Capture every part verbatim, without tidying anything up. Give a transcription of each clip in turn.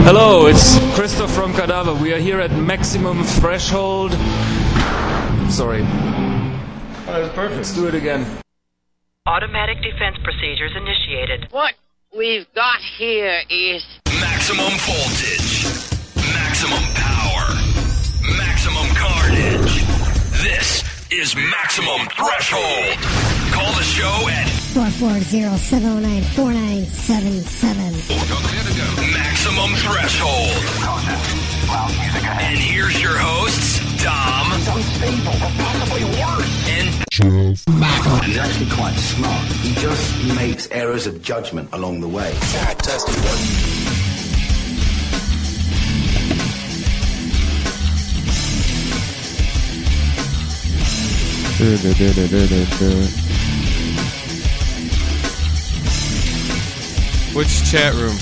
Hello, it's Christoph from Cadaver. We are here at Maximum Threshold. Sorry. Oh, that was perfect. Let's do it again. Automatic defense procedures initiated. What we've got here is maximum voltage, maximum power, maximum carnage. This is Maximum Threshold. Call the show at four four zero, seven zero nine, four nine seven seven. Maximum Threshold. And here's your hosts, Dom and Jeff. He's actually quite smart. He just makes errors of judgment along the way. Do, do, do, do, do, do, do. Which chat room?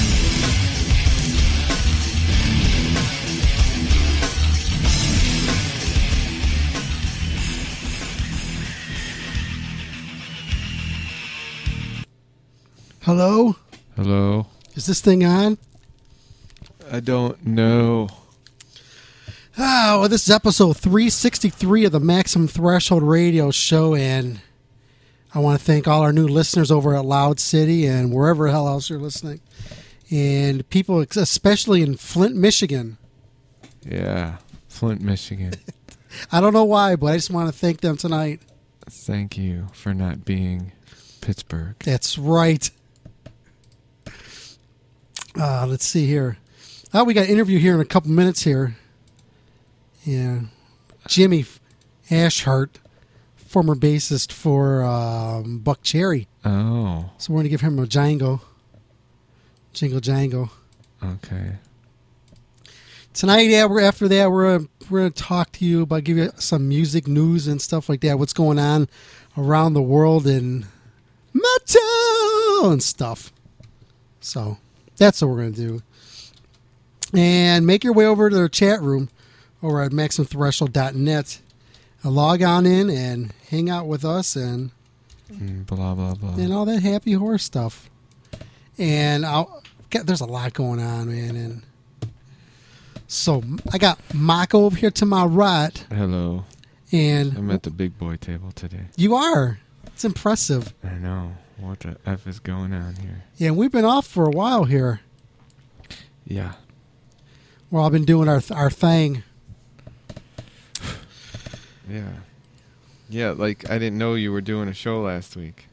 Hello? Hello? Is this thing on? I don't know. Oh, well, this is episode three sixty-three of the Maximum Threshold Radio Show, and I want to thank all our new listeners over at Loud City and wherever the hell else you're listening. And people, especially in Flint, Michigan. Yeah, Flint, Michigan. I don't know why, but I just want to thank them tonight. Thank you for not being Pittsburgh. That's right. Uh, let's see here. Oh, we got an interview here in a couple minutes here. Yeah. Jimmy Ashhart, former bassist for um, Buck Cherry. Oh. So we're going to give him a Django. Jingle Django. Okay. Tonight, yeah, we're, after that, we're, we're going to talk to you about, give you some music news and stuff like that, what's going on around the world and metal and stuff. So that's what we're going to do. And make your way over to their chat room over at maximum threshold dot net. Uh, log on in and hang out with us and mm, blah, blah, blah. And all that happy horse stuff. And I'll, there's a lot going on, man. And so I got Mako over here to my right. Hello. And I'm at the big boy table today. You are. It's impressive. I know. What the F is going on here? Yeah, we've been off for a while here. Yeah. Well, I've been doing our our thing. Yeah. Yeah, like I didn't know you were doing a show last week.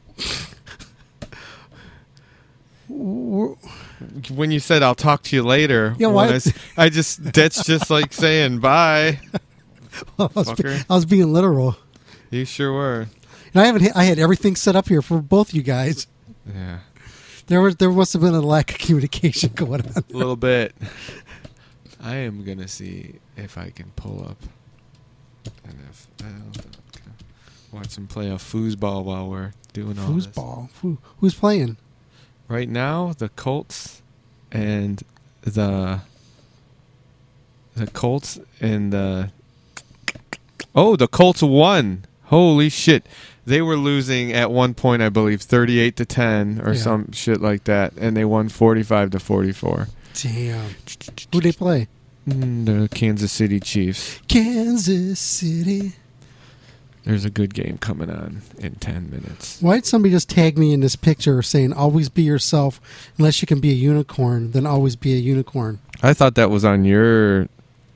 When you said I'll talk to you later, yeah, why? I, I just that's just like saying bye. Well, I, was, I was being literal. You sure were. And I haven't. I had everything set up here for both you guys. Yeah. There was. There must have been a lack of communication going on. A little bit. I am gonna see if I can pull up and if uh, watch them play a foosball while we're doing all this. Foosball. Who, who's playing? Right now, the Colts and the the Colts and the oh, the Colts won. Holy shit. They were losing at one point, I believe, thirty-eight to ten or yeah. some shit like that, and they won forty-five to forty-four. Damn. Who'd they play? Mm, the Kansas City Chiefs. Kansas City. There's a good game coming on in ten minutes. Why did somebody just tag me in this picture saying, always be yourself, unless you can be a unicorn, then always be a unicorn? I thought that was on your...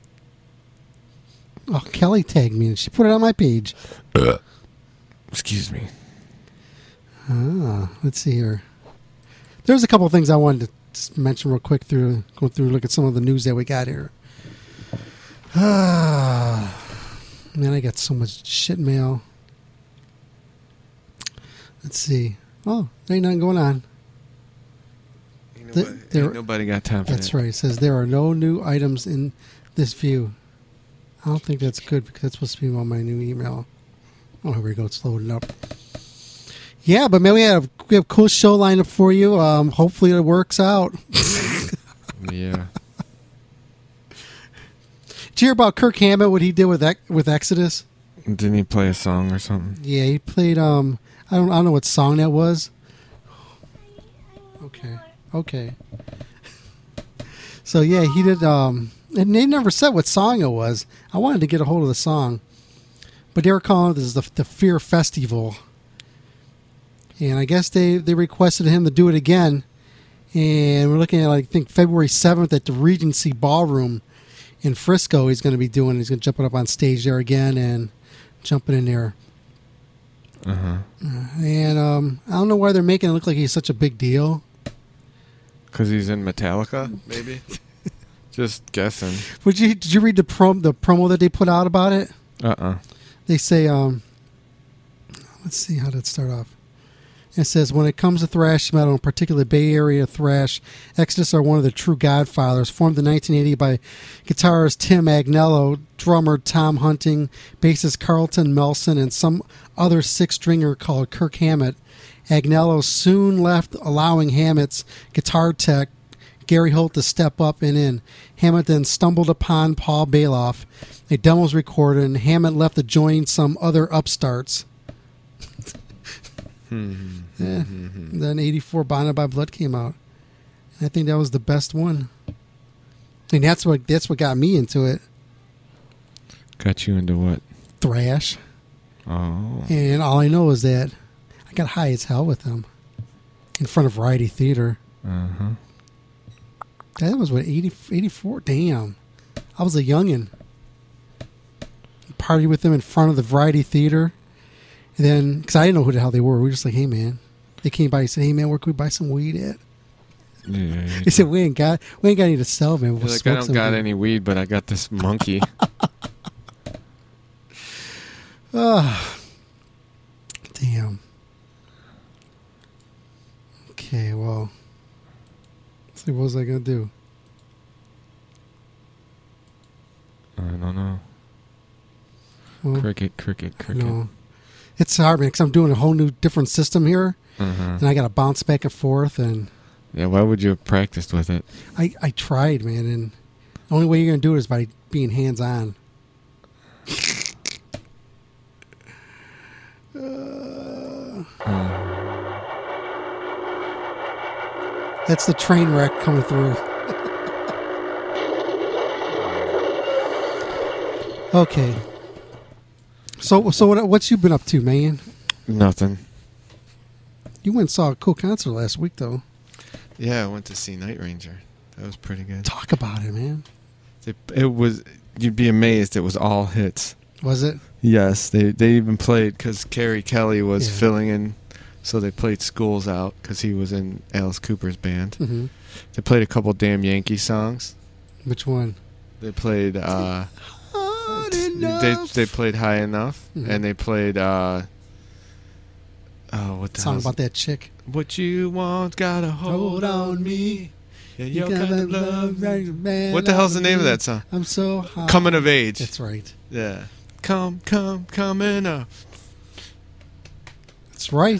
Oh, Kelly tagged me, and she put it on my page. Uh, excuse me. Ah, let's see here. There's a couple of things I wanted to just mention real quick through, go through, look at some of the news that we got here. Ah... Man, I got so much shit mail. Let's see. Oh, there ain't nothing going on. Ain't nobody, the, there, ain't nobody got time for that's that. right. It says there are no new items in this view. I don't think that's good because that's supposed to be on my new email. Oh, here we go. It's loading up. Yeah, but man, we have, we have a cool show lined up for you. Um, hopefully it works out. Yeah. Did you hear about Kirk Hammett, what he did with with Exodus? Didn't he play a song or something? Yeah, he played, um, I don't, I don't know what song that was. Okay, okay. So yeah, he did. Um, and they never said what song it was. I wanted to get a hold of the song, but they were calling this the, the Fear Festival. And I guess they, they requested him to do it again. And we're looking at, like, I think, February seventh at the Regency Ballroom in Frisco. He's going to be doing. He's going to jump up on stage there again and jumping in there. Uh-huh. Uh, and um, I don't know why they're making it look like he's such a big deal. Because he's in Metallica, maybe? Just guessing. Would you did you read the prom the promo that they put out about it? Uh-uh. They say, um, let's see how did it start off. It says, when it comes to thrash metal, in particular Bay Area thrash, Exodus are one of the true godfathers. Formed in nineteen eighty by guitarist Tim Agnello, drummer Tom Hunting, bassist Carlton Melson, and some other six-stringer called Kirk Hammett. Agnello soon left, allowing Hammett's guitar tech, Gary Holt, to step up and in. Hammett then stumbled upon Paul Bailoff. A demo was recorded, and Hammett left to join some other upstarts. Hmm. Yeah. Then eighty-four Bonded by Blood came out. And I think that was the best one. And that's what that's what got me into it. Got you into what? Thrash. Oh. And all I know is that I got high as hell with them in front of Variety Theater. Uh-huh. That was what, eighty, eighty-four? Damn. I was a youngin'. Party with them in front of the Variety Theater. And then, because I didn't know who the hell they were. We were just like, hey, man. They came by and said, hey, man, where can we buy some weed at? Yeah, They said, we ain't got we ain't got any to sell, man. We'll You're like, I smoke don't some got weed." any weed, but I got this monkey. Ah, damn. Okay, well, let's see, what was I going to do? I don't know. Well, Cricket, cricket, cricket. no. It's hard, man, because I'm doing a whole new different system here, Uh-huh. and I got to bounce back and forth, and Yeah, why would you have practiced with it? I, I tried, man, and the only way you're going to do it is by being hands-on. Uh, That's the train wreck coming through. Okay. So, so what? What's you been up to, man? Nothing. You went and saw a cool concert last week, though. Yeah, I went to see Night Ranger. That was pretty good. Talk about it, man. It, it was. You'd be amazed. It was all hits. Was it? Yes, they they even played because Carrie Kelly was Yeah. filling in, so they played Schools Out because he was in Alice Cooper's band. Mm-hmm. They played a couple damn Yankee songs. Which one? They played. Uh, Hard they enough. they played High Enough, Mhm. and they played. Uh, oh, what the Song hell's- about that chick. What you want, gotta hold, on me. Yeah, your kind of love. man. What the hell's the name of that song? I'm so hot. Coming of Age. That's right. Yeah. Come, come, coming up. That's right.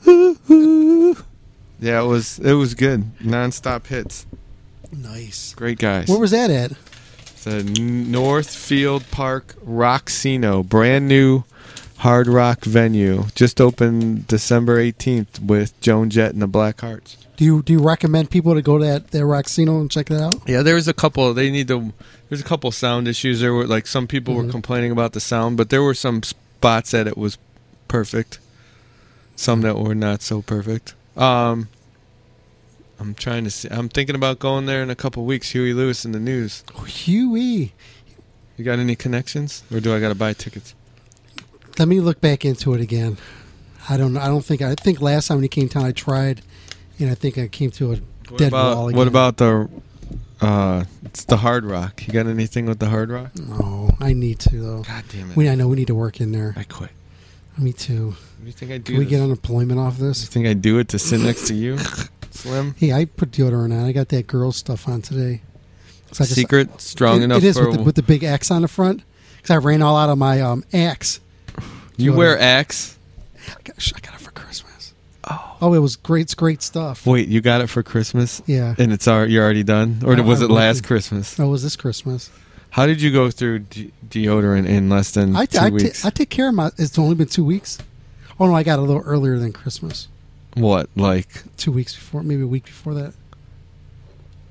Yeah, it was it was good. Non-stop hits. Nice. Great guys. Where was that at? The Northfield Park Roxino, brand new hard rock venue. Just opened December eighteenth with Joan Jett and the Black Hearts. Do you do you recommend people to go to that, that Roxino and check that out? Yeah, there was a couple. They need to. There's a couple sound issues. There were like some people Mhm. were complaining about the sound, but there were some spots that it was perfect. Some that were not so perfect. Um, I'm trying to see. I'm thinking about going there in a couple weeks. Huey Lewis in the news. Oh, Huey. You got any connections, or do I got to buy tickets? Let me look back into it again. I don't know. I don't think. I think last time when he came to town, I tried, and I think I came to a What dead about wall again. what about the? Uh, it's the Hard Rock. You got anything with the Hard Rock? No, I need to though. God damn it! We I know we need to work in there. I quit. Me too. What do you think I do? Can we this? get unemployment off You this? think I do it to sit next to you, Slim? Hey, I put deodorant on. I got that girl stuff on today. So I just- Secret, strong it, enough It is for with the, with the big X on the front because I ran all out of my um, Axe. you deodorant. wear Axe. I got, I got it for Christmas. Oh, oh, it was great. It's great stuff. Wait, you got it for Christmas? Yeah. And it's already, you're already done, or I- was I it last worked- Christmas? Oh, it was this Christmas? How did you go through de- deodorant in less than I, two I, ta- weeks? I take care of my. It's only been two weeks. Oh no, I got it a little earlier than Christmas. What, like? Two weeks before, maybe a week before that.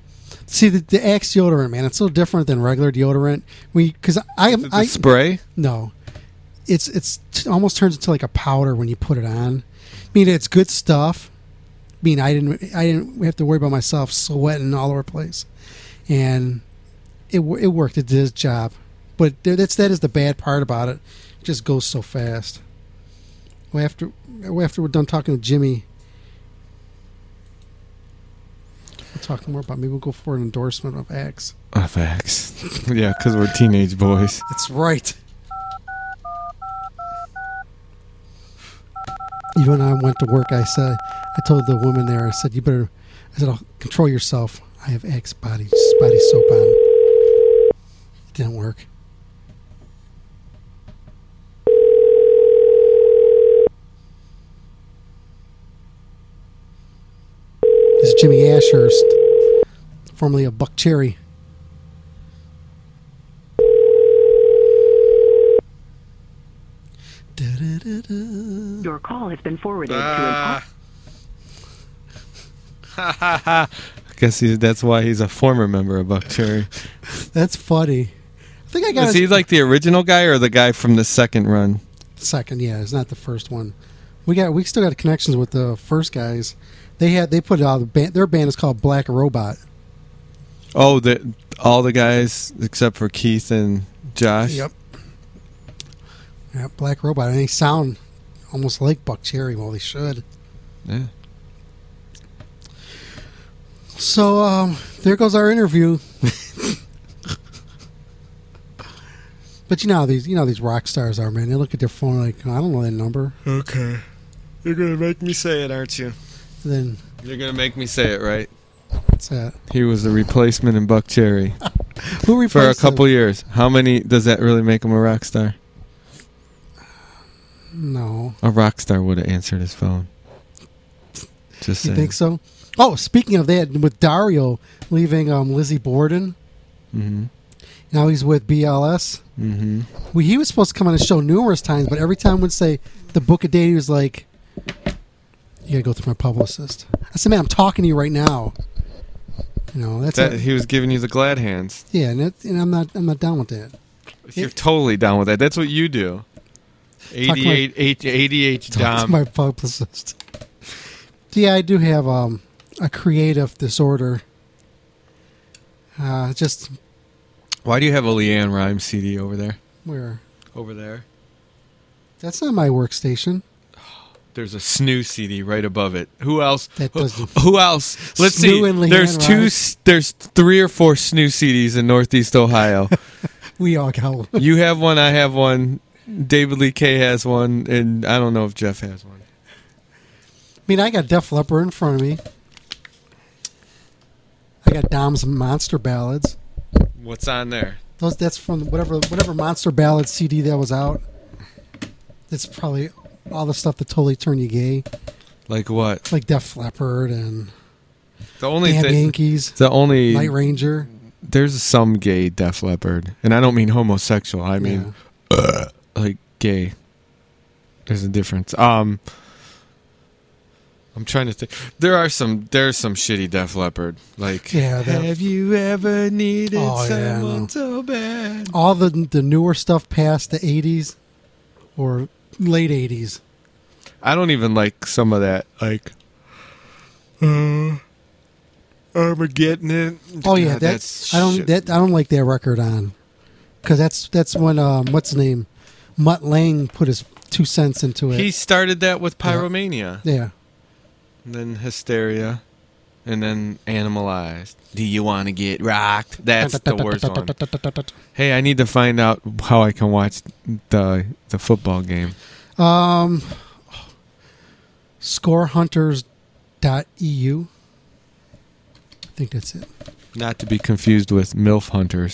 See the, the Axe deodorant, man. It's so different than regular deodorant. We because I am The I spray? no, it's it's t- almost turns into like a powder when you put it on. I mean, it's good stuff. I mean, I didn't I didn't have to worry about myself sweating all over the place, and it wo- it worked. It did its job, but there- that's that is the bad part about it. It just goes so fast. Well, after after we're done talking to Jimmy. We'll talk more about. Maybe we'll go for an endorsement of Axe. Of Axe. Yeah, because we're teenage boys. That's right. Even when I went to work, I said, I told the woman there, I said, you better, I said, oh, control yourself. I have Axe body body soap on. It didn't work. This is Jimmy Ashurst, formerly of Buck Cherry. Your call has been forwarded Ah. I guess he's, that's why he's a former member of Buck Cherry. That's funny. I think I got Is his he like the original guy or the guy from the second run? second. Yeah, it's not the first one. We got we still got connections with the first guys. They had they put out the band. Their band is called Black Robot. Oh, the all the guys except for Keith and Josh. Yep. Yeah, Black Robot, and they sound almost like Buck Cherry. Well, they should. Yeah. So um, there goes our interview. But you know how these you know how these rock stars are, man. They look at their phone like, I don't know that number. Okay. You're gonna make me say it, aren't you? And then You're gonna make me say it, right? what's that? He was the replacement in Buck Cherry Who for a replaced couple him? years. How many does that really make him a rock star? No, A rock star would have answered his phone. Just you saying. think so? Oh, speaking of that, with Dario leaving um, Lizzie Borden, Mm-hmm. now he's with B L S. Mm-hmm. Well, he was supposed to come on the show numerous times, but every time we'd say the book a date, he was like, "You gotta go through my publicist." I said, "Man, I'm talking to you right now." You know, that's That, a, he was giving you the glad hands. yeah, and, it, and I'm not, I'm not down with that. You're totally down with that. That's what you do. eighty-eight, eighty-eight Talk to Dom. my publicist. Yeah, I do have um, a creative disorder. Uh, just Why do you have a Leanne Rhymes C D over there? where Over there. that's not my workstation. There's a Snoo C D right above it. Who else? That who, doesn't- who else? Let's Snoo see. and Leanne There's two. Rhymes. s- There's three or four Snoo C Ds in Northeast Ohio. We all got one. You have one. I have one. David Lee Kay has one, and I don't know if Jeff has one. I mean, I got Def Leppard in front of me. I got Dom's Monster Ballads. What's on there? Those that's from whatever whatever Monster Ballad C D that was out. That's probably all the stuff that totally turned you gay, Like what? like Def Leppard and The only Damn thing. Yankees, The only. Night Ranger. There's some gay Def Leppard, and I don't mean homosexual. I mean uh, like gay. There's a difference. Um, I'm trying to think. There are some. There's some shitty Def Leppard. Like, Yeah, that- have you ever needed Oh, yeah, I someone know. so bad? All the the newer stuff past the eighties or late eighties. I don't even like some of that. Like, uh, Armageddon. It. Oh yeah, God, that's, I don't shit. that I don't like that record on because that's that's when um what's his name, Mutt Lang put his two cents into it. He started that with Pyromania, yeah. and then Hysteria, and then Animalized. Do you want to get rocked? That's the worst one. Hey, I need to find out how I can watch the the football game. Um, scorehunters dot e u. I think that's it. Not to be confused with MILF Hunters.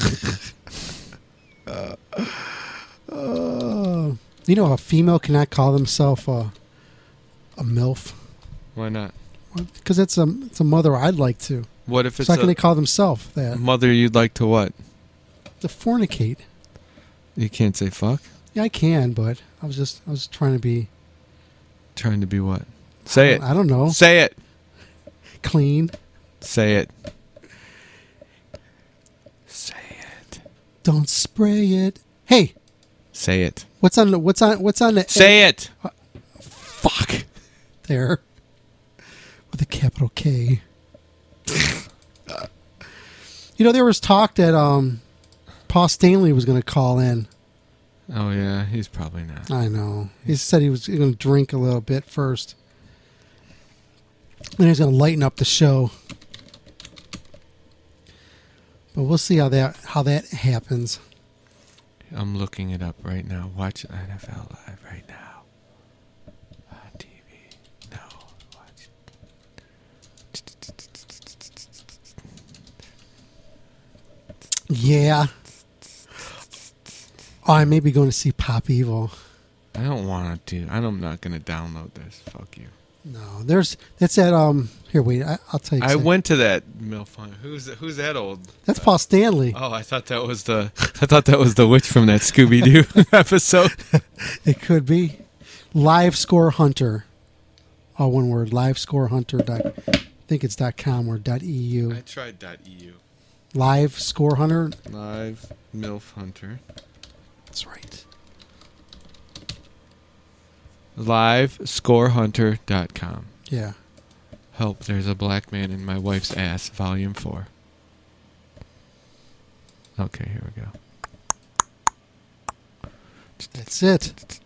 Uh, you know, a female cannot call themselves a, a MILF Why not? because it's a it's a mother I'd like to. What if it's So how can a they call themselves that? mother you'd like to what? To fornicate. You can't say fuck? Yeah, I can, but I was just I was trying to be Trying to be what? Say it. I don't know, Say it. clean. Say it. Say it. Don't spray it. Hey, Say it. what's on the what's on what's on the Say it. fuck there with a capital K. You know, there was talk that um, Paul Stanley was going to call in. Oh yeah, he's probably not. I know. He said he was going to drink a little bit first. Then he's going to lighten up the show. But we'll see how that how that happens. I'm looking it up right now. Watch N F L Live right now. On T V. No. Watch. Yeah. Oh, I may be going to see Pop Evil. I don't want to do. I'm not going to download this. Fuck you. No, there's that's at um. Here, wait. I, I'll tell you. I exactly. went to that MILF. Who's who's that old? That's Paul Stanley. Oh, I thought that was the. I thought that was the witch from that Scooby Doo episode. It could be. Live Score Hunter. All one word. Live Score Hunter. Dot, I think it's dot com or dot eu. I tried dot .eu. Live Score Hunter. Live MILF Hunter. That's right. live score hunter dot com. Yeah. Help, there's a black man in my wife's ass, volume four. Okay, here we go. That's it.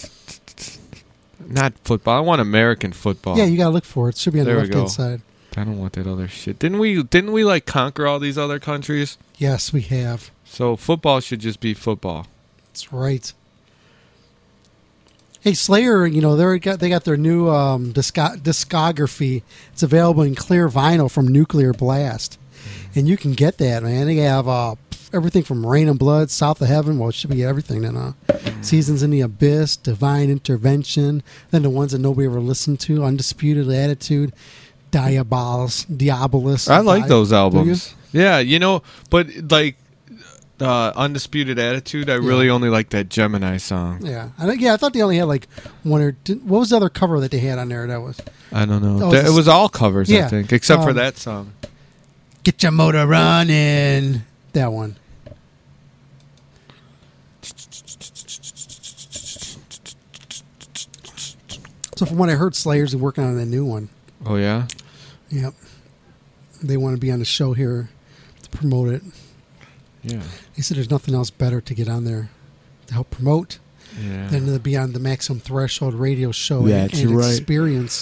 Not football. I want American football. Yeah, you gotta look for it. It should be on There the we left go. hand side. I don't want that other shit. Didn't we didn't we like conquer all these other countries? Yes, we have. So football should just be football. That's right. Hey, Slayer, you know, they got they got their new um, disco- discography. It's available in clear vinyl from Nuclear Blast. And you can get that, man. They have uh, everything from Rain and Blood, South of Heaven. Well, it should be everything then, huh? Seasons in the Abyss, Divine Intervention. Then the ones that nobody ever listened to, Undisputed Attitude, Diabolos, Diabolus. I like Di- those Do you? albums. Yeah, you know, but like uh, Undisputed Attitude, I really Yeah. only like that Gemini song. Yeah, I think, yeah. I thought they only had like one or did, what was the other cover that they had on there? That was I don't know. Oh, That- it's- it was all covers, I Yeah. think, except for Um, that song. Get Your Motor Running. That one. So from what I heard, Slayers are working on a new one. Oh yeah. Yep. They want to be on the show here to promote it. Yeah. He said there's nothing else better to get on there to help promote Yeah. than to be on the Maximum Threshold radio show That's and, and right. experience.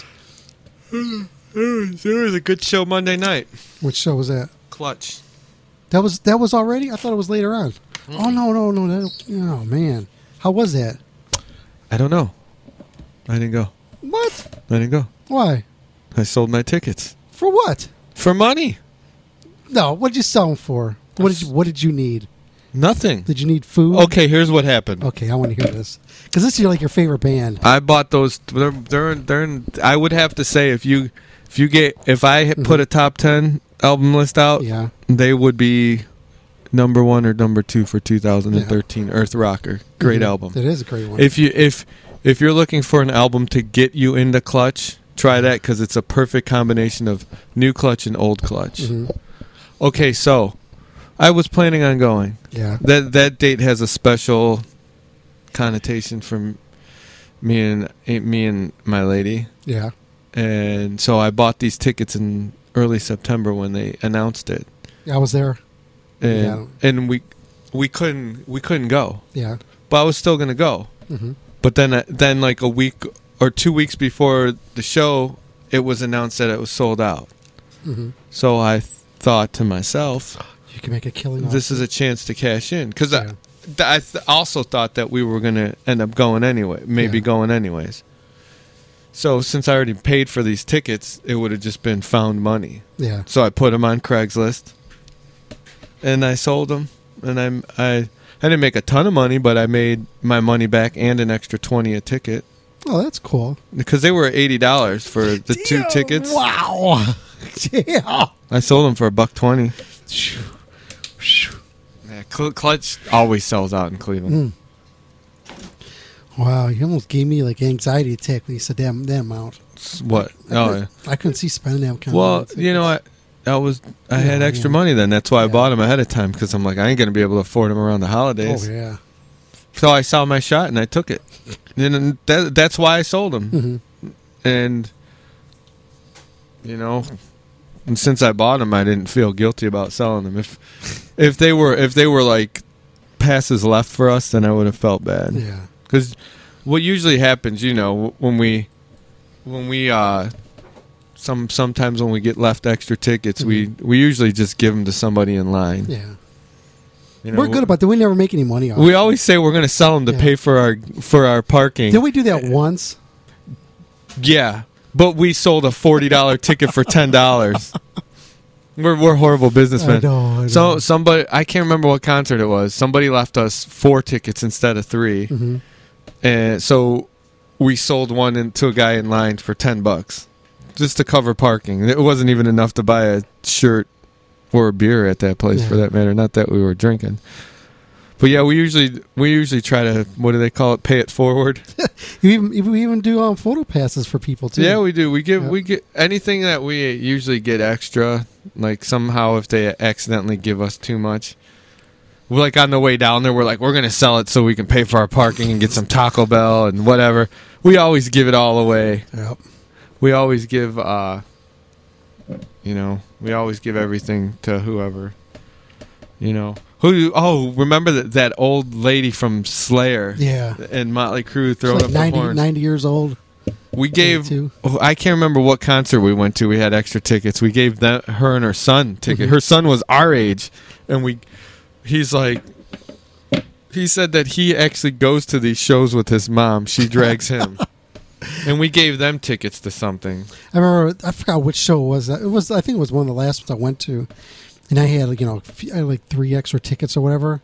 There was a good show Monday night. Which show was that? Clutch. That was that was already? I thought it was later on. Oh no no no! That, oh man, how was that? I don't know. I didn't go. What? I didn't go. Why? I sold my tickets For what? for money. No. What did you sell them for? What did you What did you need? Nothing. Did you need food? Okay, here's what happened. Okay, I want to hear this because this is like your favorite band. I bought those. They're, they're, they're in, I would have to say if you if you get if I had put a top ten album list out, Yeah. they would be number one or number two for two thousand thirteen. Earth Rocker, great Mhm. album. It is a great one. If you if if you're looking for an album to get you into Clutch, try that because it's a perfect combination of new Clutch and old Clutch. Mhm. Okay, so I was planning on going. Yeah. That that date has a special connotation for me and me and my lady. Yeah. And so I bought these tickets in early September when they announced it. I was there. And Yeah. and we we couldn't we couldn't go. Yeah. But I was still going to go. hmm But then uh, then like a week or two weeks before the show, it was announced that it was sold out. hmm So I th- thought to myself, You can make a killing. this off is a chance to cash in because Yeah. I, th- I th- also thought that we were going to end up going anyway, maybe Yeah. going anyways. So since I already paid for these tickets, it would have just been found money. Yeah. So I put them on Craigslist, and I sold them, and I'm I I didn't make a ton of money, but I made my money back and an extra twenty a ticket Oh, that's cool. because they were eighty dollars for the two tickets. Wow. Yeah. I sold them for a buck twenty. Yeah, Cl- Clutch always sells out in Cleveland. Wow. You almost gave me like anxiety attack when you said that, that amount. S- What? I Oh, couldn't, yeah. I couldn't see spending that kind Well, of money. you know, I, I was I Yeah, had extra yeah. money then. That's why I Yeah. bought them ahead of time because I'm like I ain't gonna be able to afford them around the holidays. Oh yeah. So I saw my shot and I took it, and that, that's why I sold them. Mm-hmm. And you know, and since I bought them, I didn't feel guilty about selling them. If if they were if they were like passes left for us, then I would have felt bad. Yeah. Because what usually happens, you know, when we when we uh some sometimes when we get left extra tickets, Mm-hmm. we we usually just give them to somebody in line. Yeah. You know, We're good about that. We never make any money off. We always say we're going to sell them to Yeah. pay for our for our parking. Did we do that once? Yeah, but we sold a forty dollar ticket for ten dollars. We're we're horrible businessmen. I know, I know. So somebody, I can't remember what concert it was. Somebody left us four tickets instead of three, Mhm. and so we sold one in, to a guy in line for ten bucks, just to cover parking. It wasn't even enough to buy a shirt or a beer at that place, Yeah. for that matter. Not that we were drinking. But yeah, we usually we usually try to, what do they call it? Pay it forward. You even we even do um, photo passes for people too. Yeah, we do. We give Yep. we get anything that we usually get extra. Like somehow, if they accidentally give us too much, we're like on the way down there, we're like, we're gonna sell it so we can pay for our parking and get some Taco Bell and whatever. We always give it all away. Yep. We always give, uh, you know, we always give everything to whoever. You know, who? Oh, remember that that old lady from Slayer? Yeah. And Motley Crue She's throwing like up ninety, the horns. ninety years old. We gave. too. Oh, I can't remember what concert we went to. We had extra tickets. We gave them, her and her son ticket. Mhm. Her son was our age, and we. He's like. He said that he actually goes to these shows with his mom. She drags him, and we gave them tickets to something. I remember. I forgot which show it was. It was. I think it was one of the last ones I went to, and I had like you know a few- I had like three extra tickets or whatever.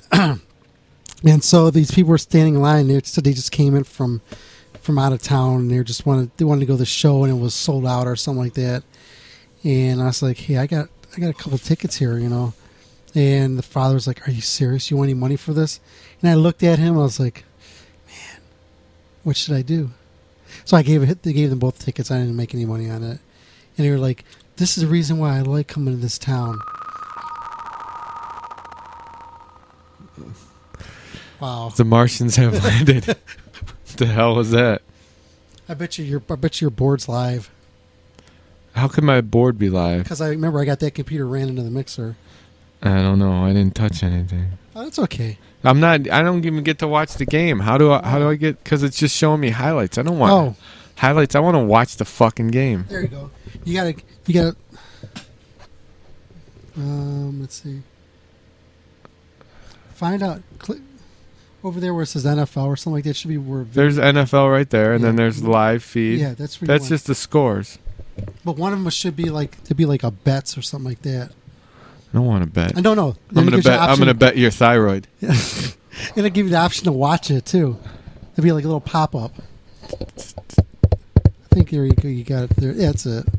And so these people were standing in line. They said they just came in from from out of town, and they just wanted they wanted to go to the show, and it was sold out or something like that. And I was like, hey, I got I got a couple tickets here, you know. And the father was like, are you serious? You want any money for this? And I looked at him. I was like, man, what should I do? So I gave it. They gave them both tickets. I didn't make any money on it. And they were like, this is the reason why I like coming to this town. Wow. The Martians have landed. The hell was that? I bet you your I bet you your board's live. How could my board be live? Because I remember I got that computer ran into the mixer. I don't know. I didn't touch anything. Oh, that's okay. I'm not. I don't even get to watch the game. How do I? How do I get? Because it's just showing me highlights. I don't want Oh. highlights. I want to watch the fucking game. There you go. You gotta you gotta um let's see. Find out click over there where it says N F L or something like that. Should be where There's N F L right there, and Yeah. then there's live feed. Yeah, that's where you that's want- just the scores. But one of them should be like to be like a bets or something like that. I don't want to bet. I don't know. I'm gonna bet. I'm gonna bet your thyroid. It'll give you the option to watch it too. It'll be like a little pop up. I think there you go. You got it there. Yeah, that's it.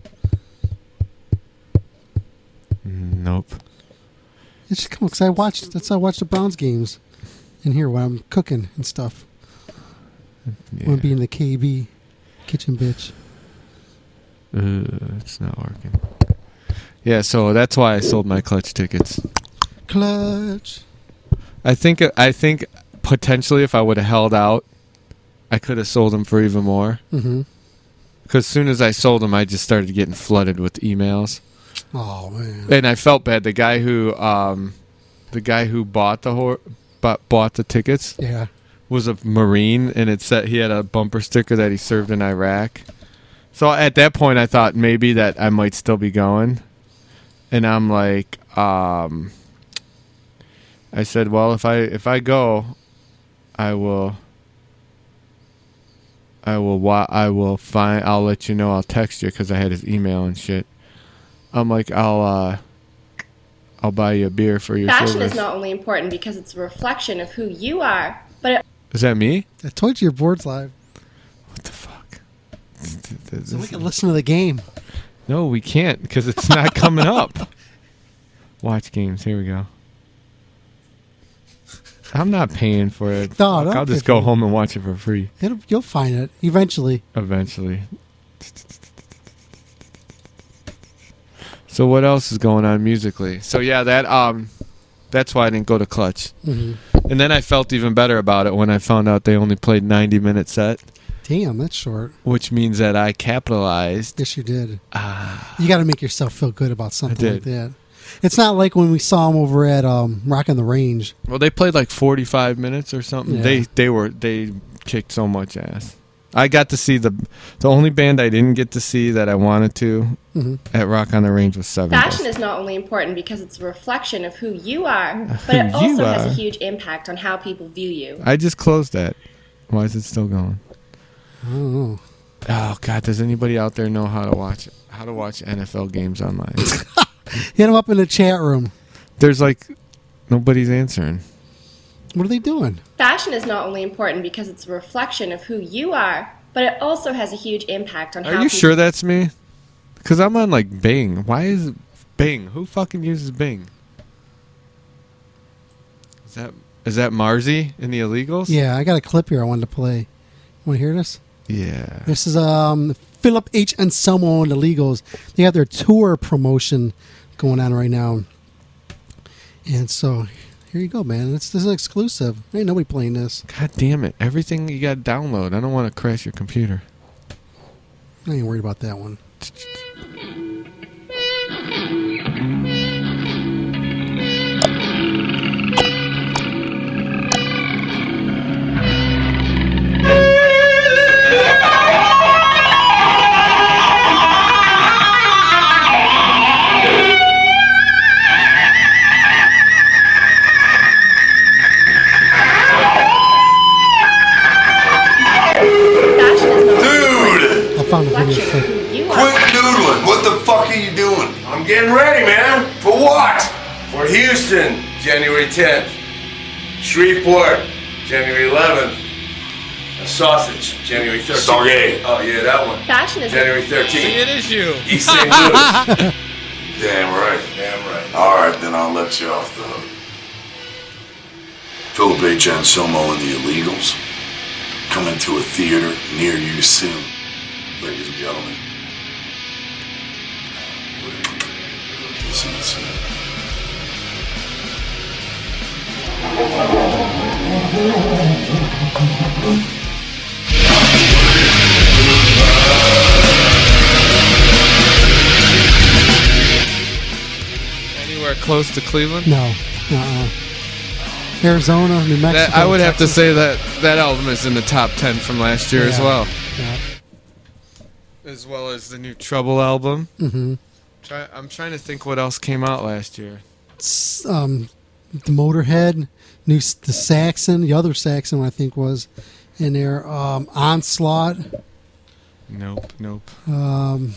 Nope. It's just come because I watched. That's how I watch the Browns games in here when I'm cooking and stuff. Yeah. When I'm being the K B kitchen bitch. Uh, it's not working. Yeah, so that's why I sold my clutch tickets. Clutch. I think. I think potentially if I would have held out, I could have sold them for even more. Mm-hmm. Because as soon as I sold them, I just started getting flooded with emails. Oh man. And I felt bad. The guy who, um, the guy who bought the hor- bought, bought the tickets, Yeah. was a Marine, and it said he had a bumper sticker that he served in Iraq. So at that point, I thought maybe that I might still be going, and I'm like, um, I said, well, if I if I go, I will. I will. Wa- I will find. I'll let you know. I'll text you because I had his email and shit. I'm like, I'll. uh I'll buy you a beer for your Fashion service. is not only important because it's a reflection of who you are, but it Is that me? I told you your board's live. What the fuck? So we can listen to the game. No, we can't because it's not coming up. Watch games. Here we go. I'm not paying for it. No, Fuck, don't I'll just pay for go it. home and watch it for free It'll, you'll find it eventually. eventually. So what else is going on musically? So yeah, that um, that's why I didn't go to Clutch. Mm-hmm. And then I felt even better about it when I found out they only played ninety minute set. Damn, that's short. Which means that I capitalized. Yes, you did. Ah, you got to make yourself feel good about something I did. like that. It's not like when we saw them over at um, Rock on the Range. Well, they played like forty-five minutes or something. Yeah. They they were they kicked so much ass. I got to see the the only band I didn't get to see that I wanted to mm-hmm. at Rock on the Range was Seven Fashion Dust. is not only important because it's a reflection of who you are, but it Who also you has a are. huge impact on how people view you. I just closed that. Why is it still going? I don't know. Oh God! Does anybody out there know how to watch how to watch N F L games online? Hit them up in the chat room. There's like nobody's answering. What are they doing? Fashion is not only important because it's a reflection of who you are, but it also has a huge impact on how Are you people sure that's me? Because I'm on like Bing. Why is Bing? Who fucking uses Bing? Is that is that Marzi in the Illegals? Yeah, I got a clip here I wanted to play. Want to hear this? Yeah. This is um Philip H. Anselmo and the Legals. They have their tour promotion going on right now. And so here you go, man. It's this is exclusive. Ain't nobody playing this. God damn it. Everything you got to download. I don't want to crash your computer. I ain't worried about that one. Found a video clip. Quit noodling. What the fuck are you doing? I'm getting ready, man. For what? For Houston, January tenth. Shreveport, January eleventh. A sausage, January thirteenth. Stargate. Oh, yeah, that one. Fashion is January thirteenth. See, it is you. East Saint Louis. Damn right. Damn right. All right, then I'll let you off the hook. Philip H. Anselmo and the Illegals. Coming to a theater near you soon, ladies and gentlemen. Listen, listen. Anywhere close to Cleveland? No. Uh-uh. Arizona, New Mexico. That, I would have to Texas. say that that album is in the top ten from last year as Yeah. well. Yeah. As well as the new Trouble album. Mm-hmm. Try, I'm trying to think what else came out last year. S- Um, the Motorhead, new s- the Saxon, the other Saxon I think was in there. Um, Onslaught. Nope, nope. Um,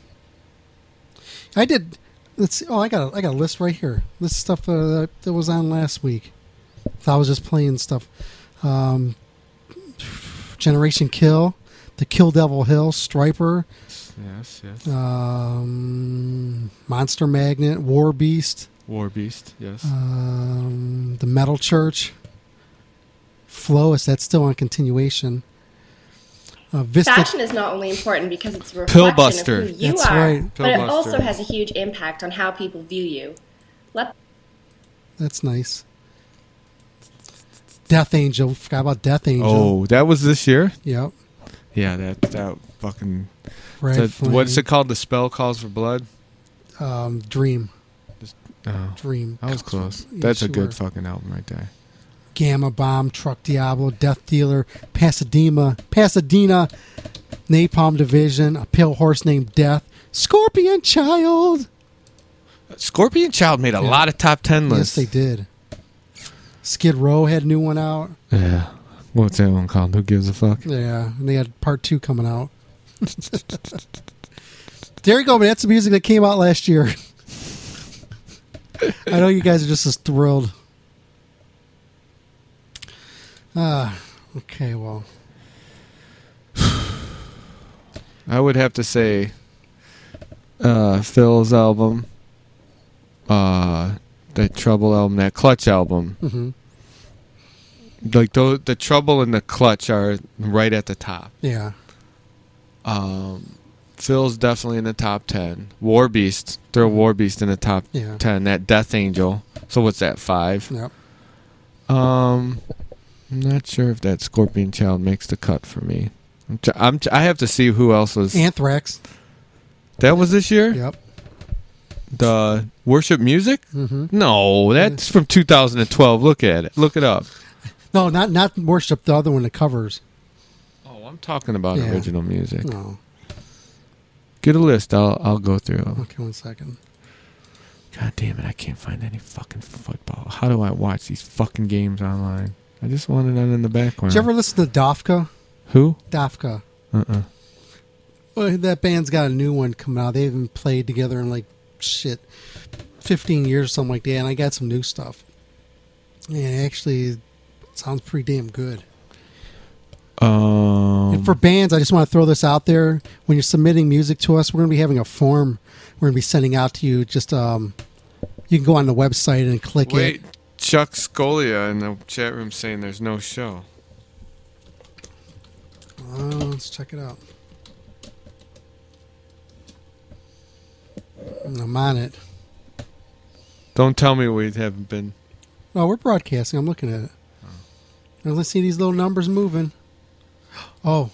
I did. Let's see. Oh, I got a, I got a list right here. This stuff uh, that, that was on last week. I was just playing stuff. Um, Generation Kill, The Kill Devil Hill, Striper, Yes, yes. um, Monster Magnet, War Beast, War Beast, yes. um, The Metal Church, Flow. Is that still on continuation? Uh, Vista. Fashion is not only important because it's a reflection Pillbuster. of who you That's are, right. but it Pillbuster. also has a huge impact on how people view you. Let That's nice. Death Angel. Forgot about Death Angel. Oh, that was this year? Yep. Yeah, that that fucking. Red that- Flame. what's it called? The Spell Calls for Blood? Um, Dream. Oh, Dream. I was close. Yeah, That's a sure. good fucking album right there. Gamma Bomb, Truck Diablo, Death Dealer, Pasadena, Pasadena, Napalm Division, A Pale Horse Named Death, Scorpion Child. Scorpion Child made a Yeah. lot of top ten Yes, lists. they did. Skid Row had a new one out. Yeah. What's that one called? Who gives a fuck? Yeah, and they had part two coming out. There you go, man. That's the music that came out last year. I know you guys are just as thrilled. Ah, okay, well. I would have to say uh, Phil's album, uh, that Trouble album, that Clutch album. Mm-hmm. Like the, the Trouble and the Clutch are right at the top. Yeah. Um, Phil's definitely in the top ten. War Beast, throw War Beast in the top Yeah. ten. That Death Angel. So what's that? Five. Yep. Um, I'm not sure if that Scorpion Child makes the cut for me. I'm, t- I'm t- I have to see who else was. Anthrax. That was this year. Yep. The Worship Music. Mm-hmm. No, that's from two thousand twelve. Look at it. Look it up. No, not not Worship. The other one, the covers. Oh, I'm talking about Yeah. original music. No. Get a list. I'll I'll go through 'em. Okay, one second. God damn it! I can't find any fucking football. How do I watch these fucking games online? I just want it on in the background. Did you ever listen to Dafka? Who? Dafka. Uh-uh. Well, that band's got a new one coming out. They haven't played together in like shit, fifteen years or something like that. And I got some new stuff. And actually, it sounds pretty damn good. Um. And for bands, I just want to throw this out there. When you're submitting music to us, we're going to be having a form we're going to be sending out to you. Just um, you can go on the website and click Wait, it. Chuck Scolia in the chat room saying there's no show. Uh, let's check it out. I'm on it. Don't tell me we haven't been. No, we're broadcasting. I'm looking at it. Now let's see these little numbers moving. Oh.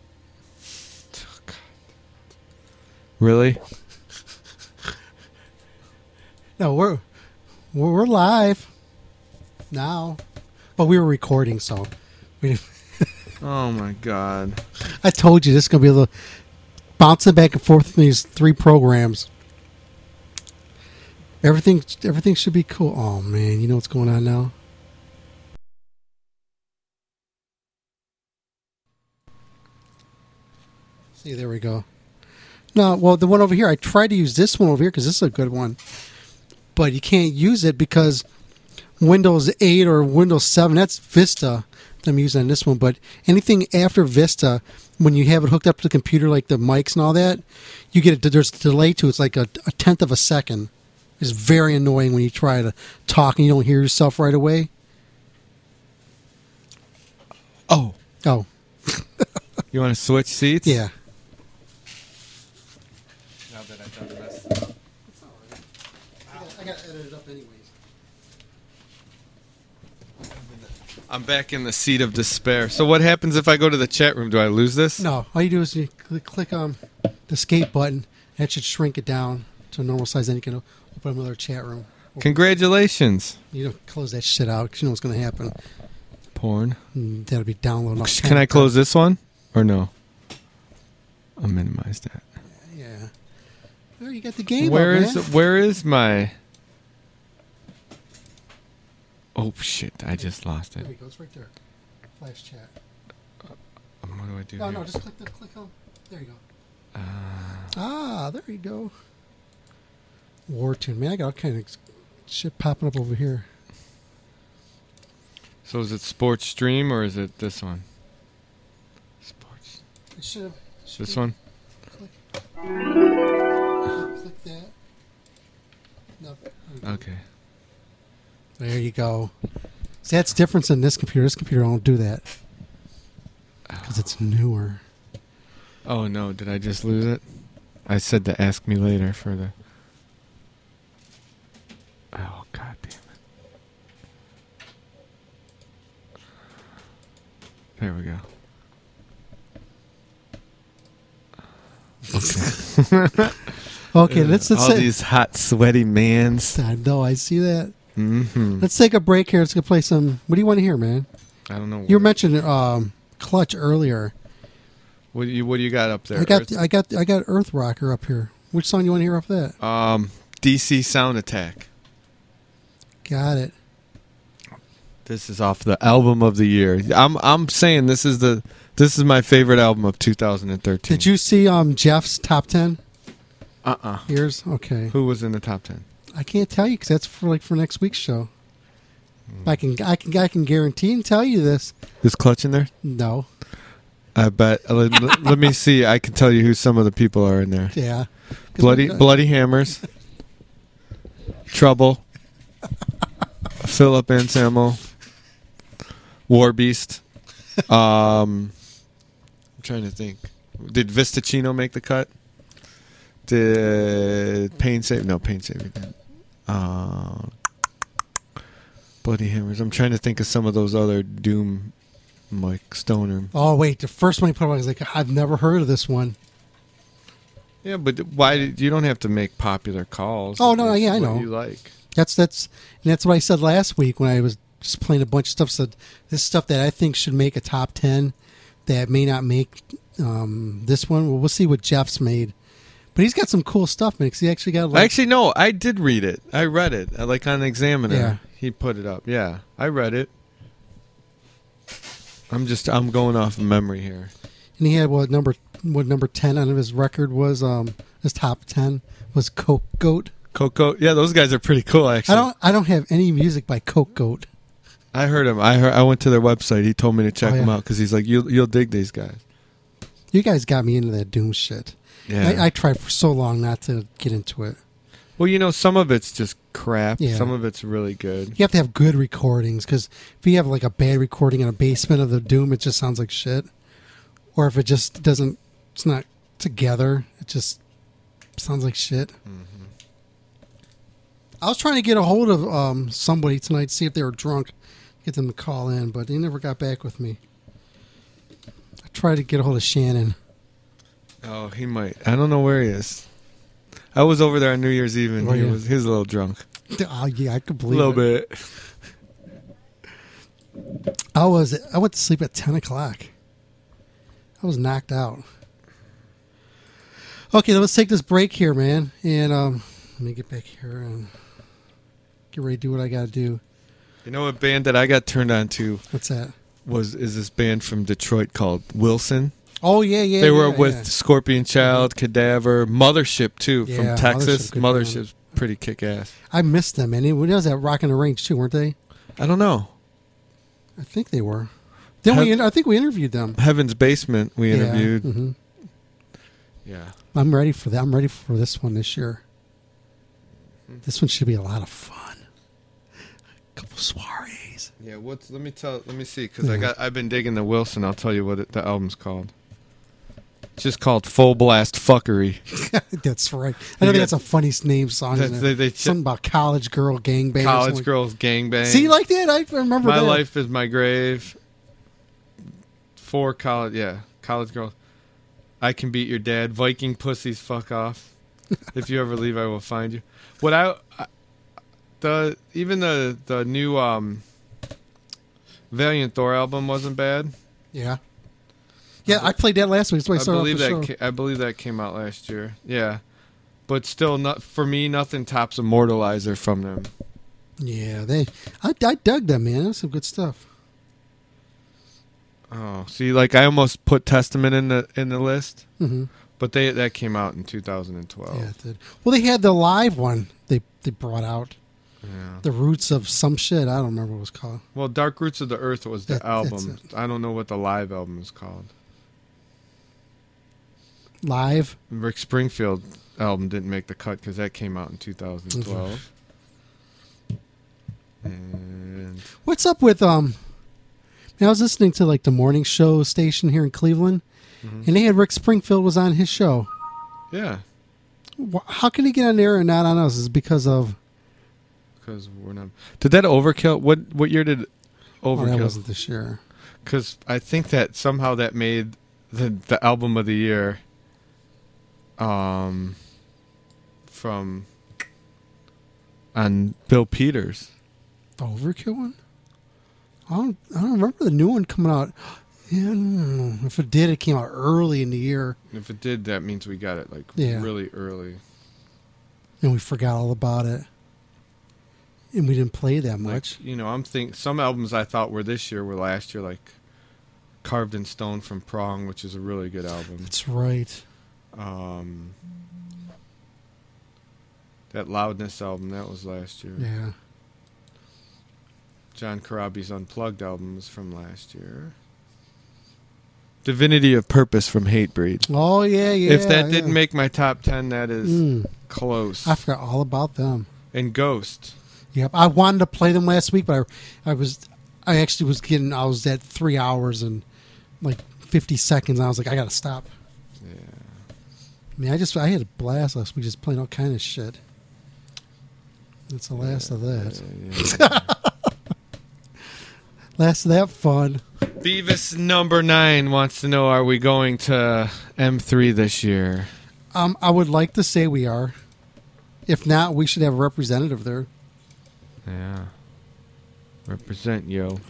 Really? No, we're we're, we're live now, but we were recording, so we. Oh my god! I told you this is gonna be a little bouncing back and forth in these three programs. Everything, everything should be cool. Oh man, you know what's going on now? See, there we go. No, well, the one over here, I tried to use this one over here because this is a good one. But you can't use it because Windows eight or Windows seven, that's Vista that I'm using on this one. But anything after Vista, when you have it hooked up to the computer, like the mics and all that, you get a, there's a delay to it. It's like a, a tenth of a second. It's very annoying when you try to talk and you don't hear yourself right away. Oh. Oh. You want to switch seats? Yeah. Now that I've done this. It's all right. I got to edit it up anyways. I'm back in the seat of despair. So what happens if I go to the chat room? Do I lose this? No. All you do is you click, click on the escape button. That should shrink it down to a normal size. Then you can open another chat room. Congratulations. You don't close that shit out because you know what's going to happen. Porn. Mm, that'll be downloading. off Can I close this one or no? I'll minimize that. Yeah. There you got the game. Where up, is man. where is my? Oh shit! I just lost it. There we go. It's right there. Flash chat. Um, what do I do? No, here? no, just click the click on. There you go. Uh, Ah, there you go. War Tune. Man, I got all kind of shit popping up over here. so is it Sports Stream or is it this one? Sports. It should have. This one. Click. Click that. No. Okay. There you go. See, that's difference in this computer. This computer don't do that because it's newer. Oh no! Did I just lose it? I said to ask me later for the. Oh god damn it! There we go. Okay. Okay, let's let's all say, these hot, sweaty mans. I know, I see that. Mm-hmm. Let's take a break here. Let's go play some. What do you want to hear, man? I don't know. You were mentioning um, Clutch earlier. What do you What do you got up there? I got Earth? I got I got Earth Rocker up here. Which song do you want to hear off that? Um, D C Sound Attack. Got it. This is off the album of the year. I'm I'm saying this is the this is my favorite album of two thousand thirteen. Did you see um Jeff's top ten? Uh uh Yours? Okay. Who was in the top ten? I can't tell you because that's for like for next week's show. I can I can I can guarantee and tell you this. Is Clutch in there? No. I bet. Let, let- let me see. I can tell you who some of the people are in there. Yeah. 'Cause Bloody we- Bloody Hammers. Trouble. Philip Anselmo. War Beast. Um, I'm trying to think. Did Vistacino make the cut? Did Pain Save? No, Pain Save. Did. Uh, Bloody Hammers. I'm trying to think of some of those other Doom, like Stoner. Oh wait, the first one he put on, I was like, I've never heard of this one. Yeah, but why? Did, you don't have to make popular calls. Oh no, yeah, I what know. You like that's that's and that's what I said last week when I was just playing a bunch of stuff. Said this stuff that I think should make a top ten that may not make um, this one. Well, we'll see what Jeff's made. But he's got some cool stuff, man. 'Cause he actually got. Like, actually, no, I did read it. I read it, like on Examiner. Yeah. He put it up. Yeah, I read it. I'm just I'm going off of memory here. And he had what number what number ten on his record was um his top ten was Coke Goat. Coke Goat. Yeah, those guys are pretty cool. Actually, I don't I don't have any music by Coke Goat. I heard him. I heard. I went to their website. He told me to check Oh, yeah. them out because he's like, you'll you'll dig these guys. You guys got me into that Doom shit. Yeah. I, I tried for so long not to get into it. Well, you know, some of it's just crap. Yeah. Some of it's really good. You have to have good recordings because if you have like a bad recording in a basement of the Doom, it just sounds like shit. Or if it just doesn't, it's not together, it just sounds like shit. Mm-hmm. I was trying to get a hold of um, somebody tonight, see if they were drunk, get them to call in, but they never got back with me. I tried to get a hold of Shannon. Oh, he might. I don't know where he is. I was over there on New Year's Eve, and Oh, he yeah. was he was a little drunk. Oh, yeah, I could A believe little it. bit. I was. I went to sleep at ten o'clock. I was knocked out. Okay, let's take this break here, man, and um, let me get back here and get ready to do what I got to do. You know what band that I got turned on to? What's that? Was is this band from Detroit called Wilson? Oh yeah, yeah. They were yeah, with yeah. Scorpion Child, Cadaver, Mothership too, Yeah, from Texas. Mothership, good Mothership's pretty kick ass. I missed them, and it was at Rock in the Range too, weren't they? I don't know. I think they were. Then we, Heav- I think we interviewed them. Heaven's Basement. We Yeah, interviewed. mhm. Yeah. I'm ready for that. I'm ready for this one this year. This one should be a lot of fun. A couple soirees. Yeah. What's? Let me tell. Let me see, because I Yeah. got. I've been digging the Wilson. I'll tell you what it, the album's called. It's just called Full Blast Fuckery. That's right. I You know got- that's a funny name song. That's- isn't they- it? they- Something about college girl gangbang. or College something. Girls Gangbang. See, like that? I remember My that. Life is My Grave. Four college, yeah, college girls. I Can Beat Your Dad. Viking Pussies, fuck off. If you ever leave, I will find you. What I, I the even the the new um, Valiant Thor album wasn't bad. Yeah. Yeah, I played that last week. So I, I started off believe the that show. ca- I believe that came out last year. Yeah, but still, not for me. Nothing tops Immortalizer from them. Yeah, they. I, I dug them, man. That's some good stuff. Oh, see, like I almost put Testament in the in the list, hmm but they that came out in two thousand twelve. Yeah, it did. Well, they had the live one they they brought out. Yeah. The Roots of some shit. I don't remember what it was called. Well, Dark Roots of the Earth was the That- that's album. I don't know what the live album is called. Live. Rick Springfield album didn't make the cut because that came out in two thousand twelve. And What's up with um? I was listening to like the morning show station here in Cleveland, Mhm. and they had Rick Springfield was on his show. yeah, Wh- How can he get on there and not on us? Is it because of because we're not. Did that Overkill? What what year did oh, that Overkill? wasn't this year. Because I think that somehow that made the the album of the year. Um. From. On Bill Peters. The Overkill one? I don't, I don't remember the new one coming out. Yeah, I don't know. If it did, it came out early in the year, If it did, that means we got it like Yeah. really early. and we forgot all about it, and we didn't play that much. Like, you know, I'm think some albums I thought were this year were last year, like Carved in Stone from Prong, which is a really good album. That's right. Um, that Loudness album, that was last year. Yeah. John Corabi's Unplugged album was from last year. Divinity of Purpose from Hatebreed. Oh yeah, yeah. if that yeah. didn't make my top ten, that is Mm. close. I forgot all about them. And Ghost. Yep, I wanted to play them last week, but I, I was, I actually was getting, I was at three hours and like fifty seconds. And I was like, I gotta stop. Yeah. mean, I just I had a blast last week just playing all kind of shit. That's the last yeah, of that. Yeah, yeah. Last of that fun. Beavis number nine wants to know: are we going to M three this year? Um, I would like to say we are. If not, we should have a representative there. Yeah. Represent, yo.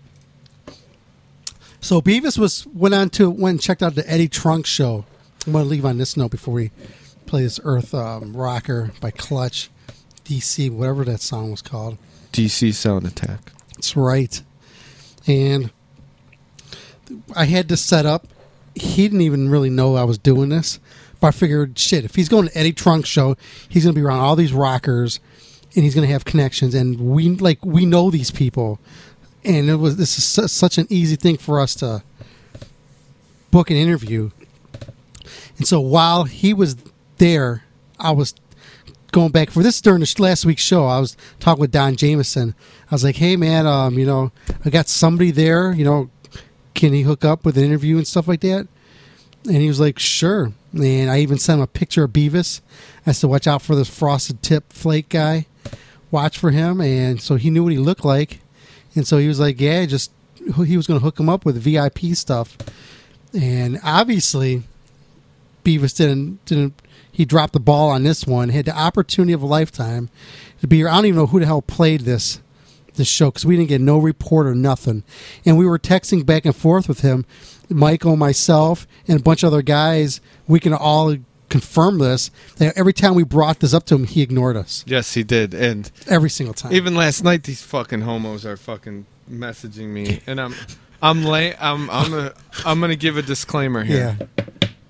So Beavis was went on to went and checked out the Eddie Trunk show. I'm going to leave on this note before we play this Earth um, Rocker by Clutch, D C, whatever that song was called. D C Sound Attack. That's right. And I had this set up. He didn't even really know I was doing this. But I figured, shit, if he's going to Eddie Trunk's show, he's going to be around all these rockers, and he's going to have connections. And we like we know these people, and it was this is su- such an easy thing for us to book an interview. And so while he was there, I was going back for this during the last week's show. I was talking with Don Jameson. I was like, "Hey, man, um, you know, I got somebody there. You know, can he hook up with an interview and stuff like that?" And he was like, "Sure." And I even sent him a picture of Beavis. I said, "Watch out for this frosted tip flake guy. Watch for him." And so he knew what he looked like. And so he was like, "Yeah, just he was going to hook him up with V I P stuff." And obviously, Beavis didn't didn't he dropped the ball on this one. Had the opportunity of a lifetime to be here. I don't even know who the hell played this this show because we didn't get no report or nothing. And we were texting back and forth with him, Michael, myself, and a bunch of other guys. We can all confirm this. That every time we brought this up to him, he ignored us. Yes, he did, and every single time. Even last night, these fucking homos are fucking messaging me, and I'm, I'm late. I'm, I'm, a, I'm gonna give a disclaimer here. Yeah.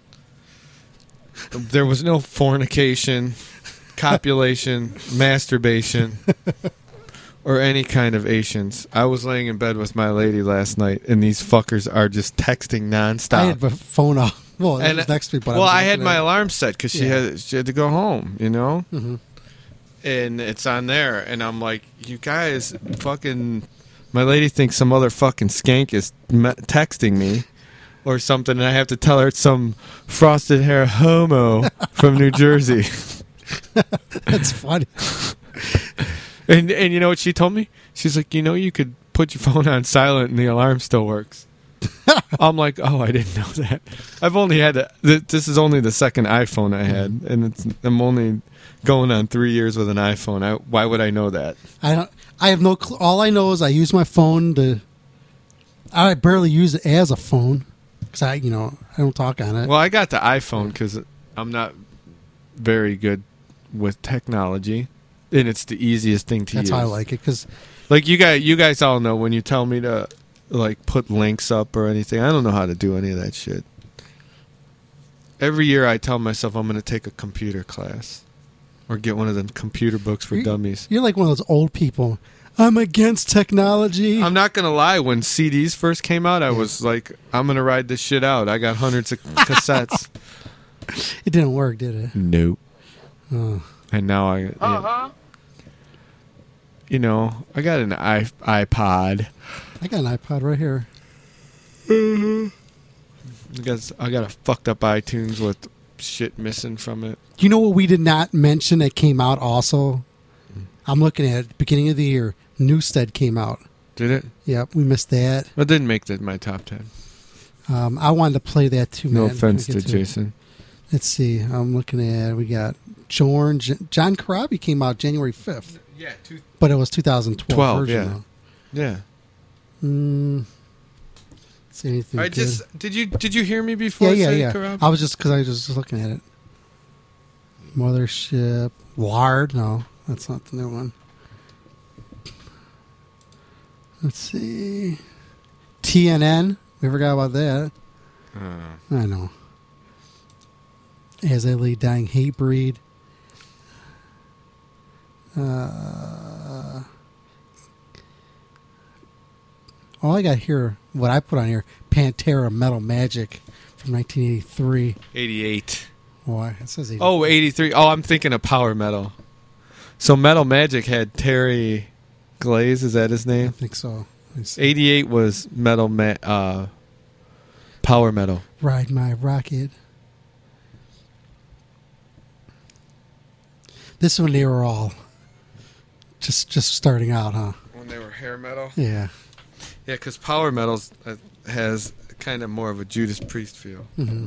There was no fornication, copulation, masturbation, or any kind of Asians. I was laying in bed with my lady last night, and these fuckers are just texting nonstop. I had my phone off. Well, it and, was next to me, but well, I, I had my alarm set because she yeah. had she had to go home, you know, mm-hmm. and it's on there, and I'm like, you guys, fucking, my lady thinks some other fucking skank is me- texting me or something, and I have to tell her it's some frosted hair homo from New Jersey. That's funny. and and you know what she told me? She's like, you know, you could put your phone on silent and the alarm still works. I'm like, oh, I didn't know that. I've only had a, th- this is only the second iPhone I had, and it's, I'm only going on three years with an iPhone. I, why would I know that? I don't. I have no. Cl- all I know is I use my phone to. I barely use it as a phone because I, you know, I don't talk on it. Well, I got the iPhone because I'm not very good with technology, and it's the easiest thing to That's use. That's how I like it because, like you guys, you guys all know when you tell me to. Like put links up or anything. I don't know how to do any of that shit. Every year I tell myself I'm going to take a computer class or get one of the computer books for you're, dummies. You're like one of those old people. I'm against technology. I'm not going to lie. When C Ds first came out, I yeah. was like, I'm going to ride this shit out. I got hundreds of cassettes. It didn't work, did it? Nope. Oh. And now I, you uh-huh. know, you know, I got an i iPod. I got an iPod right here. Mm-hmm. I got, I got a fucked up iTunes with shit missing from it. You know what we did not mention that came out also? I'm looking at it. Beginning of the year, Newstead came out. Did it? Yep, we missed that. It didn't make the, my top ten. Um, I wanted to play that too, no man. No offense to, to Jason. It. Let's see. I'm looking at, we got John, John Corabi came out January fifth. Yeah. Two, but it was two thousand twelve twelve, version. Yeah. Though. Yeah. Mm, see anything I good. just did you did you hear me before? Yeah, yeah, say yeah. Karab? I was just because I was just looking at it. Mothership, Ward. No, that's not the new one. Let's see. T N N. We forgot about that. Uh. I know. As I lay dying, hate breed. Uh. All I got here, what I put on here, Pantera Metal Magic from nineteen eighty-three. eighty-eight. Why? It says eighty-three. Oh, eighty-three. Oh, I'm thinking of Power Metal. So Metal Magic had Terry Glaze. Is that his name? I think so. eighty-eight was Metal ma- uh, Power Metal. Ride My Rocket. This one they were all just just starting out, huh? When they were hair metal? Yeah. Yeah, because power metals uh, has kind of more of a Judas Priest feel. Mm-hmm.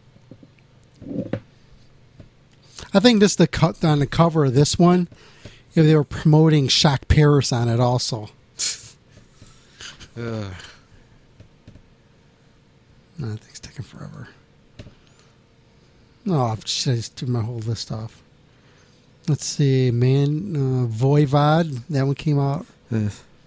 I think this the cut on the cover of this one, if they were promoting Shock Paris on it also. Ugh. No, that thing's taking forever. No, oh, shit, I just took my whole list off. Let's see, man, uh, Voivod, that one came out. Yeah.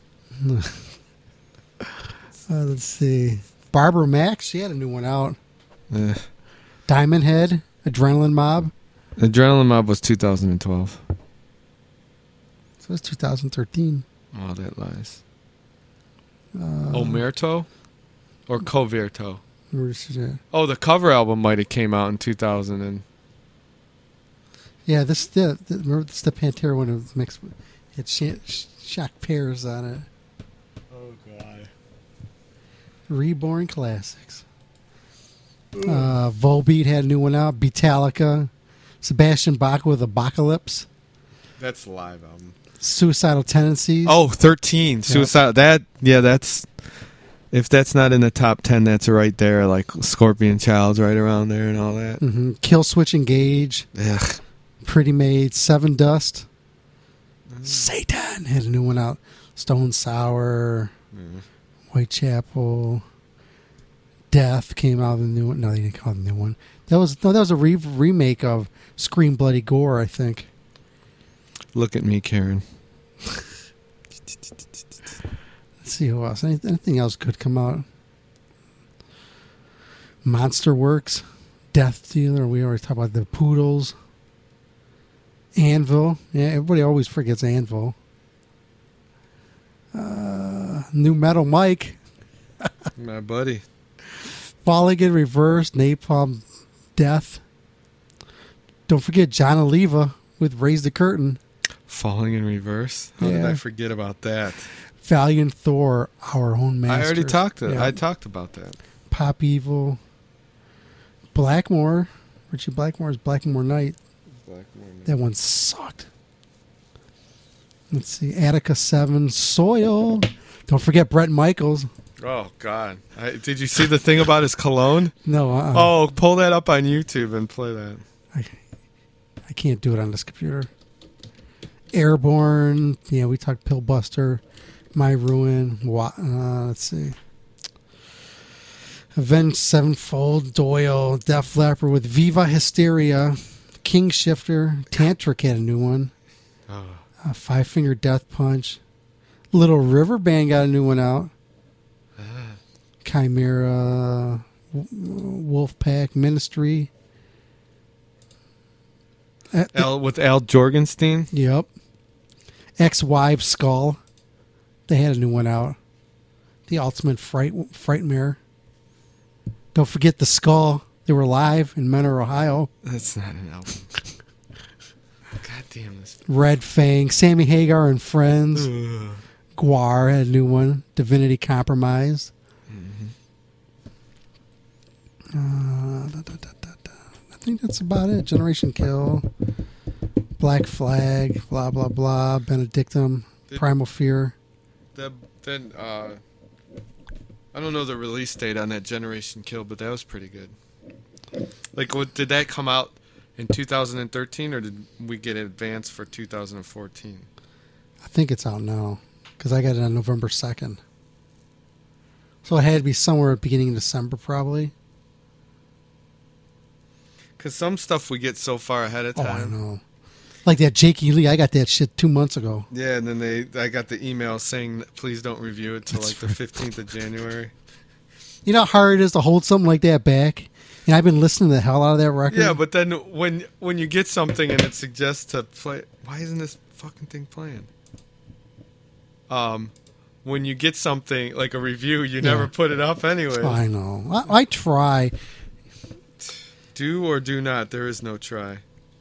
uh, let's see, Barbara Max, she had a new one out. Yeah. Diamond Head, Adrenaline Mob. Adrenaline Mob was two thousand twelve. So it's two thousand thirteen. Oh, that lies. Uh, Omerto? Or Coverto? Where's it at? Oh, the cover album might have came out in two thousand. And yeah, this the, the remember this the Pantera one was mixed with it. Sh- Shock Paris on it. oh god. Reborn Classics. Uh, Volbeat had a new one out. Beatallica. Sebastian Bach with Apocalypse. That's the live album. Suicidal Tendencies. Oh, thirteen. Suicide. Yep. That, yeah, that's, if that's not in the top ten, that's right there. Like Scorpion Child's right around there and all that. Mm-hmm. Kill Switch Engage. Ugh. Pretty Made. Seven Dust. Mm. Satan had a new one out. Stone Sour. Mm. Whitechapel. Death came out with a new one. No, they didn't call it a new one. That was no, that was a re- remake of Scream Bloody Gore, I think. Look at me, Karen. Let's see who else. Anything, anything else could come out? Monster Works, Death Dealer. We already talked about the Poodles. Anvil. Yeah, everybody always forgets Anvil. Uh, New Metal Mike. My buddy. Falling in Reverse, Napalm Death. Don't forget John Oliva with Raise the Curtain. Falling in Reverse? How yeah. did I forget about that? Valiant Thor, Our Own Master. I already talked to yeah. I talked about that. Pop Evil. Blackmore. Richie Blackmore's Blackmore Night. Blackmore Night. That one sucked. Let's see. Attica seven, Soil. Don't forget Bret Michaels. Oh, God. I, did you see the thing about his cologne? No. Uh-uh. Oh, pull that up on YouTube and play that. I, I can't do it on this computer. Airborne. Yeah, we talked Pillbuster. My Ruin. Uh, let's see. Avenged Sevenfold. Doyle. Def Leppard with Viva Hysteria. King Shifter. Tantric had a new one. Oh. Uh, Five Finger Death Punch. Little River Band got a new one out. Chimera, Wolfpack, Ministry. Al, with Al Jorgenstein? Yep. Ex-Wife Skull. They had a new one out. The Ultimate Fright Frightmare. Don't forget the Skull. They were live in Menor, Ohio. That's not an album. God damn this. Red Fang, Sammy Hagar and Friends. Ugh. Guar had a new one. Divinity Compromised. Uh, da, da, da, da, da. I think that's about it. Generation Kill, Black Flag, blah blah blah, Benedictum, Did, Primal Fear. That then uh, I don't know the release date on that Generation Kill, but that was pretty good. Like, what, did that come out in two thousand thirteen, or did we get it advanced for two thousand fourteen? I think it's out now because I got it on November second. So it had to be somewhere at the beginning of December, probably. Because some stuff we get so far ahead of time. Oh, I know. Like that Jakey Lee, I got that shit two months ago. Yeah, and then they, I got the email saying, please don't review it till like the fifteenth of January. You know how hard it is to hold something like that back? And I've been listening to the hell out of that record. Yeah, but then when when you get something and it suggests to play, why isn't this fucking thing playing? Um, when you get something like a review, you yeah. never put it up anyway. I know. I, I try. Do or do not. There is no try.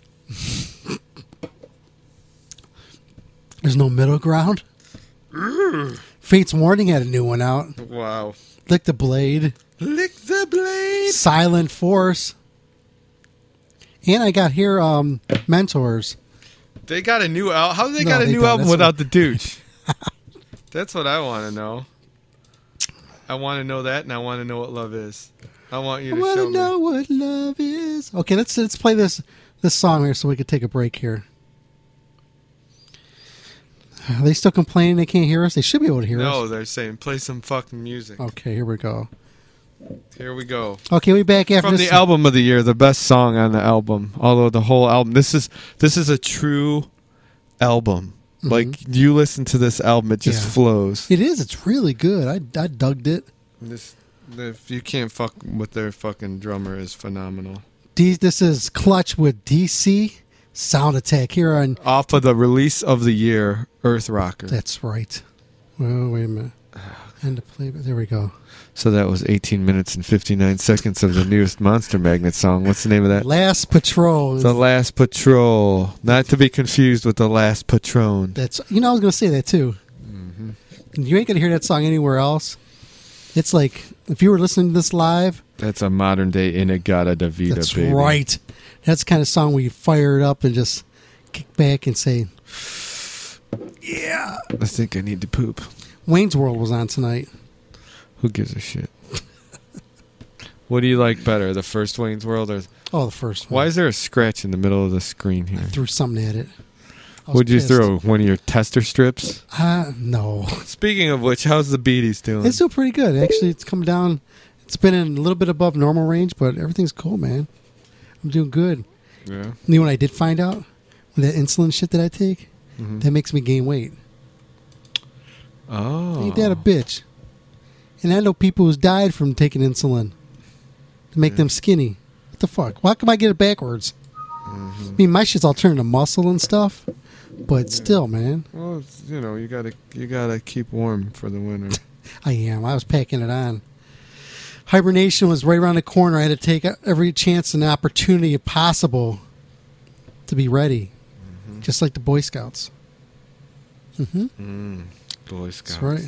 There's no middle ground. Fate's Warning had a new one out. Wow. Lick the Blade. Lick the Blade. Silent Force. And I got here um, Mentors. They got a new album. How do they No, got a they new don't. album That's without the douche? That's what I want to know. I want to know that, and I want to know what love is. I want you I to want show to know me. what love is. Okay, let's let's play this this song here so we can take a break here. Are they still complaining they can't hear us? They should be able to hear No, us. they're saying play some fucking music. Okay, here we go. Here we go. Okay, we back after From this. the album of the year, the best song on the album. Although the whole album, this is this is a true album. Mhm. Like you listen to this album, it just Yeah. flows. It is. It's really good. I I dug it. This, if you can't fuck with their fucking drummer, is phenomenal. D, this is Clutch with D C Sound Attack here on. Off of the release of the year, Earth Rocker. That's right. Well, wait a minute. End of play. There we go. So that was eighteen minutes and fifty-nine seconds of the newest Monster Magnet song. What's the name of that? Last Patrol. The Last Patrol. Not to be confused with The Last Patron. That's you know I was gonna say that too. Mm-hmm. You ain't gonna hear that song anywhere else. It's like if you were listening to this live. That's a modern day Inagata Davida, That's baby. right. That's the kind of song where you fire it up and just kick back and say, "Yeah." I think I need to poop. Wayne's World was on tonight. Who gives a shit? What do you like better, the first Wayne's World or? Oh, the first one. Why is there a scratch in the middle of the screen here? I threw something at it. I was Would you pissed. throw one of your tester strips? Uh, no. Speaking of which, how's the Beaties doing? It's still pretty good. Actually, it's come down. It's been in a little bit above normal range, but everything's cool, man. I'm doing good. Yeah. You know what I did find out? That insulin shit that I take, Mhm. that makes me gain weight. Oh. Ain't that a bitch? And I know people who's died from taking insulin to make Yeah. them skinny. What the fuck? Why come I get it backwards? Mhm. I mean, my shit's all turned to muscle and stuff, but still, man. Well, it's, you know, you gotta you gotta keep warm for the winter. I am. I was packing it on. Hibernation was right around the corner. I had to take every chance and opportunity possible to be ready, Mm-hmm. just like the Boy Scouts. Mm-hmm. Mm, Boy Scouts. That's right.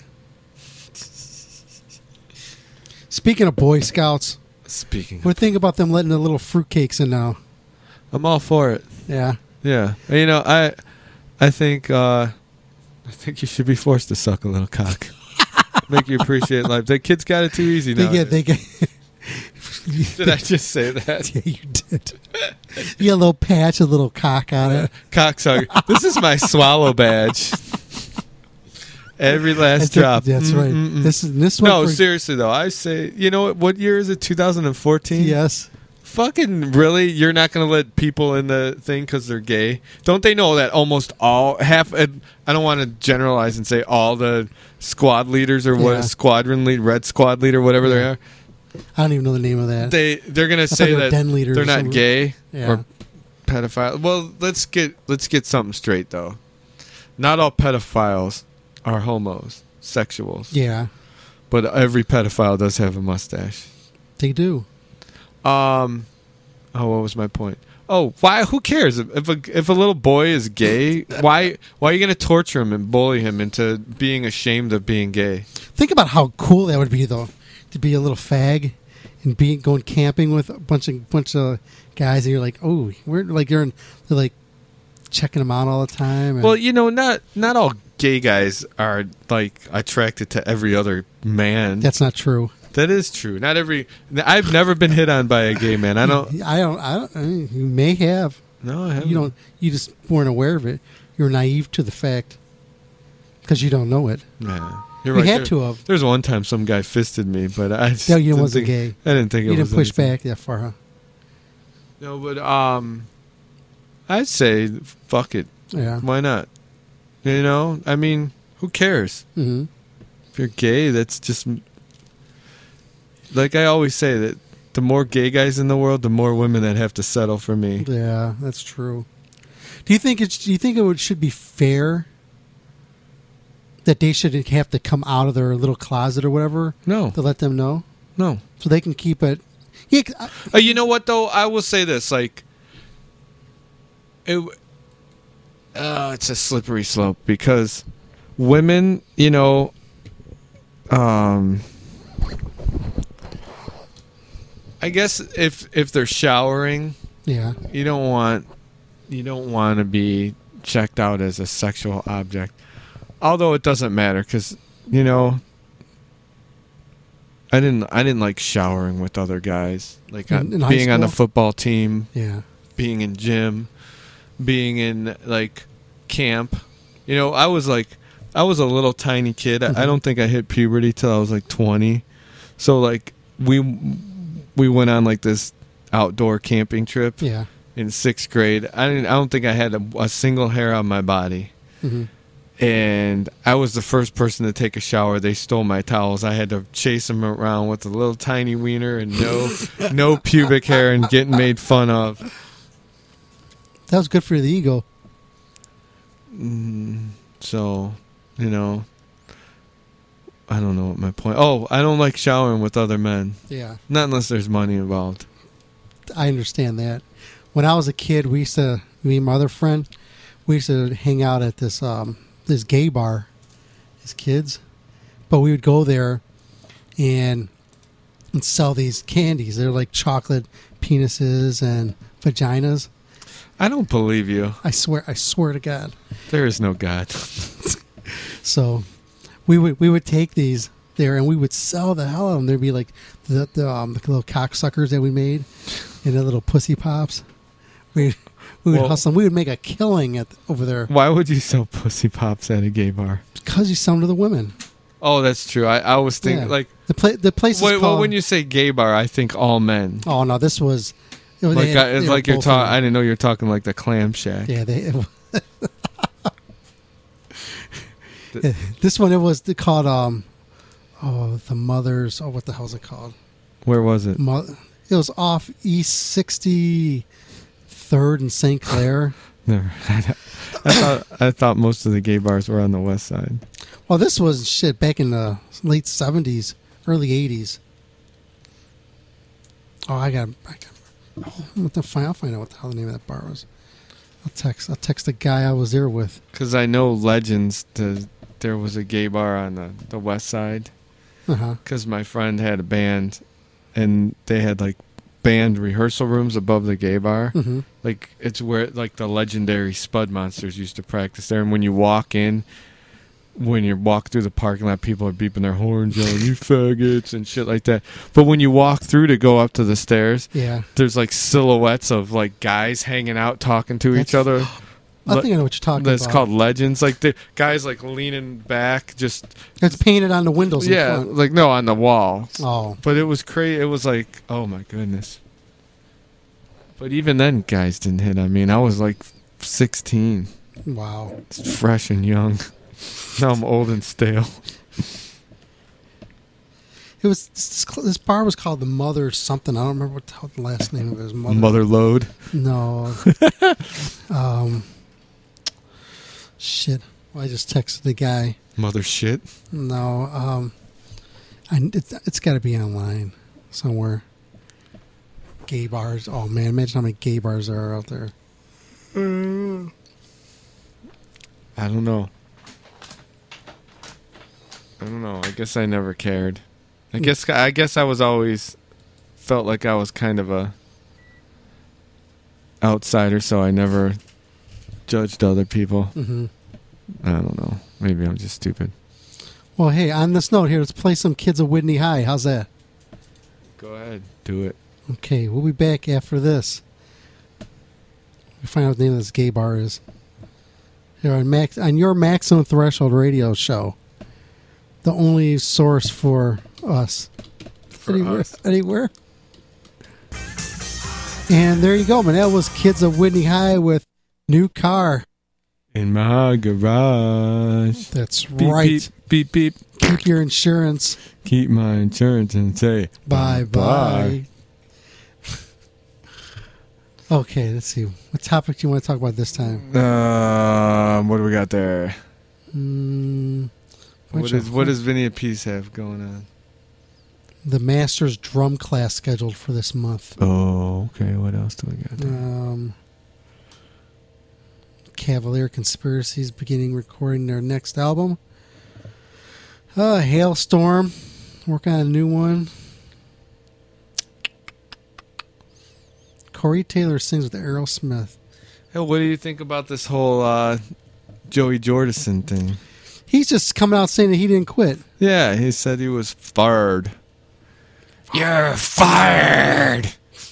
Speaking of Boy Scouts, Speaking, what do you think about them letting the little fruitcakes in now? I'm all for it. Yeah. Yeah. You know, I I think uh, I think you should be forced to suck a little cock. Make you appreciate life. The kids got it too easy They now. get. They get. Did I just say that? Yeah, you did. You got a little patch, a little cock on it. Cocksucker. This is my swallow badge. Every last That's, drop. that's right. Mm-mm-mm. This is this one. No, for, seriously though, I say, you know what? What year is it? two thousand fourteen. Yes. Fucking really? You're not going to let people in the thing because they're gay? Don't they know that almost all half? I don't want to generalize and say all the squad leaders or what Yeah. squadron lead, red squad leader, whatever they are. I don't even know the name of that. They they're going I to thought say they were that den leaders they're or not something. gay Yeah. or pedophile. Well, let's get let's get something straight though. Not all pedophiles are homos, sexuals. Yeah, But every pedophile does have a mustache. they do. Um, oh, what was my point? Oh, why? Who cares if a if a little boy is gay? Why why are you going to torture him and bully him into being ashamed of being gay? Think about how cool that would be, though, to be a little fag and be going camping with a bunch of bunch of guys, and you're like, oh, we're like you're in, they're like checking them out all the time. And, Well, you know, not not all gay guys are like attracted to every other man. that's not true. That is true. Not every. I've never been hit on by a gay man. I don't. I don't. I don't. I mean, you may have. No, I haven't. You don't. You just weren't aware of it. You're naive to the fact because you don't know it. Nah, you're We right. had There- to have. There's one time some guy fisted me, but I just No, you didn't wasn't think, gay. I didn't think You it didn't was push anything. back that far, huh? No, but um, I'd say fuck it. Yeah. Why not? You know, I mean, who cares? Mm-hmm. If you're gay, that's just like I always say that the more gay guys in the world, the more women that have to settle for me. Yeah, that's true. Do you think it's? Do you think it would, should be fair that they should have to come out of their little closet or whatever? No. To let them know? No. So they can keep it. Yeah, 'cause I- Uh, you know what though? I will say this: like, it. Uh, it's a slippery slope because women, you know, um, I guess if if they're showering, yeah. you don't want you don't want to be checked out as a sexual object. Although it doesn't matter because, you know, I didn't I didn't like showering with other guys. Like In- in high being on the school? football team, Yeah. being in gym, being in like camp. You know, I was like I was a little tiny kid. I- I don't think I hit puberty till I was like twenty. So like we we went on like this outdoor camping trip. Yeah. In sixth grade. I didn't I don't think I had a, a single hair on my body. hmm And I was the first person to take a shower. They stole my towels. I had to chase them around with a little tiny wiener and no no pubic hair and getting made fun of. That was good for the ego. Mm, so, you know, I don't know what my point. Oh, I don't like showering with other men. Yeah. Not unless there's money involved. I understand that. When I was a kid, we used to, me and my other friend, we used to hang out at this um, this gay bar as kids. But we would go there and, and sell these candies. They're like chocolate penises and vaginas. I don't believe you. I swear, I swear to God. There is no God. So we would we would take these there and we would sell the hell out of them. There'd be like the, the, um, the little cocksuckers that we made and the little pussy pops. We we would Well- hustle. We would make a killing at over there Why would you sell pussy pops at a gay bar? because you sell them to the women. Oh, that's true. I, I was thinking Yeah. like The pla- the place is wait, called. well, when you say gay bar, I think all men. Oh no, this was. It was Like they- I, it's they were like you're both talking. in- I didn't know you were talking like the clam shack. Yeah, they. This one it was called um, oh the mothers. Oh, what the hell is it called? Where was it? Mo- It was off East sixty-third and Saint Clair. Never. I thought I thought most of the gay bars were on the west side. Well, this was shit back in the late seventies, early eighties. Oh, I got. I got I'm gonna find, I'll find out what the hell the name of that bar was. I'll text. I'll text the guy I was there with. Because I know legends. To, there was a gay bar on the, the west side. Uh-huh. Because my friend had a band, and they had like band rehearsal rooms above the gay bar. Mhm. Like it's where like the legendary Spud Monsters used to practice there. And when you walk in, when you walk through the parking lot, people are beeping their horns, yelling, "You faggots" and shit like that. But when you walk through to go up to the stairs, Yeah. there's like silhouettes of like guys hanging out talking to each other. I think I know what you're talking That's about. called legends. Like the guys like leaning back, just It's painted on the windows. In yeah, front. like no on the wall. Oh. But it was crazy. It was like, oh my goodness. But even then, guys didn't hit on me, and I was like sixteen. Wow. It's fresh and young. Now I'm old and stale. It was this, this bar was called the Mother something. I don't remember what the, hell the last name of it was. Mother. Mother load. No. um. Shit. Well, I just texted the guy. Mother shit. No. Um. I, it's it's got to be online somewhere. Gay bars. Oh man, imagine how many gay bars there are out there. I don't know. I don't know. I guess I never cared. I guess I guess I was always felt like I was kind of a outsider, so I never judged other people. hmm I don't know. Maybe I'm just stupid. Well, hey, on this note here, let's play some Kids of Whitney High. How's that? Go ahead. Do it. Okay, we'll be back after this. We find out what the name of this gay bar is. Here on Max on your Maximum Threshold radio show. The only source for us. For anywhere, us. anywhere. And there you go, man. That was Kids of Whitney High with New Car. In my garage. That's Beep, right. Beep, beep, beep. Keep your insurance. Keep my insurance and say Bye bye. Okay, let's see. What topic do you want to talk about this time? Um, what do we got there? Mm, What bunch is of- what does Vinny Appice have going on? The Masters drum class scheduled for this month. Oh, okay. What else do we got? Um, Cavalier Conspiracies beginning recording their next album. Uh, Hailstorm working on a new one. Corey Taylor sings with Aerosmith. Hey, what do you think about this whole uh, Joey Jordison thing? He's just coming out saying that he didn't quit. Yeah, he said he was fired. You're fired.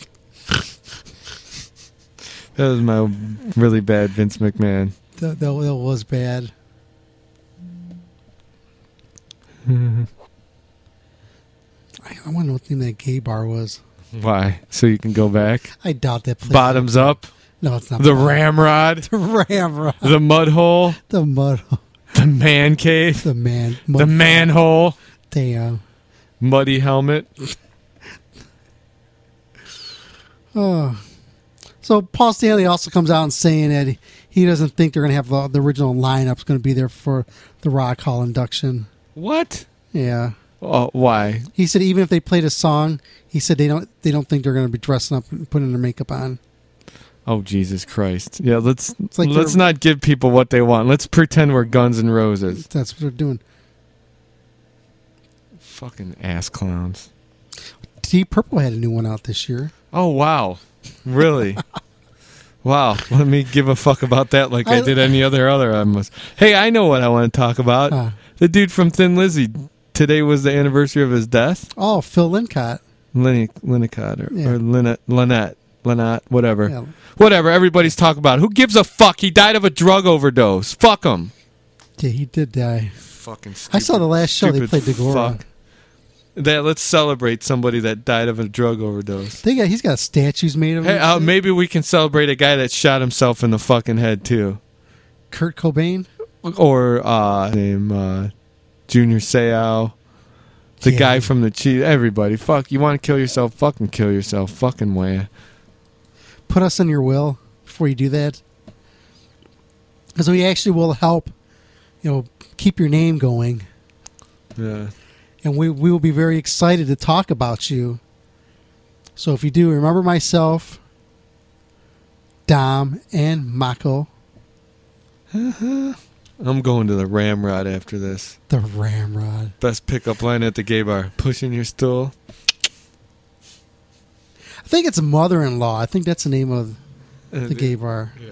That was my really bad Vince McMahon. That, that, that was bad. I, I want to know what the name of that gay bar was. Why? So you can go back? I doubt that place. Bottoms Up? No, it's not. The bottom. Ramrod? The Ramrod. The Mud Hole? The Mud Hole. The Man Cave? The Man. Mud the Manhole? Damn. Muddy Helmet? Oh. So Paul Stanley also comes out and saying that he, he doesn't think they're going to have the, the original lineup's going to be there for the Rock Hall induction. What? Yeah. Oh, why? He said even if they played a song, he said they don't they don't think they're going to be dressing up and putting their makeup on. Oh, Jesus Christ. Yeah, let's like let's not give people what they want. Let's pretend we're Guns N' Roses. That's what they're doing. Fucking ass clowns. Deep Purple had a new one out this year. Oh, wow. Really? Wow. Let me give a fuck about that like I, I did any other other. I must. Hey, I know what I want to talk about. Uh, the dude from Thin Lizzy. Today was the anniversary of his death. Oh, Phil Lynott. Lenny, Lynott or, yeah. or Lynette, Lynette, Lynott, whatever. Yeah. Whatever. Everybody's talking about it. Who gives a fuck? He died of a drug overdose. Fuck him. Yeah, he did die. Fucking stupid. I saw the last show they played Dagora. Fuck. That let's celebrate somebody that died of a drug overdose. They got he's got statues made of him. Hey, uh, maybe we can celebrate a guy that shot himself in the fucking head too. Kurt Cobain or uh name uh Junior Seau. The yeah. guy from the cheat. Everybody, fuck. You want to kill yourself? Fucking kill yourself. Fucking way. Put us in your will before you do that, because we actually will help. You know, keep your name going. Yeah. And we we will be very excited to talk about you. So if you do, remember myself, Dom, and Mako. I'm going to the Ramrod after this. The Ramrod. Best pickup line at the gay bar. Pushing your stool. I think it's Mother-in-Law. I think that's the name of the gay bar. Yeah.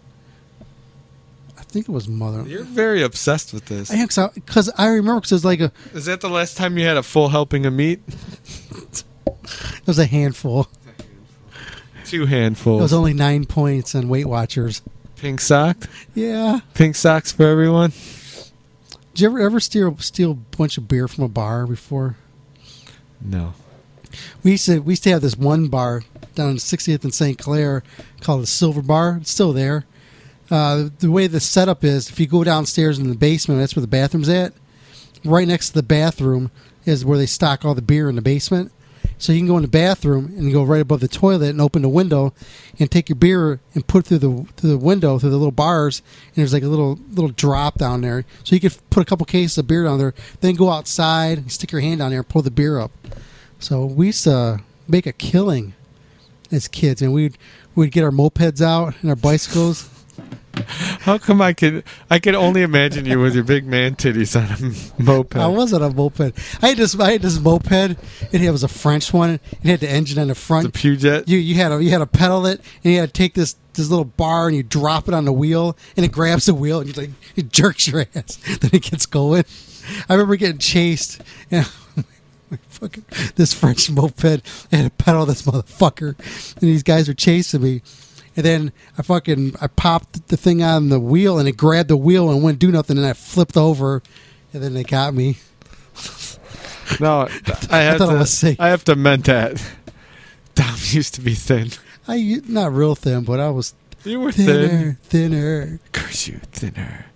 I think it was Mother. You're very obsessed with this. I am, because I remember because it was like a. Is that the last time you had a full helping of meat? It was a handful. Two handfuls. It was only nine points on Weight Watchers. Pink socked? Yeah. Pink socks for everyone? Did you ever ever steal steal a bunch of beer from a bar before? No. We used to we used to have this one bar down on sixtieth and Saint Clair called the Silver Bar. It's still there. Uh, the way the setup is, if you go downstairs in the basement, that's where the bathroom's at. Right next to the bathroom is where they stock all the beer in the basement. So you can go in the bathroom and go right above the toilet and open the window and take your beer and put it through the through the window through the little bars. And there's like a little little drop down there, so you could put a couple cases of beer down there. Then go outside and stick your hand down there and pull the beer up. So we used to make a killing as kids, and we'd we'd get our mopeds out and our bicycles. How come I could I could only imagine you with your big man titties on a moped? I wasn't a moped. I had this I had this moped, and it was a French one. It had the engine on the front. The Puget. You you had a you had to pedal it, and you had to take this this little bar and you drop it on the wheel, and it grabs the wheel, and you like it jerks your ass. Then it gets going. I remember getting chased, and fucking this French moped. I had to pedal this motherfucker, and these guys are chasing me. And then I fucking I popped the thing on the wheel, and it grabbed the wheel and wouldn't do nothing, and I flipped over, and then they got me. No, I have I to. I, was sick. I have to amend that. Dom used to be thin. I not real thin, but I was. You were thinner, thin. Thinner. Curse you, thinner.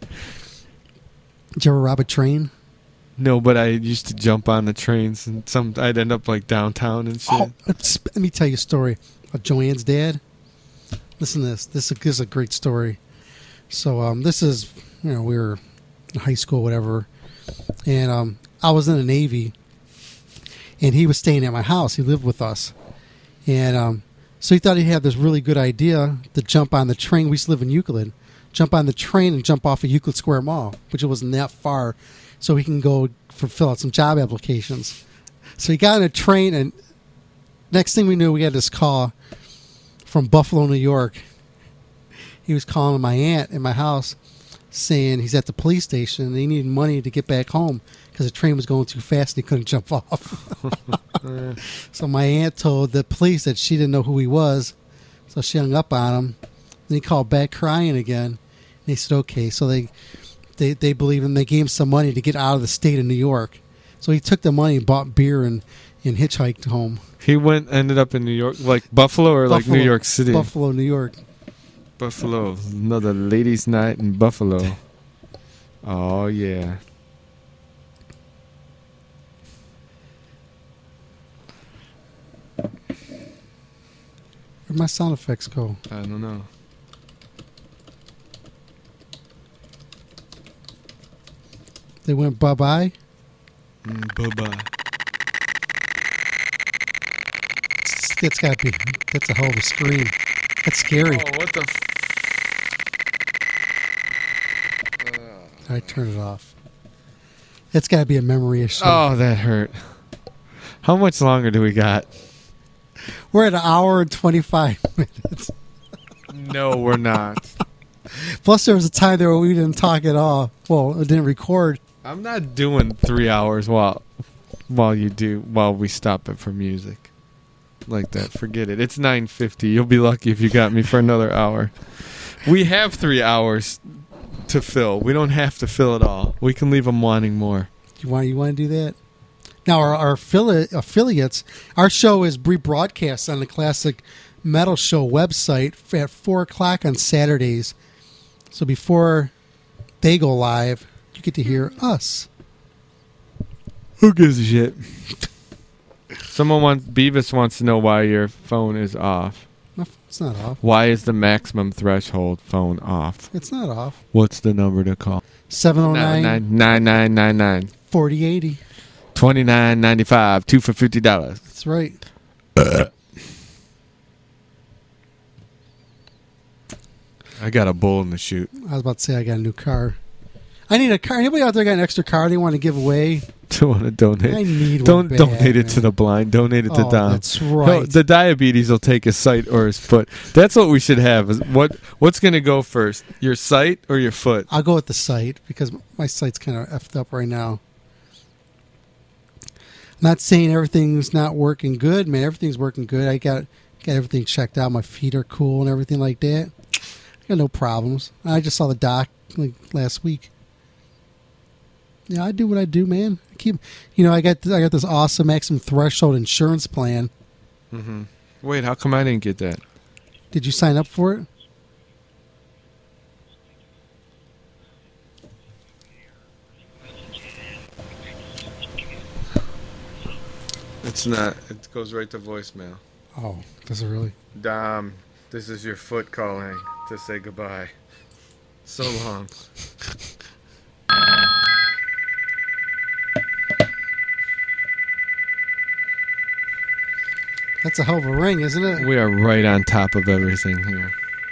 Did you ever rob a train? No, but I used to jump on the trains, and some I'd end up like downtown and shit. Oh, let me tell you a story of Joanne's dad. Listen to this. This is, this is a great story. So um, this is, you know, we were in high school, whatever, and um, I was in the Navy, and he was staying at my house. He lived with us, and um, so he thought he had this really good idea to jump on the train. We used to live in Euclid. Jump on the train and jump off of Euclid Square Mall, which it wasn't that far, so he can go for fill out some job applications. So he got on a train, and next thing we knew, we had this call from Buffalo, New York, he was calling my aunt in my house saying he's at the police station and he needed money to get back home because the train was going too fast and he couldn't jump off. So my aunt told the police that she didn't know who he was, so she hung up on him. Then he called back crying again, and they said, okay. So they, they, they believe him. They gave him some money to get out of the state of New York. So he took the money and bought beer and, and hitchhiked home. He went, ended up in New York, like Buffalo or Buffalo, like New York City? Buffalo, New York. Buffalo, another ladies' night in Buffalo. Oh, yeah. Where'd my sound effects go? I don't know. They went bye-bye? Mm, bye-bye. That's got to be, that's a hell of a scream. That's scary. Oh, what the f- uh, I turn it off. It's got to be a memory issue. Oh, that hurt. How much longer do we got? We're at an hour and twenty-five minutes. No, we're not. Plus, there was a time there where we didn't talk at all. Well, it didn't record. I'm not doing three hours while while you do while we stop it for music like that. Forget it. It's nine fifty. You'll be lucky if you got me for another hour. We have three hours to fill. We don't have to fill it all. We can leave them wanting more. You want you want to do that? Now, our, our affili- affiliates, our show is rebroadcast on the Classic Metal Show website at four o'clock on Saturdays. So before they go live, you get to hear us. Who gives a shit? Someone wants, Beavis wants to know why your phone is off. No, it's not off. Why is the maximum threshold phone off? It's not off. What's the number to call? seven oh nine, nine nine nine nine forty eighty twenty-nine ninety-five, two for fifty dollars. That's right. I got a bull in the chute. I was about to say I got a new car. I need a car. Anybody out there got an extra car they want to give away? Do want to donate? I need Don't one bad, donate it man. to the blind. Donate it to Oh, Dom. that's right. No, the diabetes will take his sight or his foot. That's what we should have. Is what What's going to go first? Your sight or your foot? I'll go with the sight because my sight's kind of effed up right now. Not saying everything's not working good, man. Everything's working good. I got got everything checked out. My feet are cool and everything like that. I got no problems. I just saw the doc like last week. Yeah, I do what I do, man. I keep, you know, I got I got this awesome maximum threshold insurance plan. Mm-hmm. Wait, how come I didn't get that? Did you sign up for it? It's not. It goes right to voicemail. Oh, does it really? Dom, this is your foot calling to say goodbye. So long. That's a hell of a ring, isn't it? We are right on top of everything here.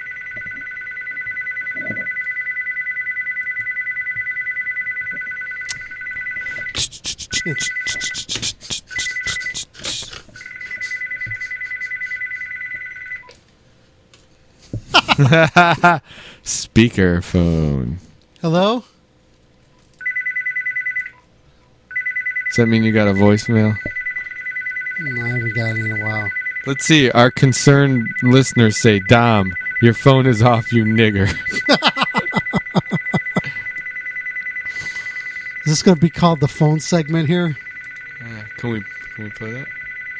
Speakerphone. Hello? Does that mean you got a voicemail? No, I haven't got any in a while. Let's see. Our concerned listeners say, Dom, your phone is off, you nigger. Is this going to be called the phone segment here? Uh, can we can we play that?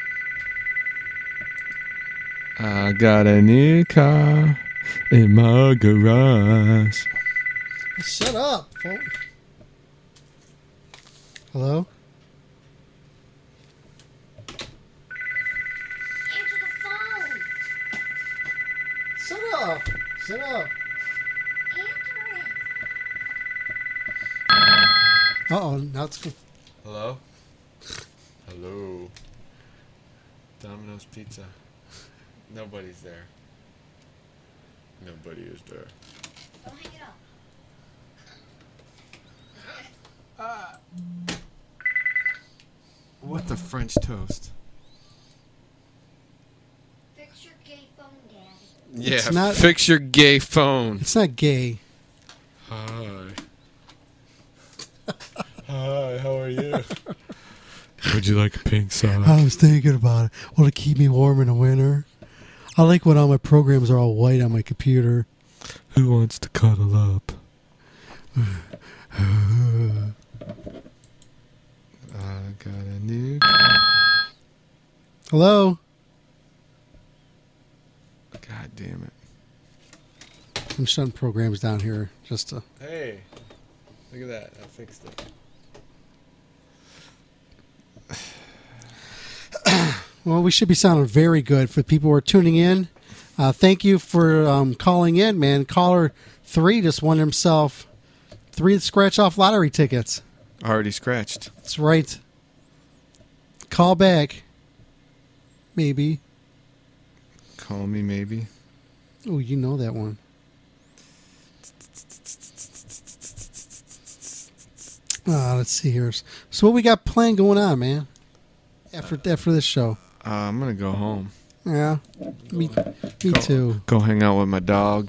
I got a new car in my garage. Shut up, phone. Hello? Answer the phone. Shut up. Shut up. Uh-oh, now it's... Hello? Hello? Domino's Pizza. Nobody's there. Nobody is there. Don't hang it up. Ah. What the French toast? Fix your gay phone, Daddy. Yeah, It's not- fix your gay phone. It's not gay. Hi. Hi, how are you? Would you like a pink sock? I was thinking about it. Will it keep me warm in the winter? I like when all my programs are all white on my computer. Who wants to cuddle up? I got a new. Hello? God damn it. I'm shutting programs down here just to... Hey, look at that. I fixed it. Well, we should be sounding very good for people who are tuning in. Uh, thank you for um, calling in, man. Caller three just won himself three scratch-off lottery tickets. Already scratched. That's right. Call back. Maybe. Call me, maybe. Oh, you know that one. Uh, let's see here. So what we got planned going on, man? After after this show. Uh, I'm gonna go home. Yeah. Me, me Go- too. Go hang out with my dog.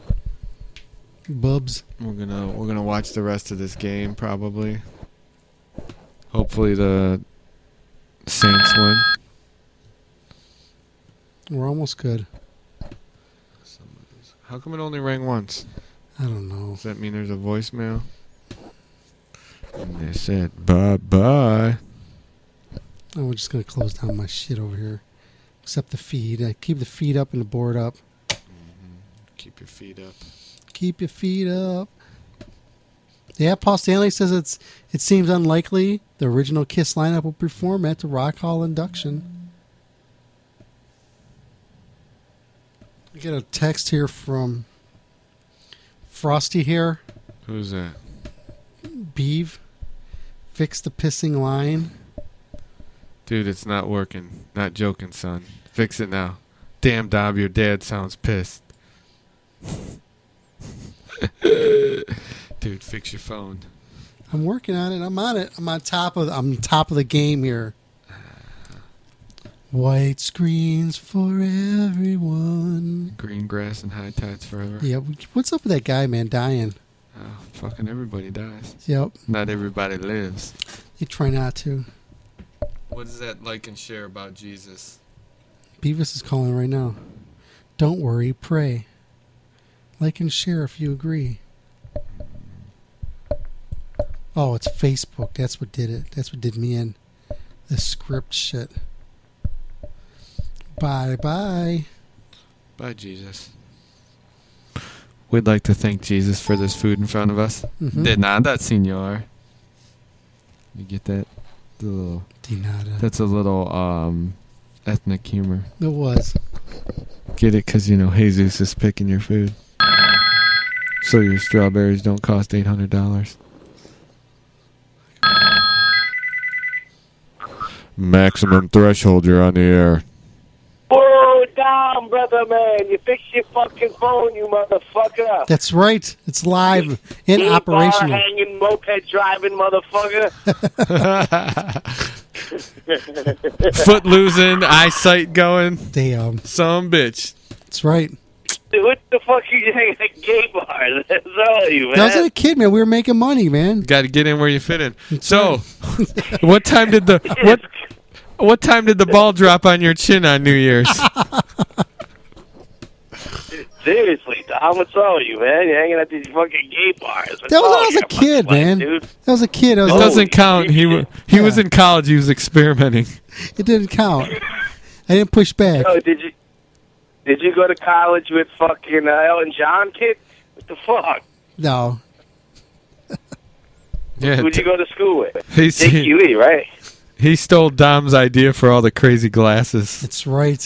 Bubs. We're gonna we're gonna watch the rest of this game probably. Hopefully the Saints win. We're almost good. How come it only rang once? I don't know. Does that mean there's a voicemail? And they said bye bye. Oh, we're just gonna close down my shit over here. Except the feed. I keep the feed up and the board up. Keep your feet up. Keep your feet up. Yeah, Paul Stanley says it's it seems unlikely the original Kiss lineup will perform at the Rock Hall induction. I get a text here from Frosty here. Who's that? Beeve. Fix the pissing line. Dude, it's not working. Not joking, son. Fix it now. Damn, Dom, your dad sounds pissed. Dude, fix your phone. I'm working on it. I'm on it. I'm on top of I'm top of the game here. White screens for everyone. Green grass and high tides forever. Yeah, what's up with that guy, man, dying? Oh, fucking everybody dies. Yep. Not everybody lives. You try not to. What is that like and share about Jesus? Beavis is calling right now. Don't worry, pray. Like and share if you agree. Oh, it's Facebook. That's what did it. That's what did me in. The script shit. Bye bye. Bye, Jesus. We'd like to thank Jesus for this food in front of us. Mhm. De nada, senor. You get that? The little, De nada. That's a little um, ethnic humor. It was. Get it? Because, you know, Jesus is picking your food. So your strawberries don't cost eight hundred dollars. Maximum Threshold, you're on the air. Whoa, down, brother, man. You fix your fucking phone, you motherfucker. That's right. It's live and E-bar operational. hanging, moped driving, motherfucker. Foot losing, eyesight going. Damn. Some bitch. That's right. Dude, what the fuck are you doing at gay bars? That's all you, man. I was a kid, man. We were making money, man. Got to get in where you fit in. So, what time did the what what time did the ball drop on your chin on New Year's? Seriously, Tom, what's all you, man? You're hanging at these fucking gay bars. What's That was when all I was you, a kid, fucking man. dude? That was a kid. I It was doesn't count. He wa- he was in college. He was experimenting. It didn't count. I didn't push back. Oh, did you did you go to college with fucking uh, Elton John, kid? What the fuck? No. Yeah, Who'd you go to school with? He's- Dick Huey, right? He stole Dom's idea for all the crazy glasses. That's right.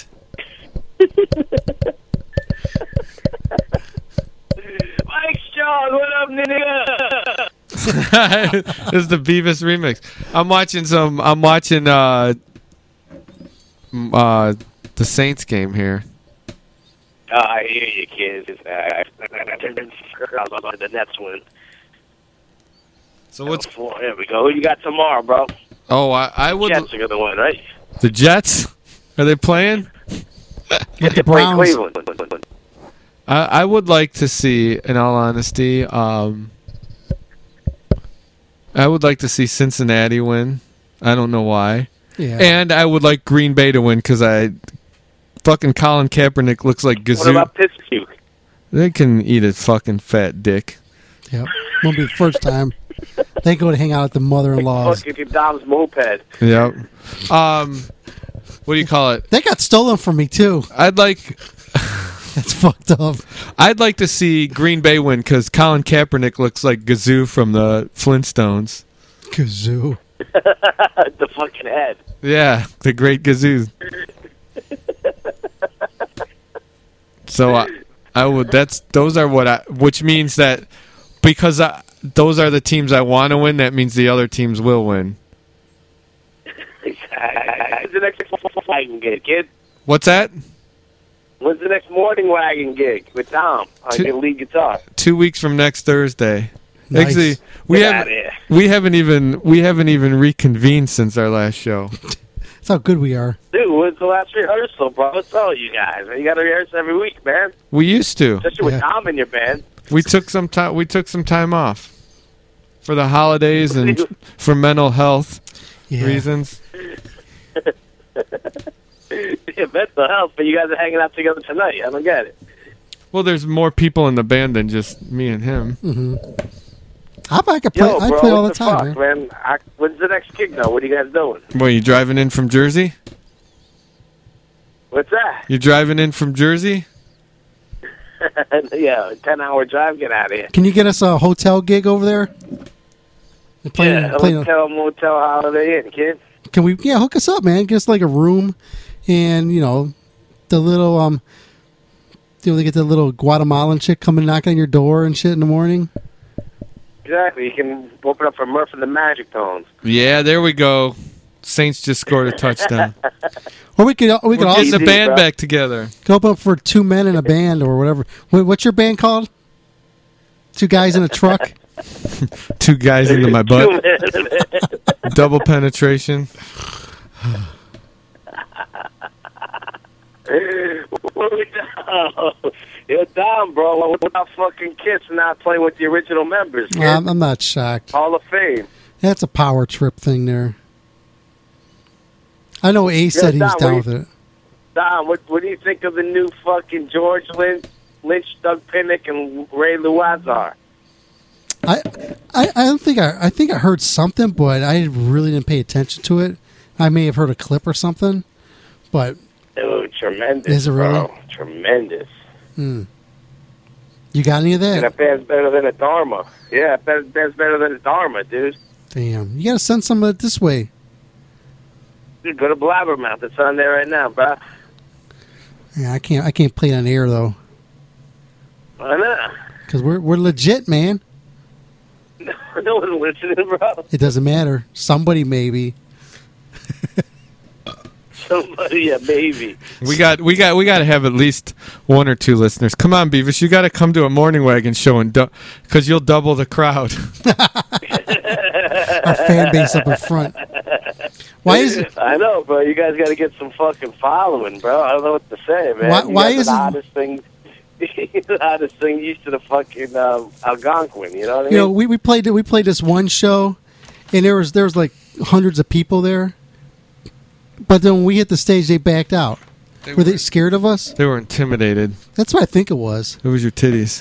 Mike Shaw, what up, nigga? This is the Beavis remix. I'm watching some. I'm watching uh, m- uh, the Saints game here. Oh, I hear you, kids. Uh, I on the Nets win. So what's? Oh, there we go. Who you got tomorrow, bro? Oh, I, I would. Jets are gonna win, right? The Jets? Are they playing? With the Play Browns. Cleveland. I, I would like to see, in all honesty, um, I would like to see Cincinnati win. I don't know why. Yeah. And I would like Green Bay to win because I fucking Colin Kaepernick looks like Gazoo. What about Pittsburgh? They can eat a fucking fat dick. Yep. Won't be the first time. They go to hang out at the mother-in-law's. Fucking Dom's moped. Yep. Um, what do you call it? They got stolen from me too. I'd like. That's fucked up. I'd like to see Green Bay win because Colin Kaepernick looks like Gazoo from the Flintstones. Gazoo. The fucking head. Yeah, the great Gazoo. So I, I would. That's those are what I. Which means that because I, those are the teams I want to win. That means the other teams will win. When's the next wagon gig, kid? What's that? When's the next morning wagon gig with Tom on Two- your lead guitar? Two weeks from next Thursday. Nice. Actually, we Get have outta here. we haven't even we haven't even reconvened since our last show. That's how good we are. Dude, when's the last rehearsal, bro? Let's tell you guys. You got to rehearse every week, man. We used to. Especially with Tom in your band. We took some time. We took some time off for the holidays and for mental health Yeah. reasons. Yeah, mental health, but you guys are hanging out together tonight. I don't get it. Well, there's more people in the band than just me and him. Mm-hmm. I, I could play. Yo, I bro, play all the what time, fuck, man. man? I, when's the next gig, though? What are you guys doing? What, you driving in from Jersey? What's that? You driving in from Jersey? Yeah, ten-hour drive. Get out of here. Can you get us a hotel gig over there? They're Playing, Yeah, playing, hotel, motel, Holiday Inn, kid. can we? Yeah, hook us up, man. Get us like a room, and you know, the little um, do they get the little Guatemalan chick coming knocking on your door and shit in the morning? Exactly. You can open up for Murph and the Magic Tones. Yeah, there we go. Saints just scored a touchdown. Or we could we could We're also getting the band back together. Go open up for two men in a band or whatever. What, what's your band called? Two guys in a truck. Two guys into my butt. Double penetration. You're down, bro. What about fucking Kiss not playing with the original members? Kid? I'm, I'm not shocked. Hall of Fame. That's a power trip thing there. I know Ace Yeah, said he was Don, down what with do you- it. Don, what, what do you think of the new fucking George Lynch, Lynch Doug Pinnick, and Ray Luazar? I, I I don't think I I think I heard something, but I really didn't pay attention to it. I may have heard a clip or something, but Dude, tremendous. Is it really? Bro. Tremendous. hmm. You got any of And that? that band's better than a Dharma. Yeah, that band's better than a Dharma, dude. Damn, you got to send some of it this way. Dude, go to Blabbermouth. It's on there right now, bro. Yeah, I can't I can't play it on air though, Why not? because we're we're legit, man. No one's listening, bro. It doesn't matter. Somebody maybe. Somebody, yeah, maybe. We got we got we got to have at least one or two listeners. Come on, Beavis, you got to come to a Morning Wagon show and because du- you'll double the crowd. Our fan base up in front. Why is it? I know, bro. You guys got to get some fucking following, bro. I don't know what to say, man. Why- you why guys is are the it- hottest thing? The hottest thing used to the fucking um, Algonquin. You know what I mean? You know, we, we played we played this one show, and there was there was like hundreds of people there. But then when we hit the stage, they backed out. They were they were- scared of us? They were intimidated. That's what I think it was. It was your titties.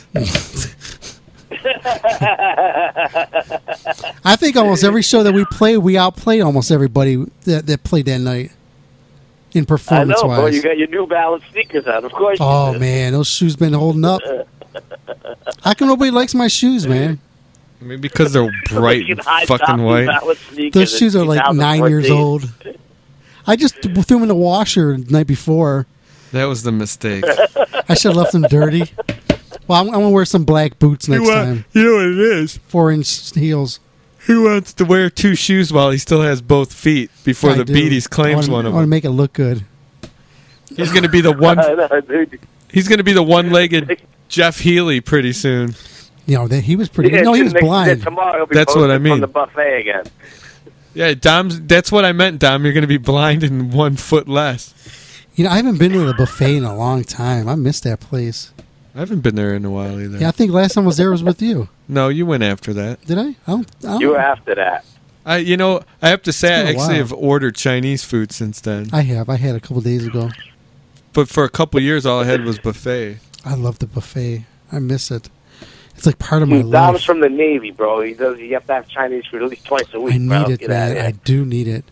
I think almost every show that we played, we outplayed almost everybody that, that played that night in I performance know, bro. wise. You got your New Balance sneakers on, of course. you Oh do. man, those shoes been holding up. How come nobody likes my shoes, man? Maybe because they're bright and Fucking high top fucking New white. Balance sneakers Those in shoes are like nine years twenty old. I just threw them in the washer the night before. That was the mistake. I should have left them dirty. Well, I'm, I'm gonna wear some black boots next You want- time. You know what it is? Four inch heels. Who wants to wear two shoes while he still has both feet before I the do. Beaties claims I wanna, one of I want to them? make it look good. He's going to be the one. I know, dude. He's going to be the one-legged Jeff Healy pretty soon. You know that he was pretty. Yeah, no, he was next- blind. Tomorrow he'll be That's what I posted mean. From the buffet again. Yeah, Dom's. That's what I meant, Dom. You're going to be blind and one foot less. You know, I haven't been to the buffet in a long time. I miss that place. I haven't been there in a while either. Yeah, I think last time I was there was with you. No, you went after that. Did I? I don't, I don't You were after that. I, you know, I have to say, I been a actually while. have ordered Chinese food since then. I have. I had a couple days ago. But for a couple years, all I had was buffet. I love the buffet. I miss it. It's like part of my Dude, Dom's life. from the Navy, bro. He does. You have to have Chinese food at least twice a week. I need bro. it, Get out of man. here. I do need it.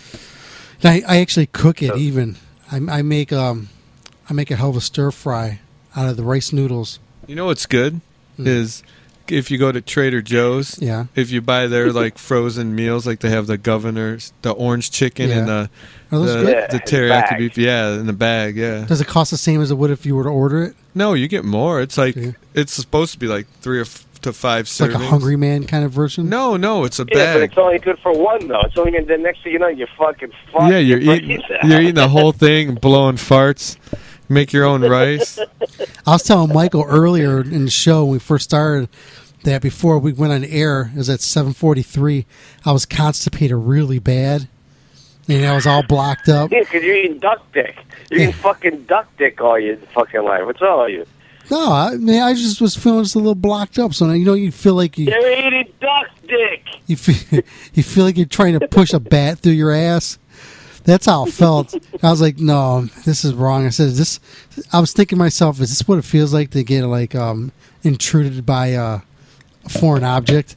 And I, I actually cook it. Even I, I make um, I make a hell of a stir fry out of the rice noodles. You know what's good is if you go to Trader Joe's. Yeah. If you buy their like frozen meals, like they have the governor's, the orange chicken Yeah. and the Are those the, good? Yeah, the in the teriyaki bag. beef. Yeah, in the bag. Yeah. Does it cost the same as it would if you were to order it? No, you get more. It's like Okay. it's supposed to be like three or f- to five It's servings. like a Hungry Man kind of version. No, no, it's a Yeah, but bag. it's only good for one though. It's only gonna. The next thing you know, you're fucking fucked. Yeah, you're Your eating. brain's You're out. eating the whole thing, blowing farts. Make your own rice. I was telling Michael earlier in the show when we first started that before we went on air, it was at seven forty-three, I was constipated really bad. And I was all blocked up. Yeah, because you're eating duck dick. You're eating fucking duck dick all your fucking life. What's wrong with you? No, I mean, I just was feeling just a little blocked up. So, you know, you feel like you You're eating duck dick. you feel, you feel like you're trying to push a bat through your ass. That's how it felt. I was like, no, this is wrong. I said, is this, I was thinking to myself, is this what it feels like to get like um, intruded by uh, a foreign object?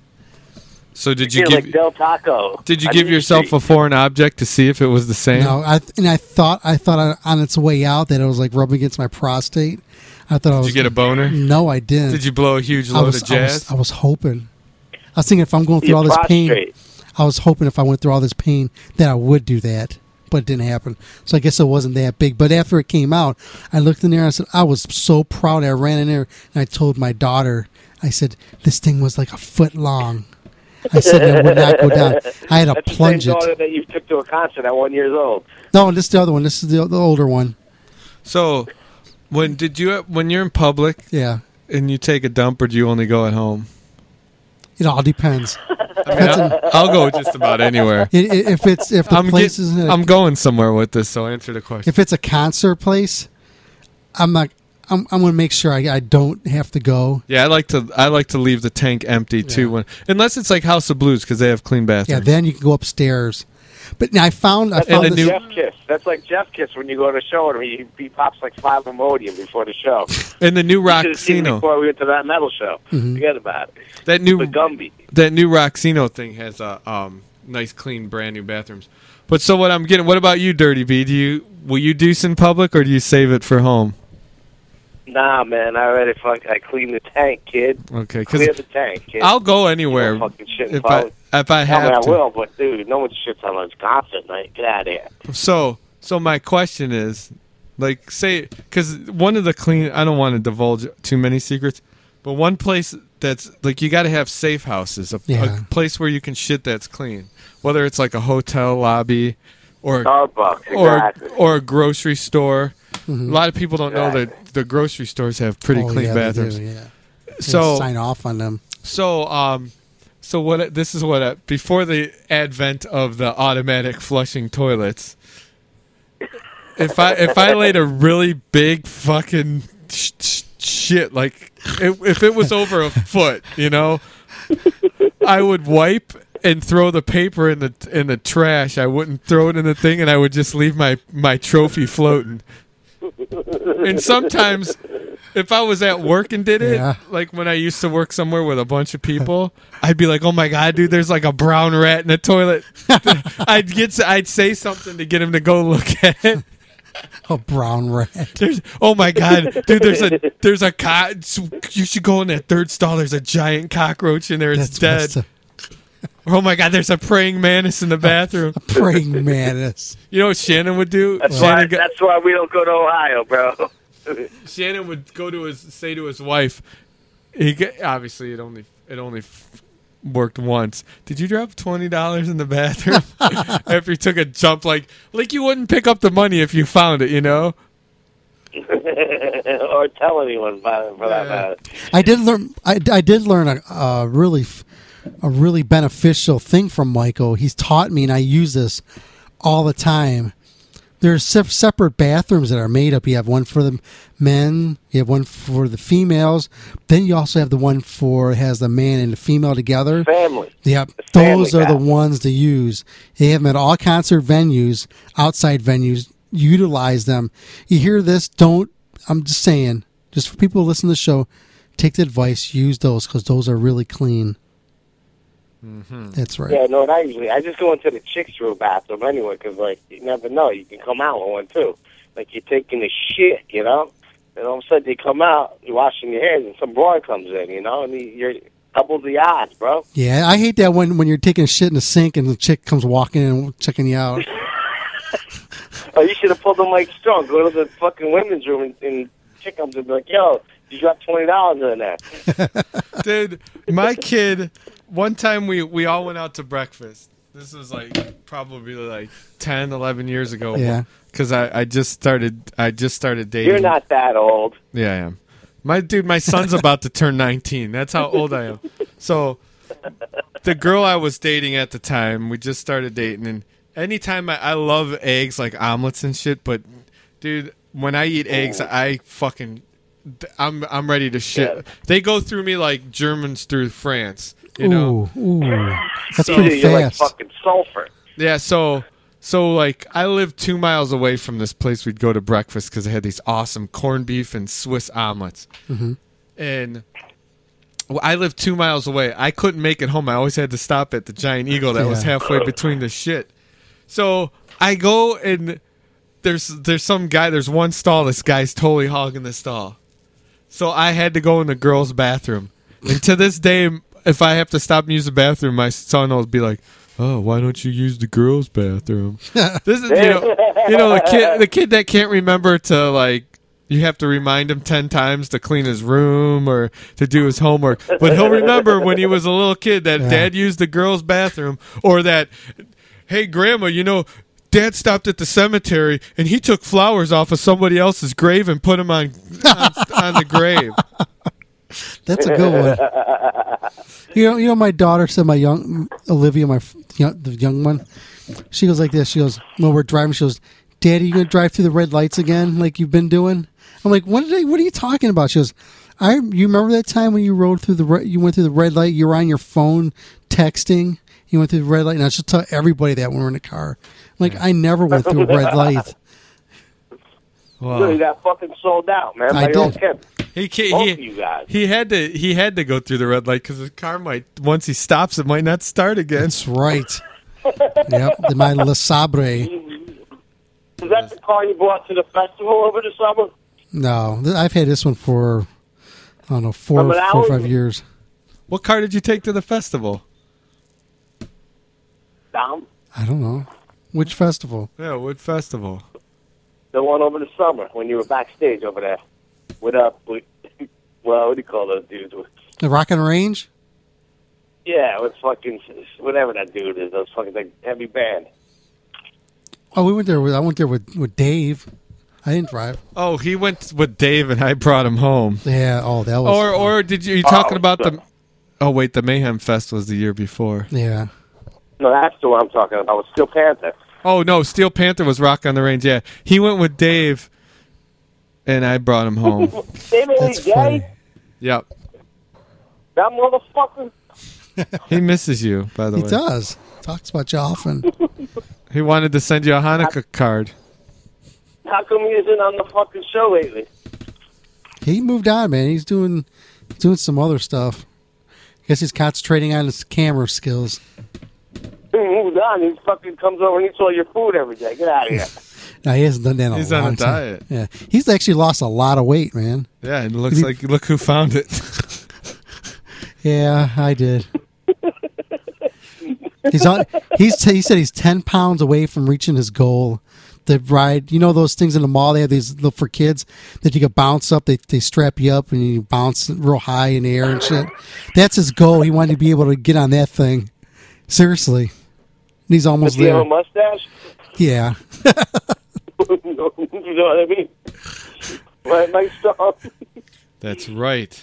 So did You you feel give like Del Taco. did you on give your yourself street. a foreign object to see if it was the same? No, I and I thought I thought on- on its way out that it was like rubbing against my prostate. I thought I Did was. you get a boner? No, I didn't. Did you blow a huge I load was, of I was, jazz? I was hoping. I was thinking if I'm going through Your all this pain, prostrate. I was hoping if I went through all this pain that I would do that, but it didn't happen. So I guess it wasn't that big. But after it came out, I looked in there and I said, I was so proud. I ran in there and I told my daughter, I said, this thing was like a foot long. I said it would not go down. I had to That's plunge the same it. daughter that you took to a concert at one years old. No, this is the other one. This is the, the older one. So, when did you when you're in public Yeah. and you take a dump, or do you only go at home? It all depends. I mean, I'll, I'll go just about anywhere. It, it, if it's if the I'm place get- is in a, I'm going somewhere with this, so answer the question. if it's a concert place, I'm not. I'm I'm gonna make sure I, I don't have to go. Yeah, I like to I like to leave the tank empty too, when unless it's like House of Blues because they have clean Yeah, bathrooms. then you can go upstairs. But now I found I That's found like this, Jeff Kiss. That's like Jeff Kiss when you go to a show and he, he pops like five Imodium before the show. And the new You should've seen it Roxino, before we went to that metal show. Mhm. Forget about it. that new The Gumby. that new Roxino thing has a um nice, clean, brand new bathrooms. But so what I'm getting? What about you, Dirty B? Do you will you deuce in public or do you save it for home? Nah, man, I already fuck. I cleaned the tank, kid. Okay, Clear because the tank, kid. I'll go anywhere You don't fucking shit in if I public. if I I have mean, I to. will, but dude, no one shits on those concert night. Get out of here. So, so my question is, like, say, because one of the clean, I don't want to divulge too many secrets, but one place that's like you got to have safe houses, a, Yeah. a place where you can shit that's clean, whether it's like a hotel lobby or Starbucks, or exactly. or a grocery store. Mhm. A lot of people don't know that the grocery stores have pretty Oh, clean yeah, they bathrooms. do, yeah. They So sign off on them. so um so what this is what I, before the advent of the automatic flushing toilets, if I if I laid a really big fucking sh- sh- shit like if, if it was over a foot, you know, I would wipe and throw the paper in the in the trash. I wouldn't throw it in the thing, and I would just leave my my trophy floating. And sometimes, if I was at work and did it, Yeah. like when I used to work somewhere with a bunch of people, I'd be like, "Oh my god, dude, there's like a brown rat in the toilet." I'd get, I'd say something to get him to go look at it. A brown rat. There's, oh my god, dude, there's a, there's a co- You should go in that third stall. There's a giant cockroach in there. It's That's dead. Oh my god, there's a praying mantis in the bathroom. Praying mantis. You know what Shannon would do? That's why. Shannon, go- That's why we don't go to Ohio, bro. Shannon would go to his say to his wife. He get, obviously it only it only f- worked once. Did you drop twenty dollars in the bathroom after you took a jump? Like like you wouldn't pick up the money if you found it, you know? Or tell anyone about it, for that matter. I did learn. I, I did learn a, a really, f- a really beneficial thing from Michael. He's taught me, and I use this all the time. There's se- separate bathrooms that are made up. You have one for the men, you have one for the females. Then you also have the one for has the man and the female together. Family. Yep, The family those are the bathroom. ones to use. They have them at all concert venues, outside venues. Utilize them. You hear this? Don't. I'm just saying. Just for people who listen to the show, take the advice. Use those because those are really clean. Mm-hmm. That's right. Yeah, no, not usually. I just go into the chicks' room bathroom anyway, because, like, you never know. You can come out with one, too. Like, you're taking a shit, you know? And all of a sudden you come out, you're washing your hands, and some boy comes in, you know? And you're double the odds, bro. Yeah, I hate that when, when you're taking a shit in the sink and the chick comes walking in and checking you out. Oh, you should have pulled them like strong. Go to the fucking women's room, and, and chick comes in and be like, yo, you got twenty dollars in there. Dude, my kid, one time we, we all went out to breakfast. This was like probably like ten, eleven years ago. Yeah. Because I, I just started I just started dating. You're not that old. Yeah, I am. My dude, my son's about to turn nineteen. That's how old I am. So the girl I was dating at the time, we just started dating, and anytime I, I love eggs, like omelets and shit, but dude, when I eat eggs, I fucking I'm I'm ready to shit. Yeah. They go through me like Germans through France, you know. Ooh, ooh. That's So- pretty You're like fast. fucking sulfur. Yeah, so so like I lived two miles away from this place we'd go to breakfast because they had these awesome corned beef and Swiss omelets. Mhm. And well, I lived two miles away. I couldn't make it home. I always had to stop at the Giant Eagle that was Yeah. halfway between the shit. So I go and there's there's some guy. There's one stall. This guy's totally hogging the stall. So I had to go in the girls' bathroom. And to this day, if I have to stop and use the bathroom, my son will be like, "Oh, why don't you use the girls' bathroom?" This is, you know, you know, the kid, the kid that can't remember to like, you have to remind him ten times to clean his room or to do his homework, but he'll remember when he was a little kid that Yeah. Dad used the girls' bathroom, or that, hey, Grandma, you know, Dad stopped at the cemetery and he took flowers off of somebody else's grave and put them on on, on the grave. That's a good one. You know, you know, my daughter said, my young Olivia, my f- young, the young one, she goes like this. She goes, when we're driving, she goes, "Daddy, you gonna drive through the red lights again, like you've been doing?" I'm like, "What did I, what are you talking about?" She goes, "I, you remember that time when you rode through the, re- you went through the red light, you were on your phone texting, you went through the red light," and I should tell everybody that when we're in the car. I'm like, I never went through a red light. Really, that fucking sold out, man. I By your own did. kid. He can't, Both he, of you guys. he had to he had to go through the red light because his car might, once he stops, it might not start again. That's right. Yep, my Le Sabre. Is that the car you brought to the festival over the summer? No, th- I've had this one for I don't know four, From an four or hour? five years. What car did you take to the festival? Dom? I don't know which festival. Yeah, what festival? The one over the summer when you were backstage over there. With, uh, with, well, what do you call those dudes? With, The Rock and Range. yeah, with fucking, whatever that dude is, those fucking like, heavy band. Oh, we went there. With, I went there with, with Dave. I didn't drive. Oh, he went with Dave and I brought him home. Yeah. Oh, that was. Or or did you? Are you Oh, talking about shit. the? Oh wait, the Mayhem Fest was the year before. Yeah. No, that's the one I'm talking about. With Steel Panther. Oh no, Steel Panther was Rock on the Range. Yeah, he went with Dave, and I brought him home. David Lee That's Gay? funny. Yep, That motherfucker? he misses you. By the He way, does. Talks about you often. he wanted to send you a Hanukkah card. How come he isn't on the fucking show lately? He moved on, man. He's doing doing some other stuff. Guess he's concentrating on his camera skills. He moved on. He fucking comes over and eats all your food every day. Get out of here. No, he hasn't done that in a He's on a long time. diet. Yeah, he's actually lost a lot of weight, man. Yeah, and it looks He- like look who found it. Yeah, I did. He's on. He's he said he's ten pounds away from reaching his goal. The ride, you know those things in the mall. They have these look for kids that you can bounce up. They they strap you up and you bounce real high in the air and shit. That's his goal. He wanted to be able to get on that thing. Seriously, and he's almost Does he have there. a mustache? Yeah. You know what I mean? Right, nice dog. That's right.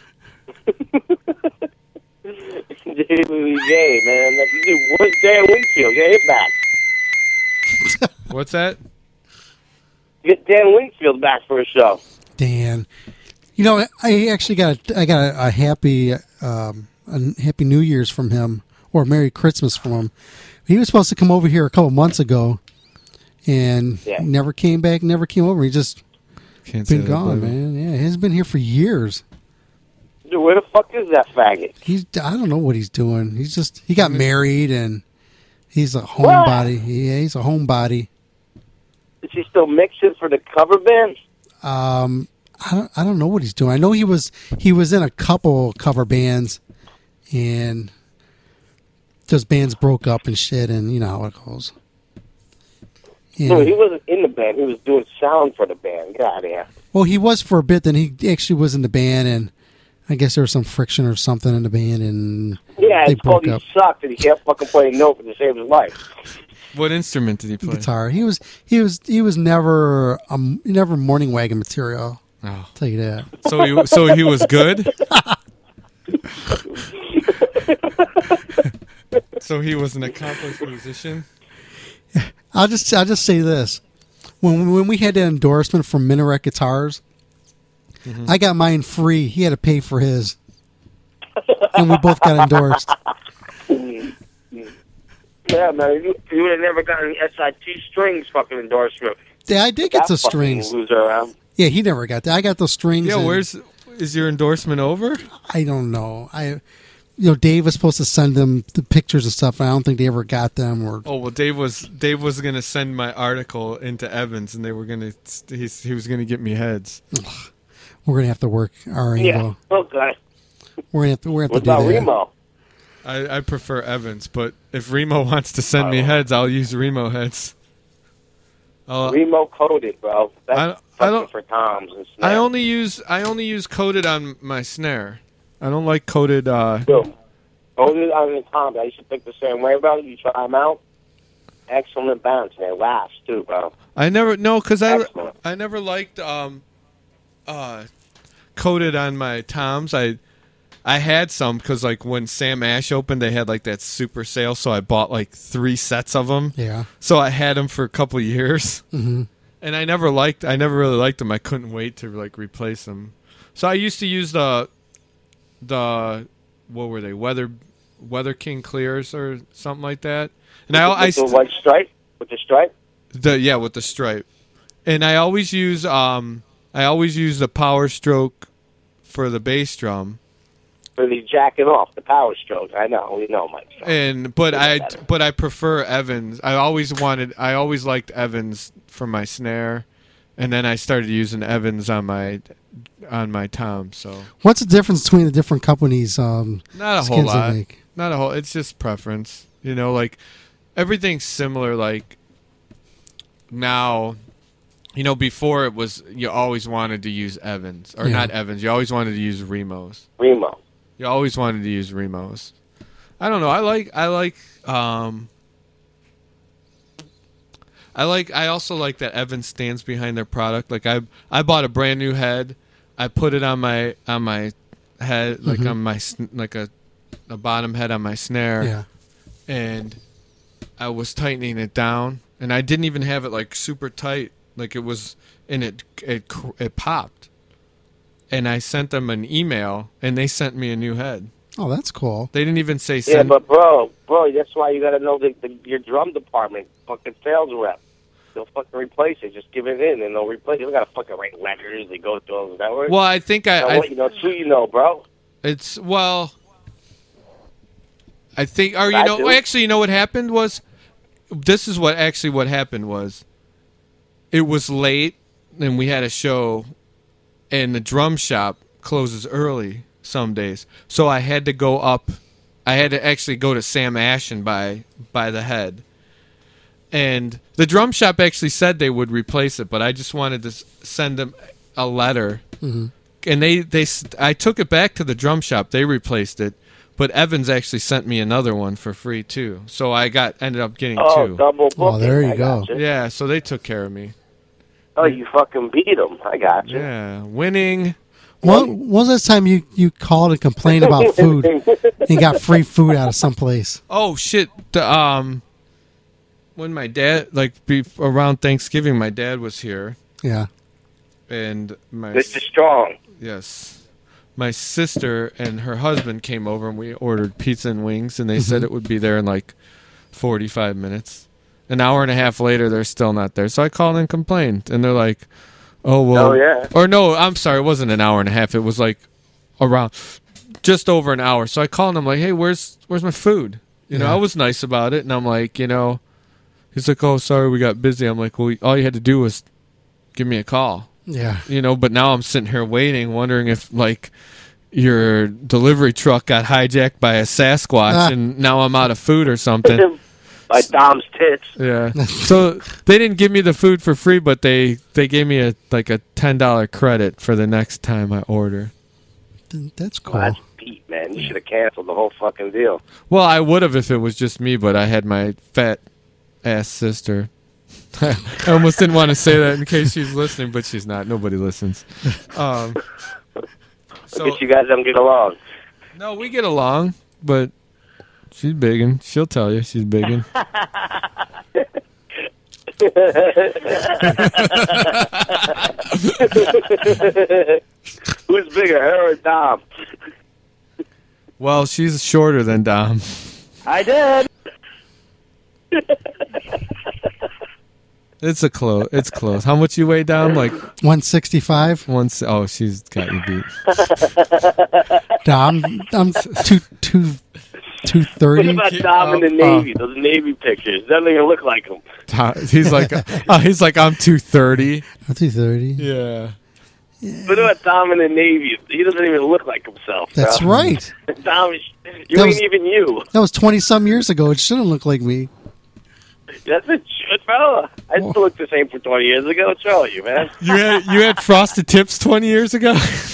David Lee Gay, man. Like, dude, where's Dan Winfield? Get him back. What's that? Get Dan Wingfield back for a show. Dan, you know, I actually got a, I got a, a happy um, a happy New Year's from him, or Merry Christmas from him. He was supposed to come over here a couple months ago, and Yeah. never came back. Never came over. He just Can't say been that gone, about him. man. Yeah, he's been here for years. Dude, where the fuck is that faggot? He's I don't know what he's doing. He's just he got married and he's a What? homebody. Yeah, he's a homebody. Is he still mixing for the cover band? Um, I don't I don't know what he's doing. I know he was he was in a couple cover bands, and those bands broke up and shit. And you know how it goes. No, Yeah. he wasn't in the band. He was doing sound for the band. Get out of here. Well, he was for a bit. Then he actually was in the band, and I guess there was some friction or something in the band, and Yeah, they it's called broke he up. sucked and he can't fucking play a note to save his life. What instrument did he play? Guitar. He was he was he was never um never morning wagon material. Oh. I'll tell you that. So he so he was good. So he was an accomplished musician. I'll just I'll just say this: when when we had that endorsement from Minaret Guitars, Mm-hmm. I got mine free. He had to pay for his, and we both got endorsed. Yeah, man, you, you would have never gotten S I T strings fucking endorsement. Yeah, I did get That the fucking strings. Loser around. Yeah, he never got that. I got those strings. Yeah, and where's is your endorsement over? I don't know. I, you know, Dave was supposed to send them the pictures and stuff. And I don't think they ever got them. Or Oh well, Dave was Dave was gonna send my article into Evans, and they were gonna he he was gonna get me heads. we're gonna have to work our angle. Yeah, okay. We're gonna have to. We're gonna What have to about do that. Remo? I, I prefer Evans, but if Remo wants to send me heads, I'll use Remo heads. I'll, Remo coated, bro. That's I- I fucking don't- for toms and I snares. only use I only use coated on my snare. I don't like coated. Uh, Coated on the toms. I used to think the same way, bro. You try them out. Excellent bounce. They last too, bro. I never no because I Excellent. I never liked um uh coated on my toms. I I had some because like when Sam Ash opened, they had like that super sale, so I bought like three sets of them. Yeah. So I had them for a couple of years, Mhm. and I never liked. I never really liked them. I couldn't wait to like replace them. So I used to use the the what were they Weather Weather King clears or something like that. And I I with the st- white stripe. With the stripe. the yeah with the stripe, and I always use um I always use the Power Stroke for the bass drum. For the jacking off, the power stroke. I know. We know, Mike. And but Yeah, I better. but I prefer Evans. I always wanted I always liked Evans for my snare, and then I started using Evans on my on my tom. So What's the difference between the different companies? Um, not a whole skins they lot. make? Not a whole. It's just preference. You know, like everything's similar. Like now, you know, before it was you always wanted to use Evans or Yeah. not Evans. You always wanted to use Remos. Remo. You always wanted to use Remos. I don't know. I like. I like. Um, I like. I also like that Evans stands behind their product. Like I, I bought a brand new head. I put it on my on my head, like Mhm. on my sn- like a, a bottom head on my snare. Yeah. And I was tightening it down, and I didn't even have it like super tight. Like it was, and it it cr- it popped. And I sent them an email, and they sent me a new head. Oh, that's cool. They didn't even say Yeah, send. but bro, bro, that's why you got to know the, the, your drum department, fucking sales rep. They'll fucking replace it. Just give it in, and they'll replace it. You got to fucking write letters. They go through all the network. Well, I think I, Now, I what, you know, it's who you know, bro. it's well. I think, or you I know, do. actually, you know what happened was, this is what actually what happened was, it was late, and we had a show, and the drum shop closes early some days, so I had to go up. I had to actually go to Sam Ash and buy buy the head. And the drum shop actually said they would replace it, but I just wanted to s- send them a letter. Mhm. And they, they, s- I took it back to the drum shop. They replaced it, but Evans actually sent me another one for free too. So I got ended up getting Oh, two. double booking. Oh, there you I go. gotcha. Yeah, so they took care of me. Oh, you fucking beat them. I got you. Yeah, winning. When, when was the last time you, you called and complained about food and got free food out of someplace? Oh shit! The, um, when my dad, like, be, around Thanksgiving, my dad was here, Yeah. And my Mister Strong. Yes. My sister and her husband came over and we ordered pizza and wings, and they mm-hmm. said it would be there in like forty-five minutes. An hour and a half later, they're still not there. So I called and complained, and they're like, oh, well. Oh, yeah. Or no, I'm sorry, it wasn't an hour and a half. It was like around just over an hour. So I called him like, hey, where's where's my food? You know, Yeah. I was nice about it, and I'm like, you know, he's like, oh, sorry, we got busy. I'm like, well, all you had to do was give me a call. Yeah. You know, but now I'm sitting here waiting, wondering if, like, your delivery truck got hijacked by a Sasquatch, Ah. and now I'm out of food or something. By Dom's tits. Yeah. So they didn't give me the food for free, but they, they gave me a like a ten dollar credit for the next time I order. That's cool. Well, that's Pete, man. You should have canceled the whole fucking deal. Well, I would have if it was just me, but I had my fat ass sister. I almost didn't want to say that in case she's listening, but she's not. Nobody listens. Um, so I guess you guys don't get along. No, we get along, but she's biggin'. She'll tell you she's biggin'. Who's bigger, her or Dom? Well, she's shorter than Dom. I did. It's a close. It's close. How much you weigh, Dom? Like one sixty-five. One. Oh, she's got you beat. Dom, I'm two two two thirty. What about Dom in the Navy? Those Navy pictures. Doesn't even look like him. He's like, oh, he's like, I'm two thirty. I'm two thirty. Yeah. What about Dom in the Navy? He doesn't even look like himself. Bro. That's right. Dom, is- you That ain't was- even you. That was twenty some years ago. It shouldn't look like me. That's a shit fella. I still look the same for twenty years ago. What's wrong with you, man? You had you had frosted tips twenty years ago.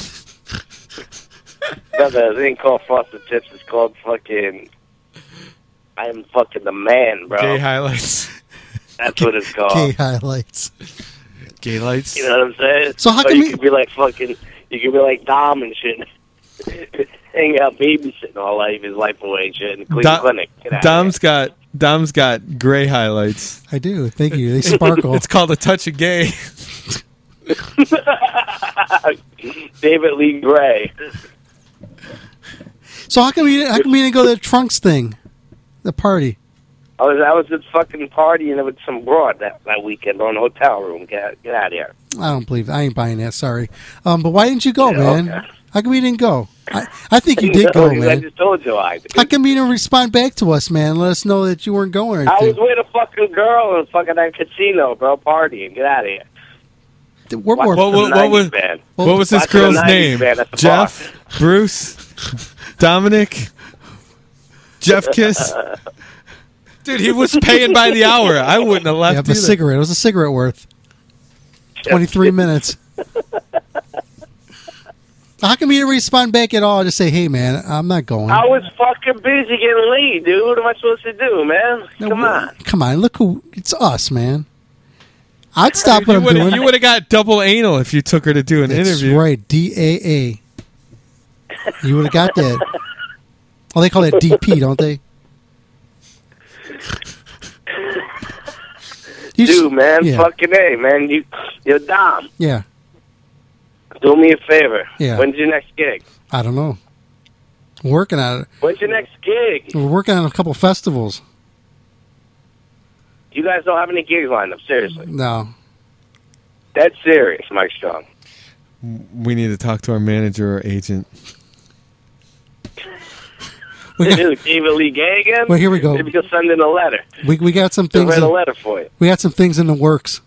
No, no, it ain't called frosted tips. It's called fucking. I'm fucking the man, bro. Gay highlights. That's what it's called. Gay highlights. Gay lights. You know what I'm saying? So how Or come you we- could be like fucking? You could be like Dom and shit. Hang out babysitting all life, his life away and shit in the Cleveland Dom- Clinic. Get out of Dom's got Dom's got gray highlights. I do. Thank you. They sparkle. It's called a touch of gay. David Lee Gray. So how come you how come you didn't go to the Trunks thing, the party? I was I was at fucking partying with some broad that, that weekend on a hotel room. Get get out of here. I don't believe I ain't buying that. Sorry. Um, but why didn't you go, Yeah, man? okay. How come you didn't go? I, I think you did go, I man. just told you I did. How come you didn't respond back to us, man? Let us know that you weren't going or I was anything. with a fucking girl in fucking that casino, bro, partying. Get out of here. We're more. What, what, what was band. what was this Watch the girl's nineties name? band at the Jeff, Bruce, Dominic, Jeff Kiss. Dude, he was paying by the hour. I wouldn't have left. Yeah, but a either. cigarette. It was a cigarette worth. Twenty-three minutes. How come you didn't respond back at all? Just say, "Hey, man, I'm not going." I was fucking busy getting laid, dude. What am I supposed to do, man? No, Come we- on. Come on, look who it's us, man. I'd stop Dude, what you I'm would've- doing. You would have got double anal if you took her to do an That's interview. right, D A A. You would have got that. Oh, they call that D P, don't they? You Dude, sh- man, yeah. fucking A, man. You, you're Dom. Yeah, Do me a favor. Yeah. When's your next gig? I don't know. We're working on it. When's your next gig? We're working on a couple festivals. You guys don't have any gigs lined up, seriously. No. That's serious, Mike Strong. We need to talk to our manager or agent. We got- Dude, David Lee Gay again? Well, here we go. Maybe he'll send in a letter. We we got some He'll things. write a in- letter for you. we got some things in the works.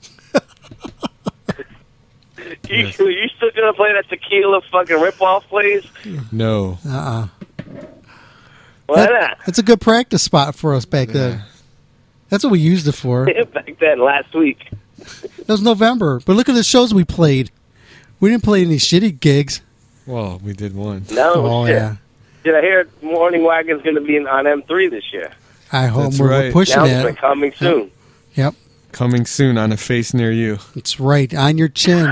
You, you still gonna play that tequila fucking ripoff, please? No. Uh uh Why not? That's a good practice spot for us back then. That's what we used it for. It Back then, last week. was November. But look at the shows we played. We didn't play any shitty gigs. Well, we did one. No, Oh, shit. yeah. Did I hear Morning Wagon's gonna be in, on M three this year? I hope That's we're, right. we're pushing Announcement it. coming soon. Yep. Coming soon on a face near you. That's right. On your chin.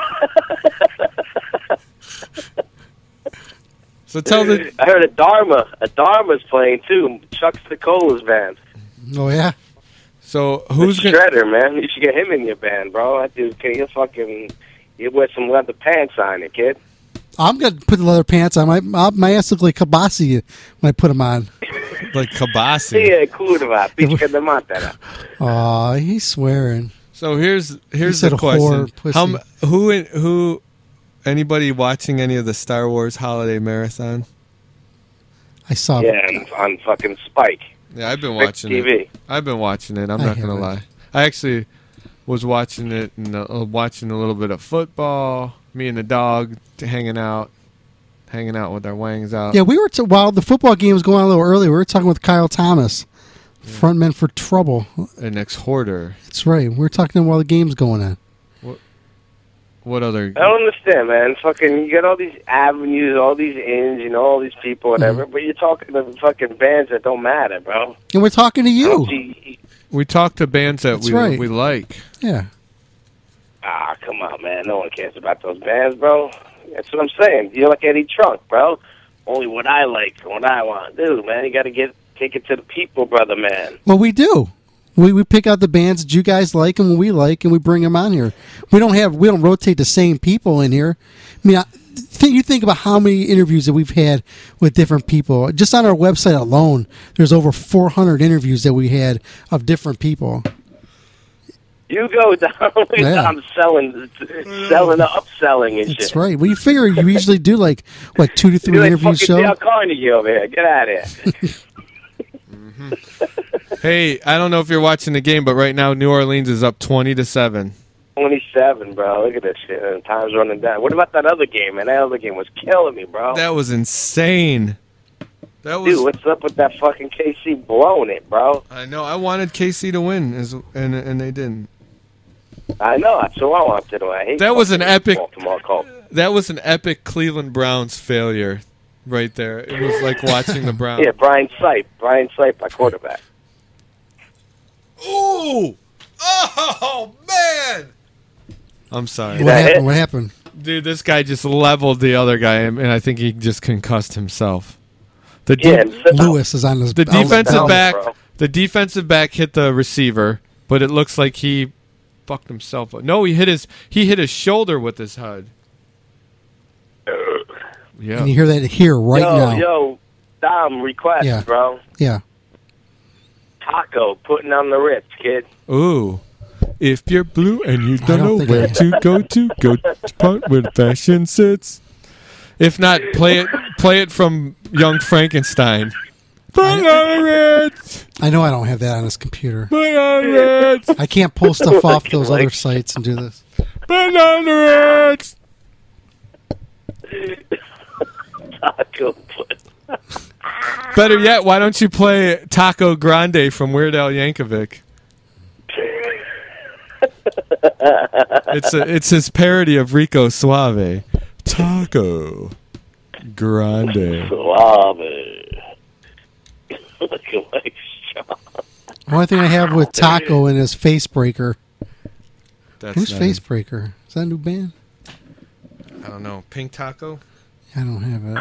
So tell the I heard a Dharma. A Dharma's playing too. Chuck Sicola's band. Oh, yeah. So who's the gonna? Shredder, man? You should get him in your band, bro. That dude, can you fucking you wear some leather pants on it, kid? I'm gonna put the leather pants on. My my, my ass look like Kabasi when I put them on. Like Kabasi. Yeah, kurva. Pichka de matera. Aw, he's swearing. So here's here's said the question: whore, pussy. How m- who in- who anybody watching any of the Star Wars holiday marathon? I saw. Yeah, on, on fucking Spike. Yeah, I've been Spike watching T V. it. I've been watching it. I'm I not gonna haven't. lie. I actually was watching it and uh, watching a little bit of football. Me and the dog t- hanging out, hanging out with our wangs out. Yeah, we were t- while the football game was going on a little early. We were talking with Kyle Thomas, frontman for Trouble. An ex-hoarder. That's right. We were talking to him while the game's going on. What other? I don't understand, man. Fucking, you got all these avenues, all these inns, you know, all these people, whatever. Mm-hmm. But you're talking to fucking bands that don't matter, bro. And we're talking to you. We talk to bands that That's we right. we like. Yeah. Ah, come on, man. No one cares about those bands, bro. That's what I'm saying. You're like Eddie Trunk, bro. Only what I like, what I want to do, man. You got to get take it to the people, brother, man. Well, we do. We we pick out the bands that you guys like and we like, and we bring them on here. We don't have we don't rotate the same people in here. I mean, I, think you think about how many interviews that we've had with different people. Just on our website alone, there's over four hundred interviews that we had of different people. You go down, Yeah. I'm selling, selling, upselling and That's shit. right. Well, you figure you usually do like what two to three You're like interviews fucking show. Dale Carnegie over here. Get out of here. Hey, I don't know if you're watching the game, but right now New Orleans is up twenty to seven. twenty-seven, bro. Look at this shit. And time's running down. What about that other game, man? That other game was killing me, bro. That was insane. That was. Dude, what's up with that fucking K C blowing it, bro? I know. I wanted K C to win, as, and and they didn't. I know. That's what I wanted to do. I hate That was an fucking epic. Baltimore Colts. That was an epic Cleveland Browns failure, right there. It was like watching the Browns. Yeah, Brian Sipe. Brian Sipe, my quarterback. Ooh! Oh man! I'm sorry. What happened? What happened? Dude, this guy just leveled the other guy, and I think he just concussed himself. The Yeah, Lewis is on his. The on his defensive belt. back, the defensive back hit the receiver, but it looks like he fucked himself up. No, he hit his he hit his shoulder with his head. Yeah. And you hear that here right yo, now. Yo, Dom, request, Yeah. bro. Yeah. Taco, putting on the Ritz, kid. Ooh. If you're blue and you don't, don't know think where I- to go to, go to the part where the fashion sits. If not, play it play it from Young Frankenstein. I know I don't have that on this computer. Bananas. I can't pull stuff off those other sites and do this. Bananas. Taco, put. Better yet, why don't you play Taco Grande from Weird Al Yankovic? It's a, it's his parody of Rico Suave. Taco Grande. Suave. Looking like Sean. The only thing I have with Taco and his Face Breaker. That's Who's not Face him. Breaker? Is that a new band? I don't know. Pink Taco? I don't have it.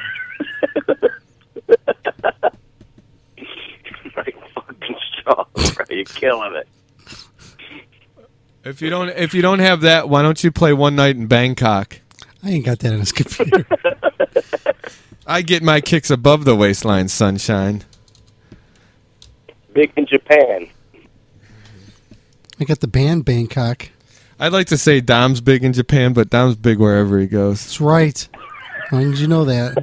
Like fucking Sean, bro. You're killing it. If you don't if you don't have that, why don't you play One Night in Bangkok? I ain't got that on his computer. I get my kicks above the waistline, sunshine. Big in Japan. I got the band Bangkok. I'd like to say Dom's big in Japan, but Dom's big wherever he goes. That's right. As long as you know that.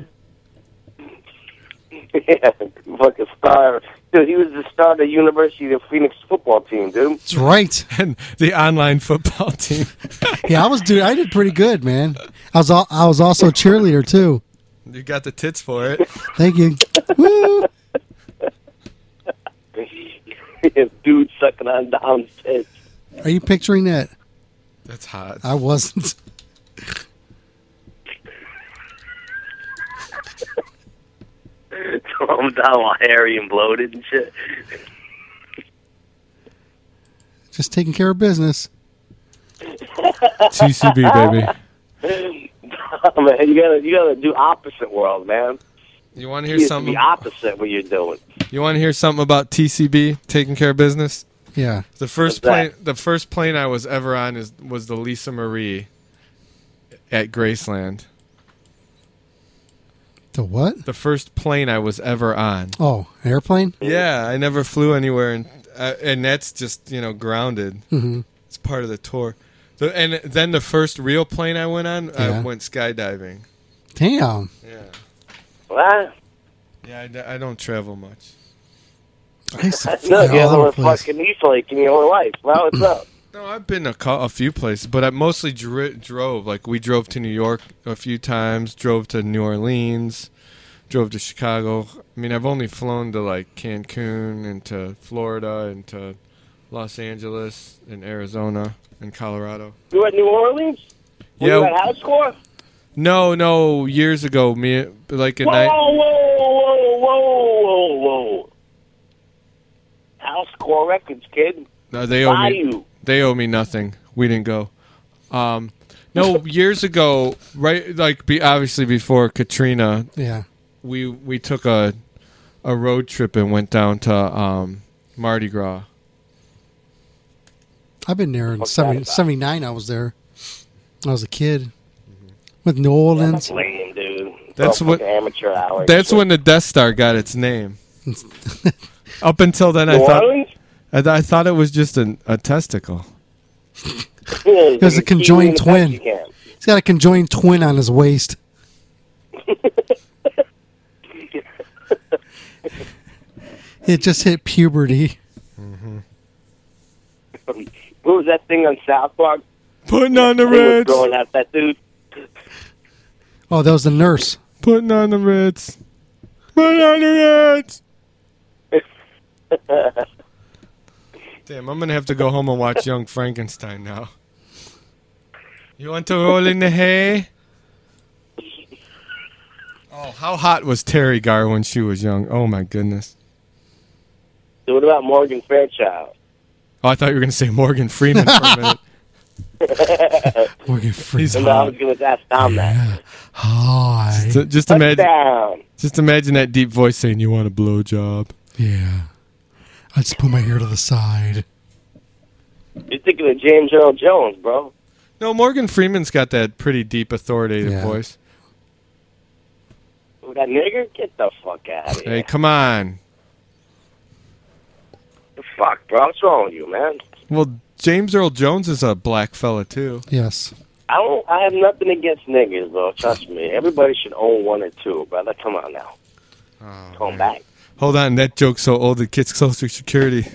Yeah, fucking star. Dude, he was the star of the University of Phoenix football team, dude. That's right. And the online football team. Yeah, I was doing. I did pretty good, man. I was. All, I was also a cheerleader too. You got the tits for it. Thank you. Woo. Dude sucking on Dom's tits. Are you picturing that? That's hot. I wasn't. Throw him down all hairy and bloated and shit. Just taking care of business. T C B, baby. Oh, man, you gotta, you gotta do opposite world, man. You want to hear You have to something? be opposite what you're doing. You want to hear something about T C B taking care of business? Yeah. The first What's plane, that? the first plane I was ever on is was the Lisa Marie at Graceland. The what? The first plane I was ever on. Oh, airplane? Yeah, I never flew anywhere, and uh, and that's just you know grounded. Mm-hmm. It's part of the tour. The, and then the first real plane I went on, I Yeah. went skydiving. Damn. Yeah. What? Yeah, I, d- I don't travel much. I used to No, fly you all over never the place. fucking East Lake in your whole life. Well, what's up? No, I've been a, co- a few places, but I mostly dri- drove. Like we drove to New York a few times, drove to New Orleans, drove to Chicago. I mean, I've only flown to like Cancun and to Florida and to Los Angeles and Arizona and Colorado. You were at New Orleans? Were Yeah. you at House Score? No, no, years ago, me like a Whoa, night. whoa, whoa, whoa, whoa, whoa. House Score Records, kid. No, they owe me. Bayou. They owe me nothing. We didn't go. Um, no, years ago, right? Like, be obviously before Katrina. Yeah. We we took a a road trip and went down to um, Mardi Gras. I've been there in What's seventy, that about? seventy-nine. I was there. I was a kid. With New Orleans. Lame, dude. That's Some what- fucking amateur hour. That's when the Death Star got its name. Up until then, I New thought Orleans? I, th- I thought it was just an, a testicle. It was a conjoined twin. He's got a conjoined twin on his waist. It just hit puberty. What was that thing on South Park? Putting on the They were Ritz. throwing out that dude. Oh, that was the nurse. Putting on the Ritz. Putting on the Ritz. Damn, I'm gonna have to go home and watch Young Frankenstein now. You want to roll in the hay? Oh, how hot was Terry Garr when she was young? Oh my goodness. So what about Morgan Fairchild? Oh, I thought you were gonna say Morgan Freeman for a minute. Morgan Freeman. He's And I hot. was going to ask Tom that. Hi. Just, just imagine, Touchdown. just imagine that deep voice saying, "You want a blowjob?" Yeah. I just put my hair to the side. You're thinking of James Earl Jones, bro. No, Morgan Freeman's got that pretty deep, authoritative Yeah. voice. Oh, that nigger? Get the fuck out of here. Hey, come on. The fuck, bro? What's wrong with you, man? Well, James Earl Jones is a black fella too. Yes. I don't. I have nothing against niggers, bro. Trust me. Everybody should own one or two, brother. Come on now. Oh, Come back. Hold on, that joke's so old it gets Social Security.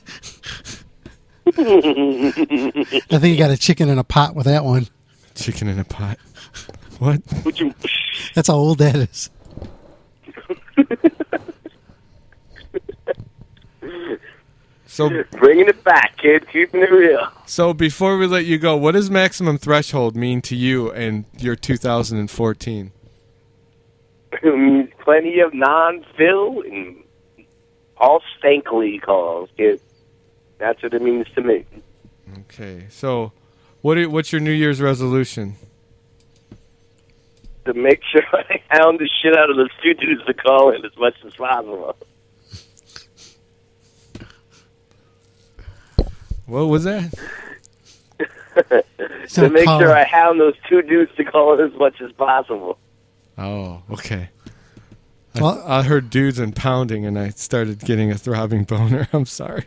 I think you got a chicken in a pot with that one. Chicken in a pot. What? Would you? That's how old that is. So Bringing it back, kid. Keeping it real. So before we let you go, what does maximum threshold mean to you and your two thousand fourteen? It means plenty of non-fill and all stankley calls, kid. That's what it means to me. Okay, so what? Are, what's your New Year's resolution? To make sure I hound the shit out of those two dudes to call in as much as possible. What was that? to make call sure in. I hound those two dudes to call in as much as possible. Oh, okay. I, Well- I heard dudes and pounding, and I started getting a throbbing boner. I'm sorry.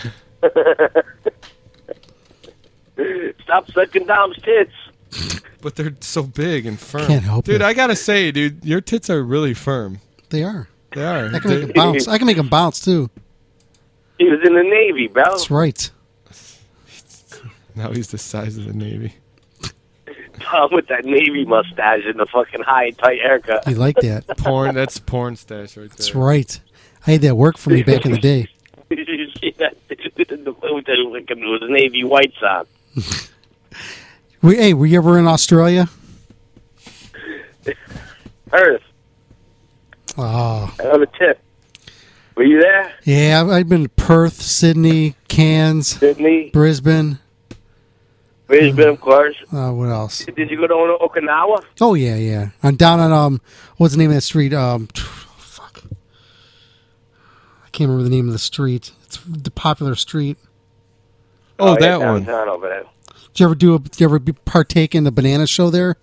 Stop sucking Dom's tits. But they're so big and firm. Can't help dude, it. I gotta say, dude, your tits are really firm. They are. They are. I can They- make them bounce. I can make them bounce too. He was in the Navy, bro. That's right. now he's the size of the Navy. Tom with that Navy mustache and the fucking high, tight haircut. You like that? Porn. That's porn stash right there. That's right. I had that work for me back in the day. You see that dude in the with the, with the Navy whites on. We, hey, were you ever in Australia? Earth, Oh, another tip. Were you there? yeah. I've, I've been to Perth, Sydney, Cairns, Sydney, Brisbane. Brisbane, of course. Uh, what else? Did you go to Okinawa? Oh yeah, yeah. I'm down on um, what's the name of that street? Um, fuck. I can't remember the name of the street. It's the popular street. Oh, yeah, that one. downtown over there. Did you ever do? A, did you ever be, partake in the banana show there?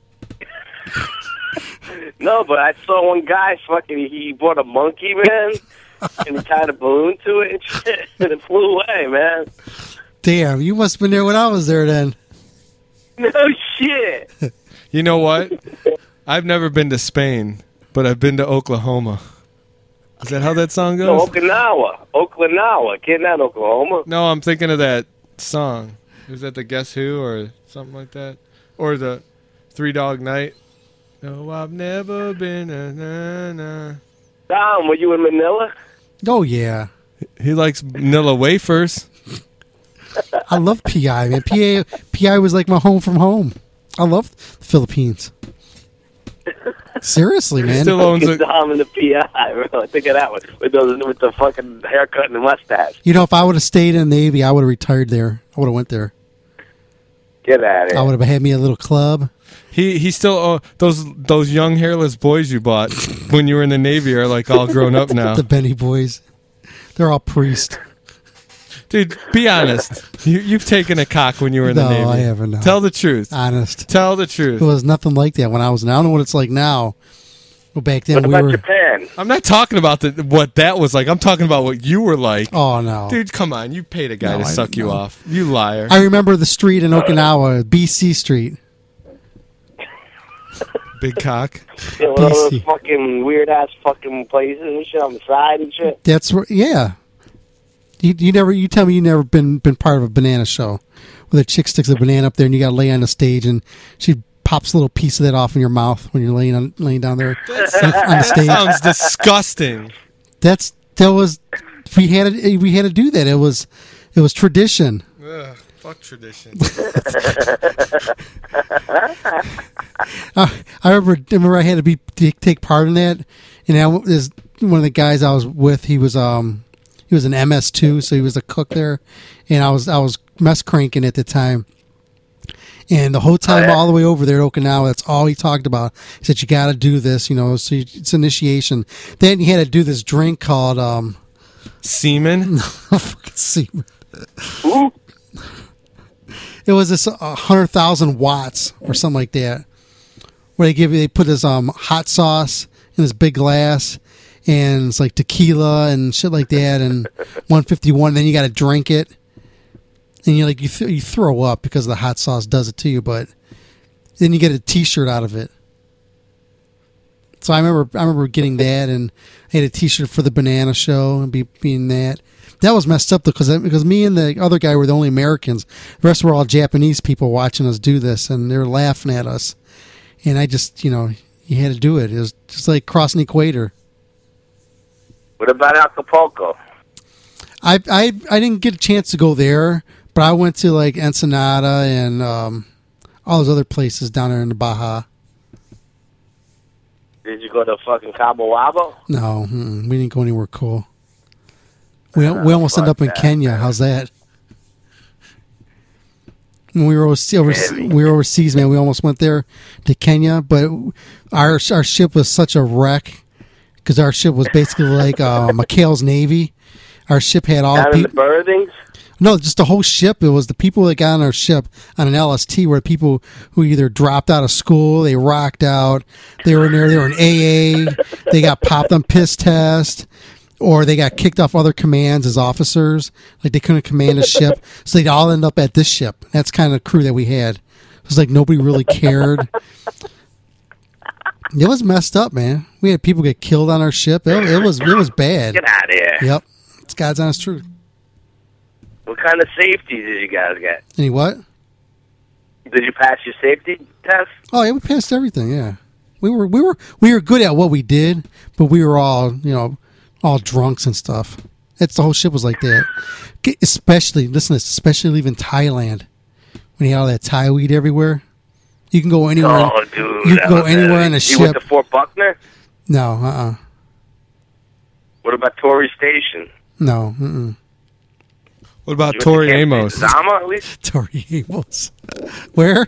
No, but I saw one guy fucking. He bought a monkey, man, and he tied a balloon to it and shit, and it flew away, man. Damn, you must have been there when I was there then. No shit. You know what? I've never been to Spain, but I've been to Oklahoma. Is that how that song goes? No, Okinawa. Okinawa. Get not Oklahoma. No, I'm thinking of that song. Is that the Guess Who or something like that? Or the Three Dog Night? No, I've never been a na-na. Dom, were you in Manila? Oh, yeah. He likes vanilla wafers. I love P I, man. P I, P I was like my home from home. I love the Philippines. Seriously, man. Still owns a- Dom and the P I, bro. Think of that one. With, those, with the fucking haircut and the mustache. You know, if I would have stayed in the Navy, I would have retired there. I would have went there. Get out of here. I would have had me a little club. He he still uh, those those young hairless boys you bought when you were in the Navy are like all grown up now. The Benny boys. They're all priests. Dude, be honest. You, you've taken a cock when you were in No, the Navy. I haven't, no. Tell the truth. Honest. Tell the truth. It was nothing like that when I was in. I don't know what it's like now. Well, back then What we about were. Japan? I'm not talking about the, what that was like. I'm talking about what you were like. Oh, no. Dude, come on. You paid a guy No, to I suck didn't you know. off. You liar. I remember the street in Okinawa, B C Street. Big cock. You know, all those B C. fucking weird ass fucking places and shit on the side and shit. That's where, yeah. You, you never. You tell me you never been been part of a banana show where the chick sticks a banana up there and you got to lay on the stage and she pops a little piece of that off in your mouth when you're laying on laying down there on the That stage. sounds disgusting. That's that was we had to, we had to do that. It was it was tradition. Ugh, fuck tradition. Uh, I remember, remember I had to be to take part in that, and I was one of the guys I was with. He was um he was an M S two, so he was a cook there, and I was I was mess cranking at the time. And the whole time, Oh, yeah? all the way over there at Okinawa, that's all he talked about. He said, "You got to do this, you know." So you, it's initiation. Then he had to do this drink called um semen. fucking semen. It was this uh, hundred thousand watts or something like that, where they give you they put this um hot sauce in this big glass, and it's like tequila and shit like that, and one fifty-one. Then you got to drink it, and you like you th- you throw up because the hot sauce does it to you, but then you get a T-shirt out of it. So I remember I remember getting that, and I had a T-shirt for the banana show and be, being that. That was messed up though, because because me and the other guy were the only Americans. The rest were all Japanese people watching us do this, and they were laughing at us. And I just, you know, you had to do it. It was just like crossing the equator. What about Acapulco? I I I didn't get a chance to go there, but I went to like Ensenada and um, all those other places down there in the Baja. Did you go to fucking Cabo Wabo? No, mm-mm, we didn't go anywhere cool. We we almost ended up in that, Kenya. How's that? When we were overseas, overseas, we were overseas, man. We almost went there to Kenya, but our our ship was such a wreck because our ship was basically like uh, McHale's Navy. Our ship had all Down the in the people. berthings? No, just the whole ship. It was the people that got on our ship on an L S T were people who either dropped out of school, they rocked out, they were in there, they were in A A, they got popped on piss test, or they got kicked off other commands as officers. Like they couldn't command a ship, so they'd all end up at this ship. That's kind of the crew that we had. It was like nobody really cared. It was messed up, man. We had people get killed on our ship. It, it was it was bad. Get out of here. Yep, it's God's honest truth. What kind of safety did you guys get? Any what? Did you pass your safety test? Oh yeah, we passed everything. Yeah, we were we were we were good at what we did, but we were all you know all drunks and stuff. It's the whole ship was like that. Especially listen, to this, especially leaving Thailand when you had all that Thai weed everywhere. You can go anywhere. Oh, dude, you that can go was anywhere it. on a You ship. went to Fort Buckner? No, uh, uh What about Torrey Station? no, mm-mm. What about You went to Tori Camp Amos? Zama, at least? Tori Amos. Where?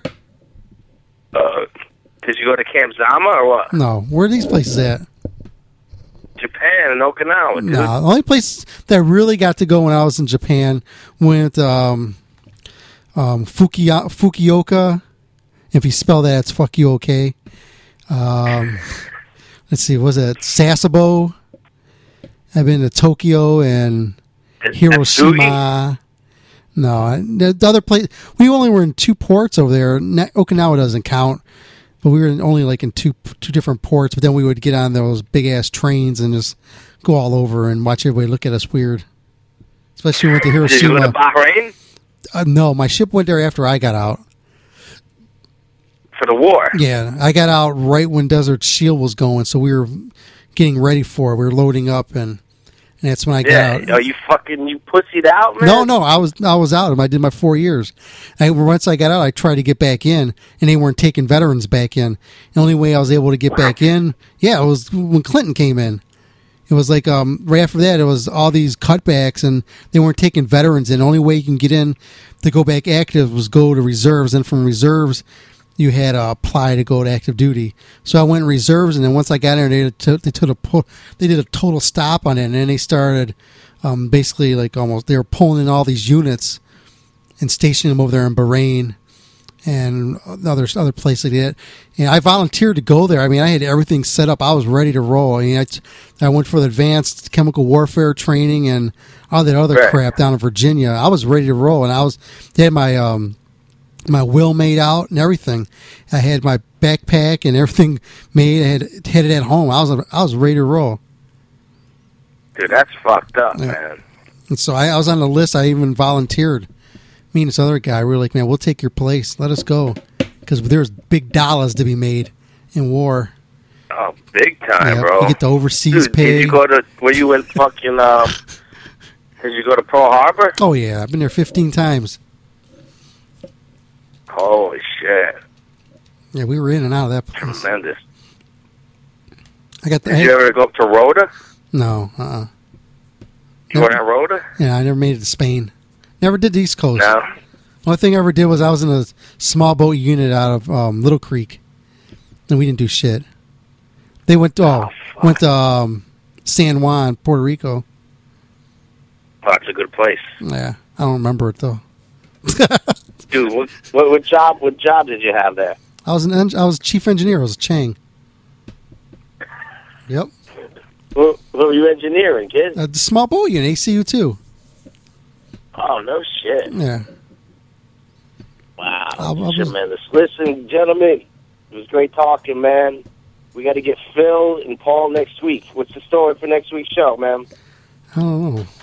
Uh, did you go to Camp Zama or what? No, where are these places at? Japan and Okinawa, dude. No, the only place that I really got to go when I was in Japan went um, um, Fukuoka. Fukuoka. If you spell that, it's fuck you okay. Um, let's see, was it Sasebo? I've been to Tokyo and Hiroshima. No, the, the other place, we only were in two ports over there. Ne- Okinawa doesn't count, but we were in only like in two two different ports. But then we would get on those big ass trains and just go all over and watch everybody look at us weird. Especially when we went to Hiroshima. Did you go to Bahrain? Uh, no, my ship went there after I got out. For the war? Yeah, I got out right when Desert Shield was going, so we were getting ready for it. We were loading up, and, and that's when I yeah. got out. Are you fucking, you pussied out, man? No, no, I was I was out. I did my four years. I, once I got out, I tried to get back in, and they weren't taking veterans back in. The only way I was able to get back in, yeah, it was when Clinton came in. It was like um, right after that, it was all these cutbacks, and they weren't taking veterans in. The only way you can get in to go back active was go to reserves, and from reserves, you had to apply to go to active duty. So I went in reserves, and then once I got in, they took they took a they did a total stop on it, and then they started um, basically like almost they were pulling in all these units and stationing them over there in Bahrain and other other places like that. And I volunteered to go there. I mean, I had everything set up. I was ready to roll. I mean, I, I went for the advanced chemical warfare training and all that other right. crap down in Virginia. I was ready to roll, and I was they had my um. my will made out and everything. I had my backpack and everything made. I had, had it at home. I was I was ready to roll. Dude, that's fucked up, yeah. man. And so I, I was on the list. I even volunteered. Me and this other guy, we were like, man, we'll take your place. Let us go. Because there's big dollars to be made in war. Oh, big time, yeah, bro. You get the overseas Dude, pay. Did you go to, were you in fucking, um, did you go to Pearl Harbor? Oh, yeah. I've been there fifteen times. Holy shit. Yeah, we were in and out of that place. Tremendous. I got the, Did I, you ever go up to Rhoda? No, uh-uh. You went to Rhoda? Yeah, I never made it to Spain. Never did the East Coast. No. Only thing I ever did was I was in a small boat unit out of um, Little Creek, and we didn't do shit. They went to, oh, oh went to um, San Juan, Puerto Rico. Oh, that's a good place. Yeah, I don't remember it though. Dude, what, what what job what job did you have there? I was an en- I was chief engineer. I was a Chang. Yep. What, what were you engineering, kid? Uh, the small boat unit, A C U two. Oh, no shit. Yeah. Wow. I, I was, Tremendous. Listen, gentlemen, it was great talking, man. We got to get Phil and Paul next week. What's the story for next week's show, man? I don't know.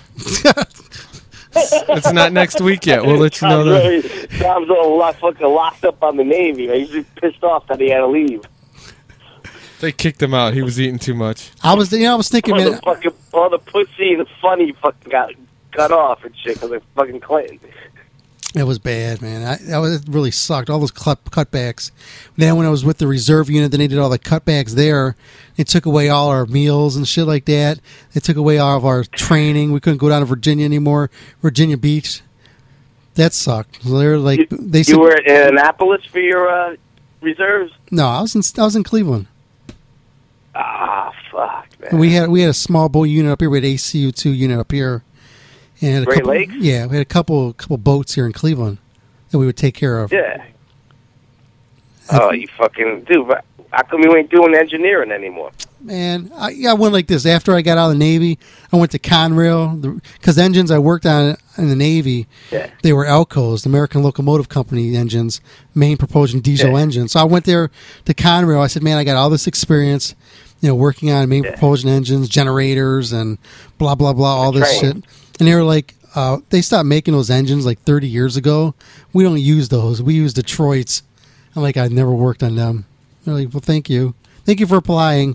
It's not next week yet. We'll let you know that. Tom's all locked, fucking locked up on the Navy. He's just pissed off that he had to leave. They kicked him out. He was eating too much. I was, you know, I was thinking, all man. The fucking, all the pussy and the funny fucking got cut off and shit because of fucking Clinton. It was bad, man. I, that was, it really sucked. All those cut, cutbacks. Then when I was with the reserve unit, then they did all the cutbacks there. They took away all our meals and shit like that. They took away all of our training. We couldn't go down to Virginia anymore. Virginia Beach. That sucked. So they're like, you, they you said, were in Annapolis for your uh, reserves? No, I was in I was in Cleveland. Ah, fuck, man. And we had we had a small boat unit up here. We had A C U two unit up here. And had a Great couple, Lakes? Yeah, we had a couple couple boats here in Cleveland that we would take care of. Yeah. Oh, you fucking dude! How come you ain't doing engineering anymore? Man, I, yeah, I went like this. After I got out of the Navy, I went to Conrail because the engines I worked on in the Navy, yeah. they were Alcos, the American Locomotive Company engines, main propulsion diesel yeah. engines. So I went there to Conrail. I said, man, I got all this experience, you know, working on main yeah. propulsion engines, generators, and blah blah blah, all this shit. And they were like, uh, they stopped making those engines like thirty years ago. We don't use those. We use Detroit's. I'm like, I never worked on them. They're like, well, thank you, thank you for applying.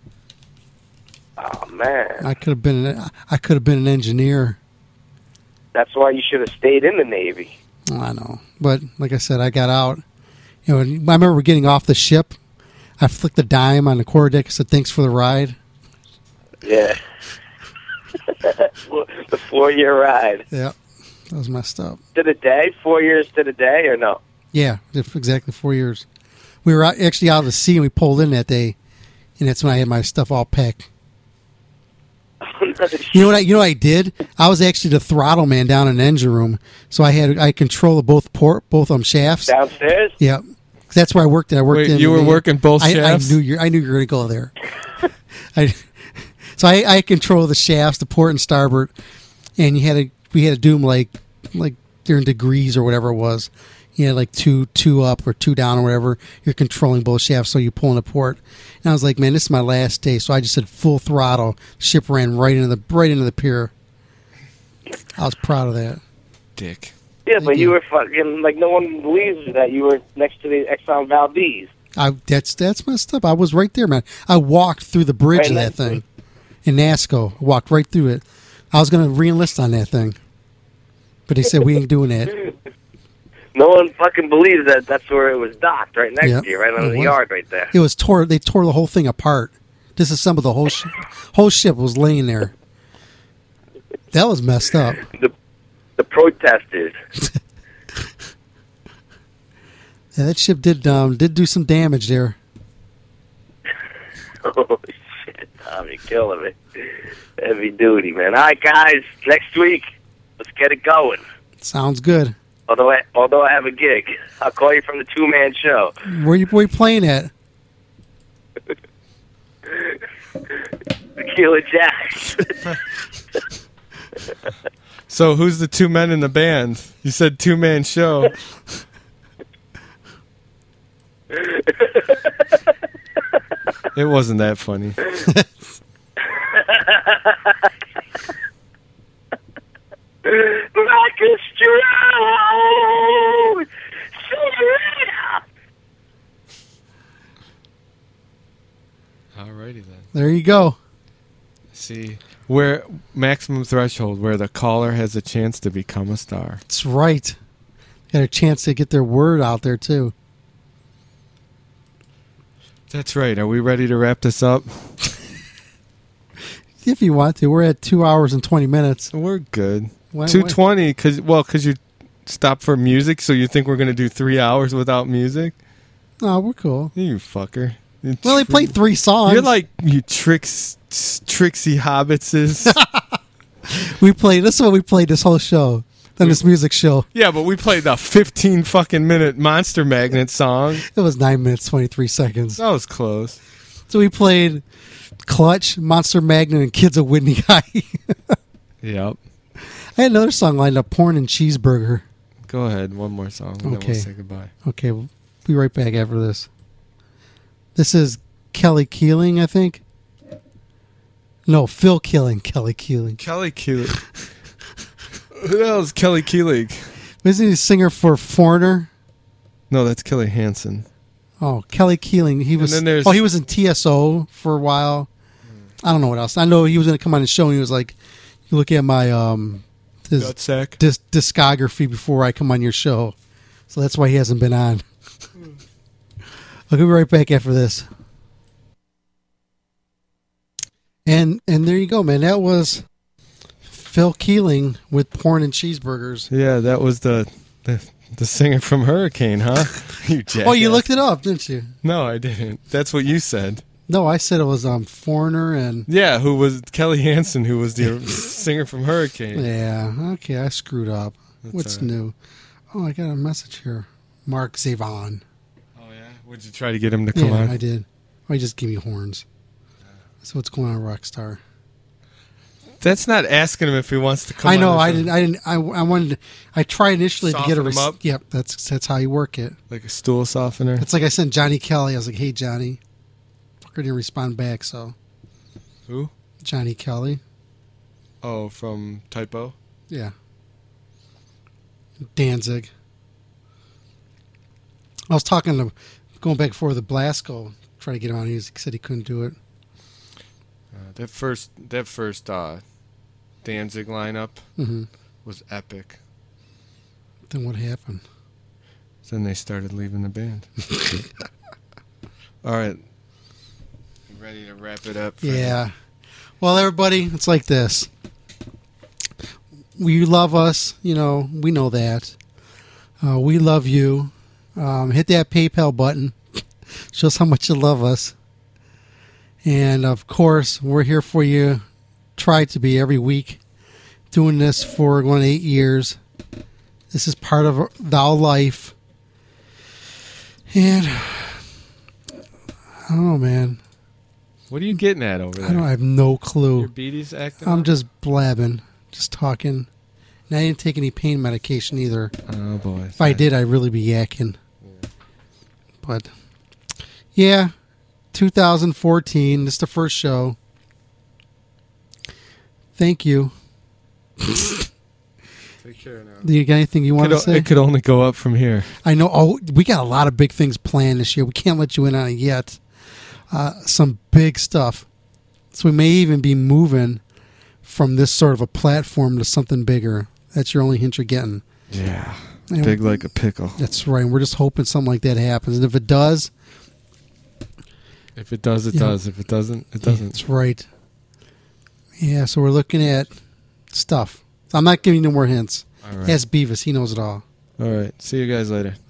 Oh man, I could have been an, I could have been an engineer. That's why you should have stayed in the Navy. I know, but like I said, I got out. You know, I remember getting off the ship. I flicked the dime on the quarterdeck. I said, "Thanks for the ride." Yeah, the four-year ride. Yeah, that was messed up. To the day, four years to the day, or no? Yeah, exactly four years. We were out, actually out of the sea, and we pulled in that day, and that's when I had my stuff all packed. You know what I, you know what I did? I was actually the throttle man down in the engine room, so I had I control of both port both um shafts downstairs. Yeah, that's where I worked. I worked. Wait, in you were the, working both I, shafts? I knew you. I knew you were going to go there. I, so I, I control the shafts, the port and starboard, and you had to we had to do them like like they're in degrees or whatever it was. You had like two two up or two down or whatever. You're controlling both shafts, so you pull in the port. And I was like, man, this is my last day, so I just said full throttle. Ship ran right into the right into the pier. I was proud of that. Dick. Yeah, but you were fucking like no one believes that you were next to the Exxon Valdez. I that's that's messed up. I was right there, man. I walked through the bridge Right of that next to thing in NASCO. I walked right through it. I was going to re-enlist on that thing, but they said we ain't doing that. No one fucking believes that that's where it was docked, right next Yep. to you, right It on the was. yard right there. It was tore. They tore the whole thing apart. Disassembled the whole ship. Whole ship was laying there. That was messed up. The the protesters. Yeah, that ship did um did do some damage there. Oh shit, Tom, you're killing me. Heavy duty, man. All right, guys, next week, let's get it going. Sounds good. Although I, although I have a gig, I'll call you from the two man show. Where you where you playing at? Tequila Jacks. So who's the two men in the band? You said two man show. It wasn't that funny. Marcus Strode, Silverado. Alrighty then. There you go. See, where maximum threshold, where the caller has a chance to become a star. That's right. Got a chance to get their word out there too. That's right. Are we ready to wrap this up? If you want to, we're at two hours and twenty minutes. We're good. Why- Two twenty, cause well, cause you stopped for music, so you think we're gonna do three hours without music? Oh, we're cool. You fucker. You We only tr- played three songs. You're like you tricks, tricksy hobbitses. We played. This is what we played this whole show. Then this music show. Yeah, but we played the fifteen fucking minute Monster Magnet song. It was nine minutes twenty three seconds. That was close. So we played Clutch, Monster Magnet, and Kids of Whitney High. Yep. I had another song lined up, Porn and Cheeseburger. Go ahead, one more song, and then Okay. we'll say goodbye. Okay, we'll be right back after this. This is Kelly Keeling, I think. No, Phil Killing, Kelly Keeling. Kelly Keeling. Who the hell is Kelly Keeling? Isn't he a singer for Foreigner? No, that's Kelly Hansen. Oh, Kelly Keeling. He And was. then there's- Oh, he was in T S O for a while. I don't know what else. I know he was going to come on the show, and he was like, "You look at my um, his Nutsack. dis- discography before I come on your show." So that's why he hasn't been on. I'll be right back after this. And and there you go, man. That was Phil Keeling with Porn and Cheeseburgers. Yeah, that was the the, the singer from Hurricane, huh? you jackass. Oh, you looked it up, didn't you? No, I didn't. That's what you said. No, I said it was um Foreigner and Yeah, who was Kelly Hansen, who was the singer from Hurricane. yeah. Okay, I screwed up. That's What's all right. new? Oh, I got a message here. Mark Zavon. Oh yeah. Would you try to get him to come yeah, on? I did. Oh, he just gave me horns. So what's going on, Rockstar? That's not asking him if he wants to come. I know. on the I show. didn't. I didn't. I, I wanted. To, I tried initially to get a. Soften him Res- up? Yep. That's that's how you work it. Like a stool softener. It's like I sent Johnny Kelly. I was like, "Hey, Johnny." Fucker didn't respond back. So Who? Johnny Kelly. Oh, from Typo. Yeah. Danzig. I was talking to going back before the Blasco. Try to get him on. He was- said he couldn't do it. Uh, that first, that first uh, Danzig lineup hmm was epic. Then what happened? Then they started leaving the band. All right, you ready to wrap it up? Freddie? Yeah. Well, everybody, it's like this. You love us, you know, we know that. Uh, we love you. Um, hit that PayPal button. Show us how much you love us. And, of course, we're here for you tried to be every week. Doing this for going eight years. This is part of our life. And I don't know, man. What are you getting at over there? I don't I have no clue. Your beaties acting I'm up? just blabbing, just talking. And I didn't take any pain medication either. Oh, boy. If I did, I'd really be yakking. Yeah. But, yeah, two thousand fourteen. This is the first show. Thank you. Take care now. Do you got anything you want Could to o- say? It could only go up from here. I know. Oh, we got a lot of big things planned this year. We can't let you in on it yet. Uh, some big stuff. So we may even be moving from this sort of a platform to something bigger. That's your only hint you're getting. Yeah. And Big like a pickle. That's right. We're just hoping something like that happens. And if it does... If it does, it Yeah. does. If it doesn't, it doesn't. That's right. Yeah, so we're looking at stuff. I'm not giving you no more hints. All right. Ask Beavis. He knows it all. All right. See you guys later.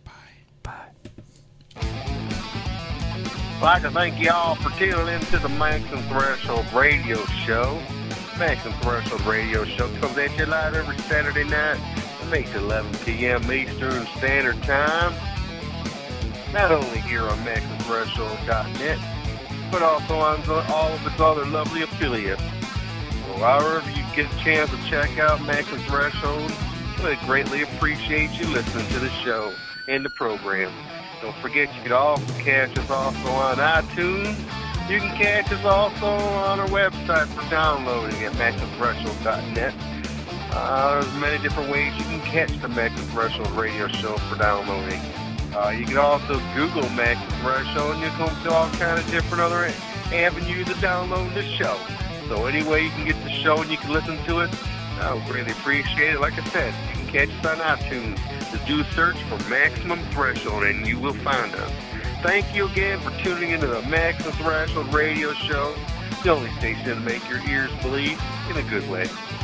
I'd like to thank y'all for tuning in to the Maximum Threshold Radio Show. Maximum Threshold Radio Show comes at you live every Saturday night from eight to eleven p.m. Eastern Standard Time. Not only here on Maximum Threshold dot net, but also on all of its other lovely affiliates. So however you get a chance to check out Maximum Threshold, we'd greatly appreciate you listening to the show and the program. Don't forget, you can also catch us also on iTunes. You can catch us also on our website for downloading at Maximum Threshold dot net. Uh, there's many different ways you can catch the Maximum Threshold Radio Show for downloading. Uh, you can also Google Maximum Threshold, and you'll come to all kinds of different other avenues of downloading the show. So any way you can get the show and you can listen to it, I would really appreciate it. Like I said, you can catch us on iTunes. Just do a search for Maximum Threshold and you will find us. Thank you again for tuning into the Maximum Threshold Radio Show, the only station to make your ears bleed in a good way.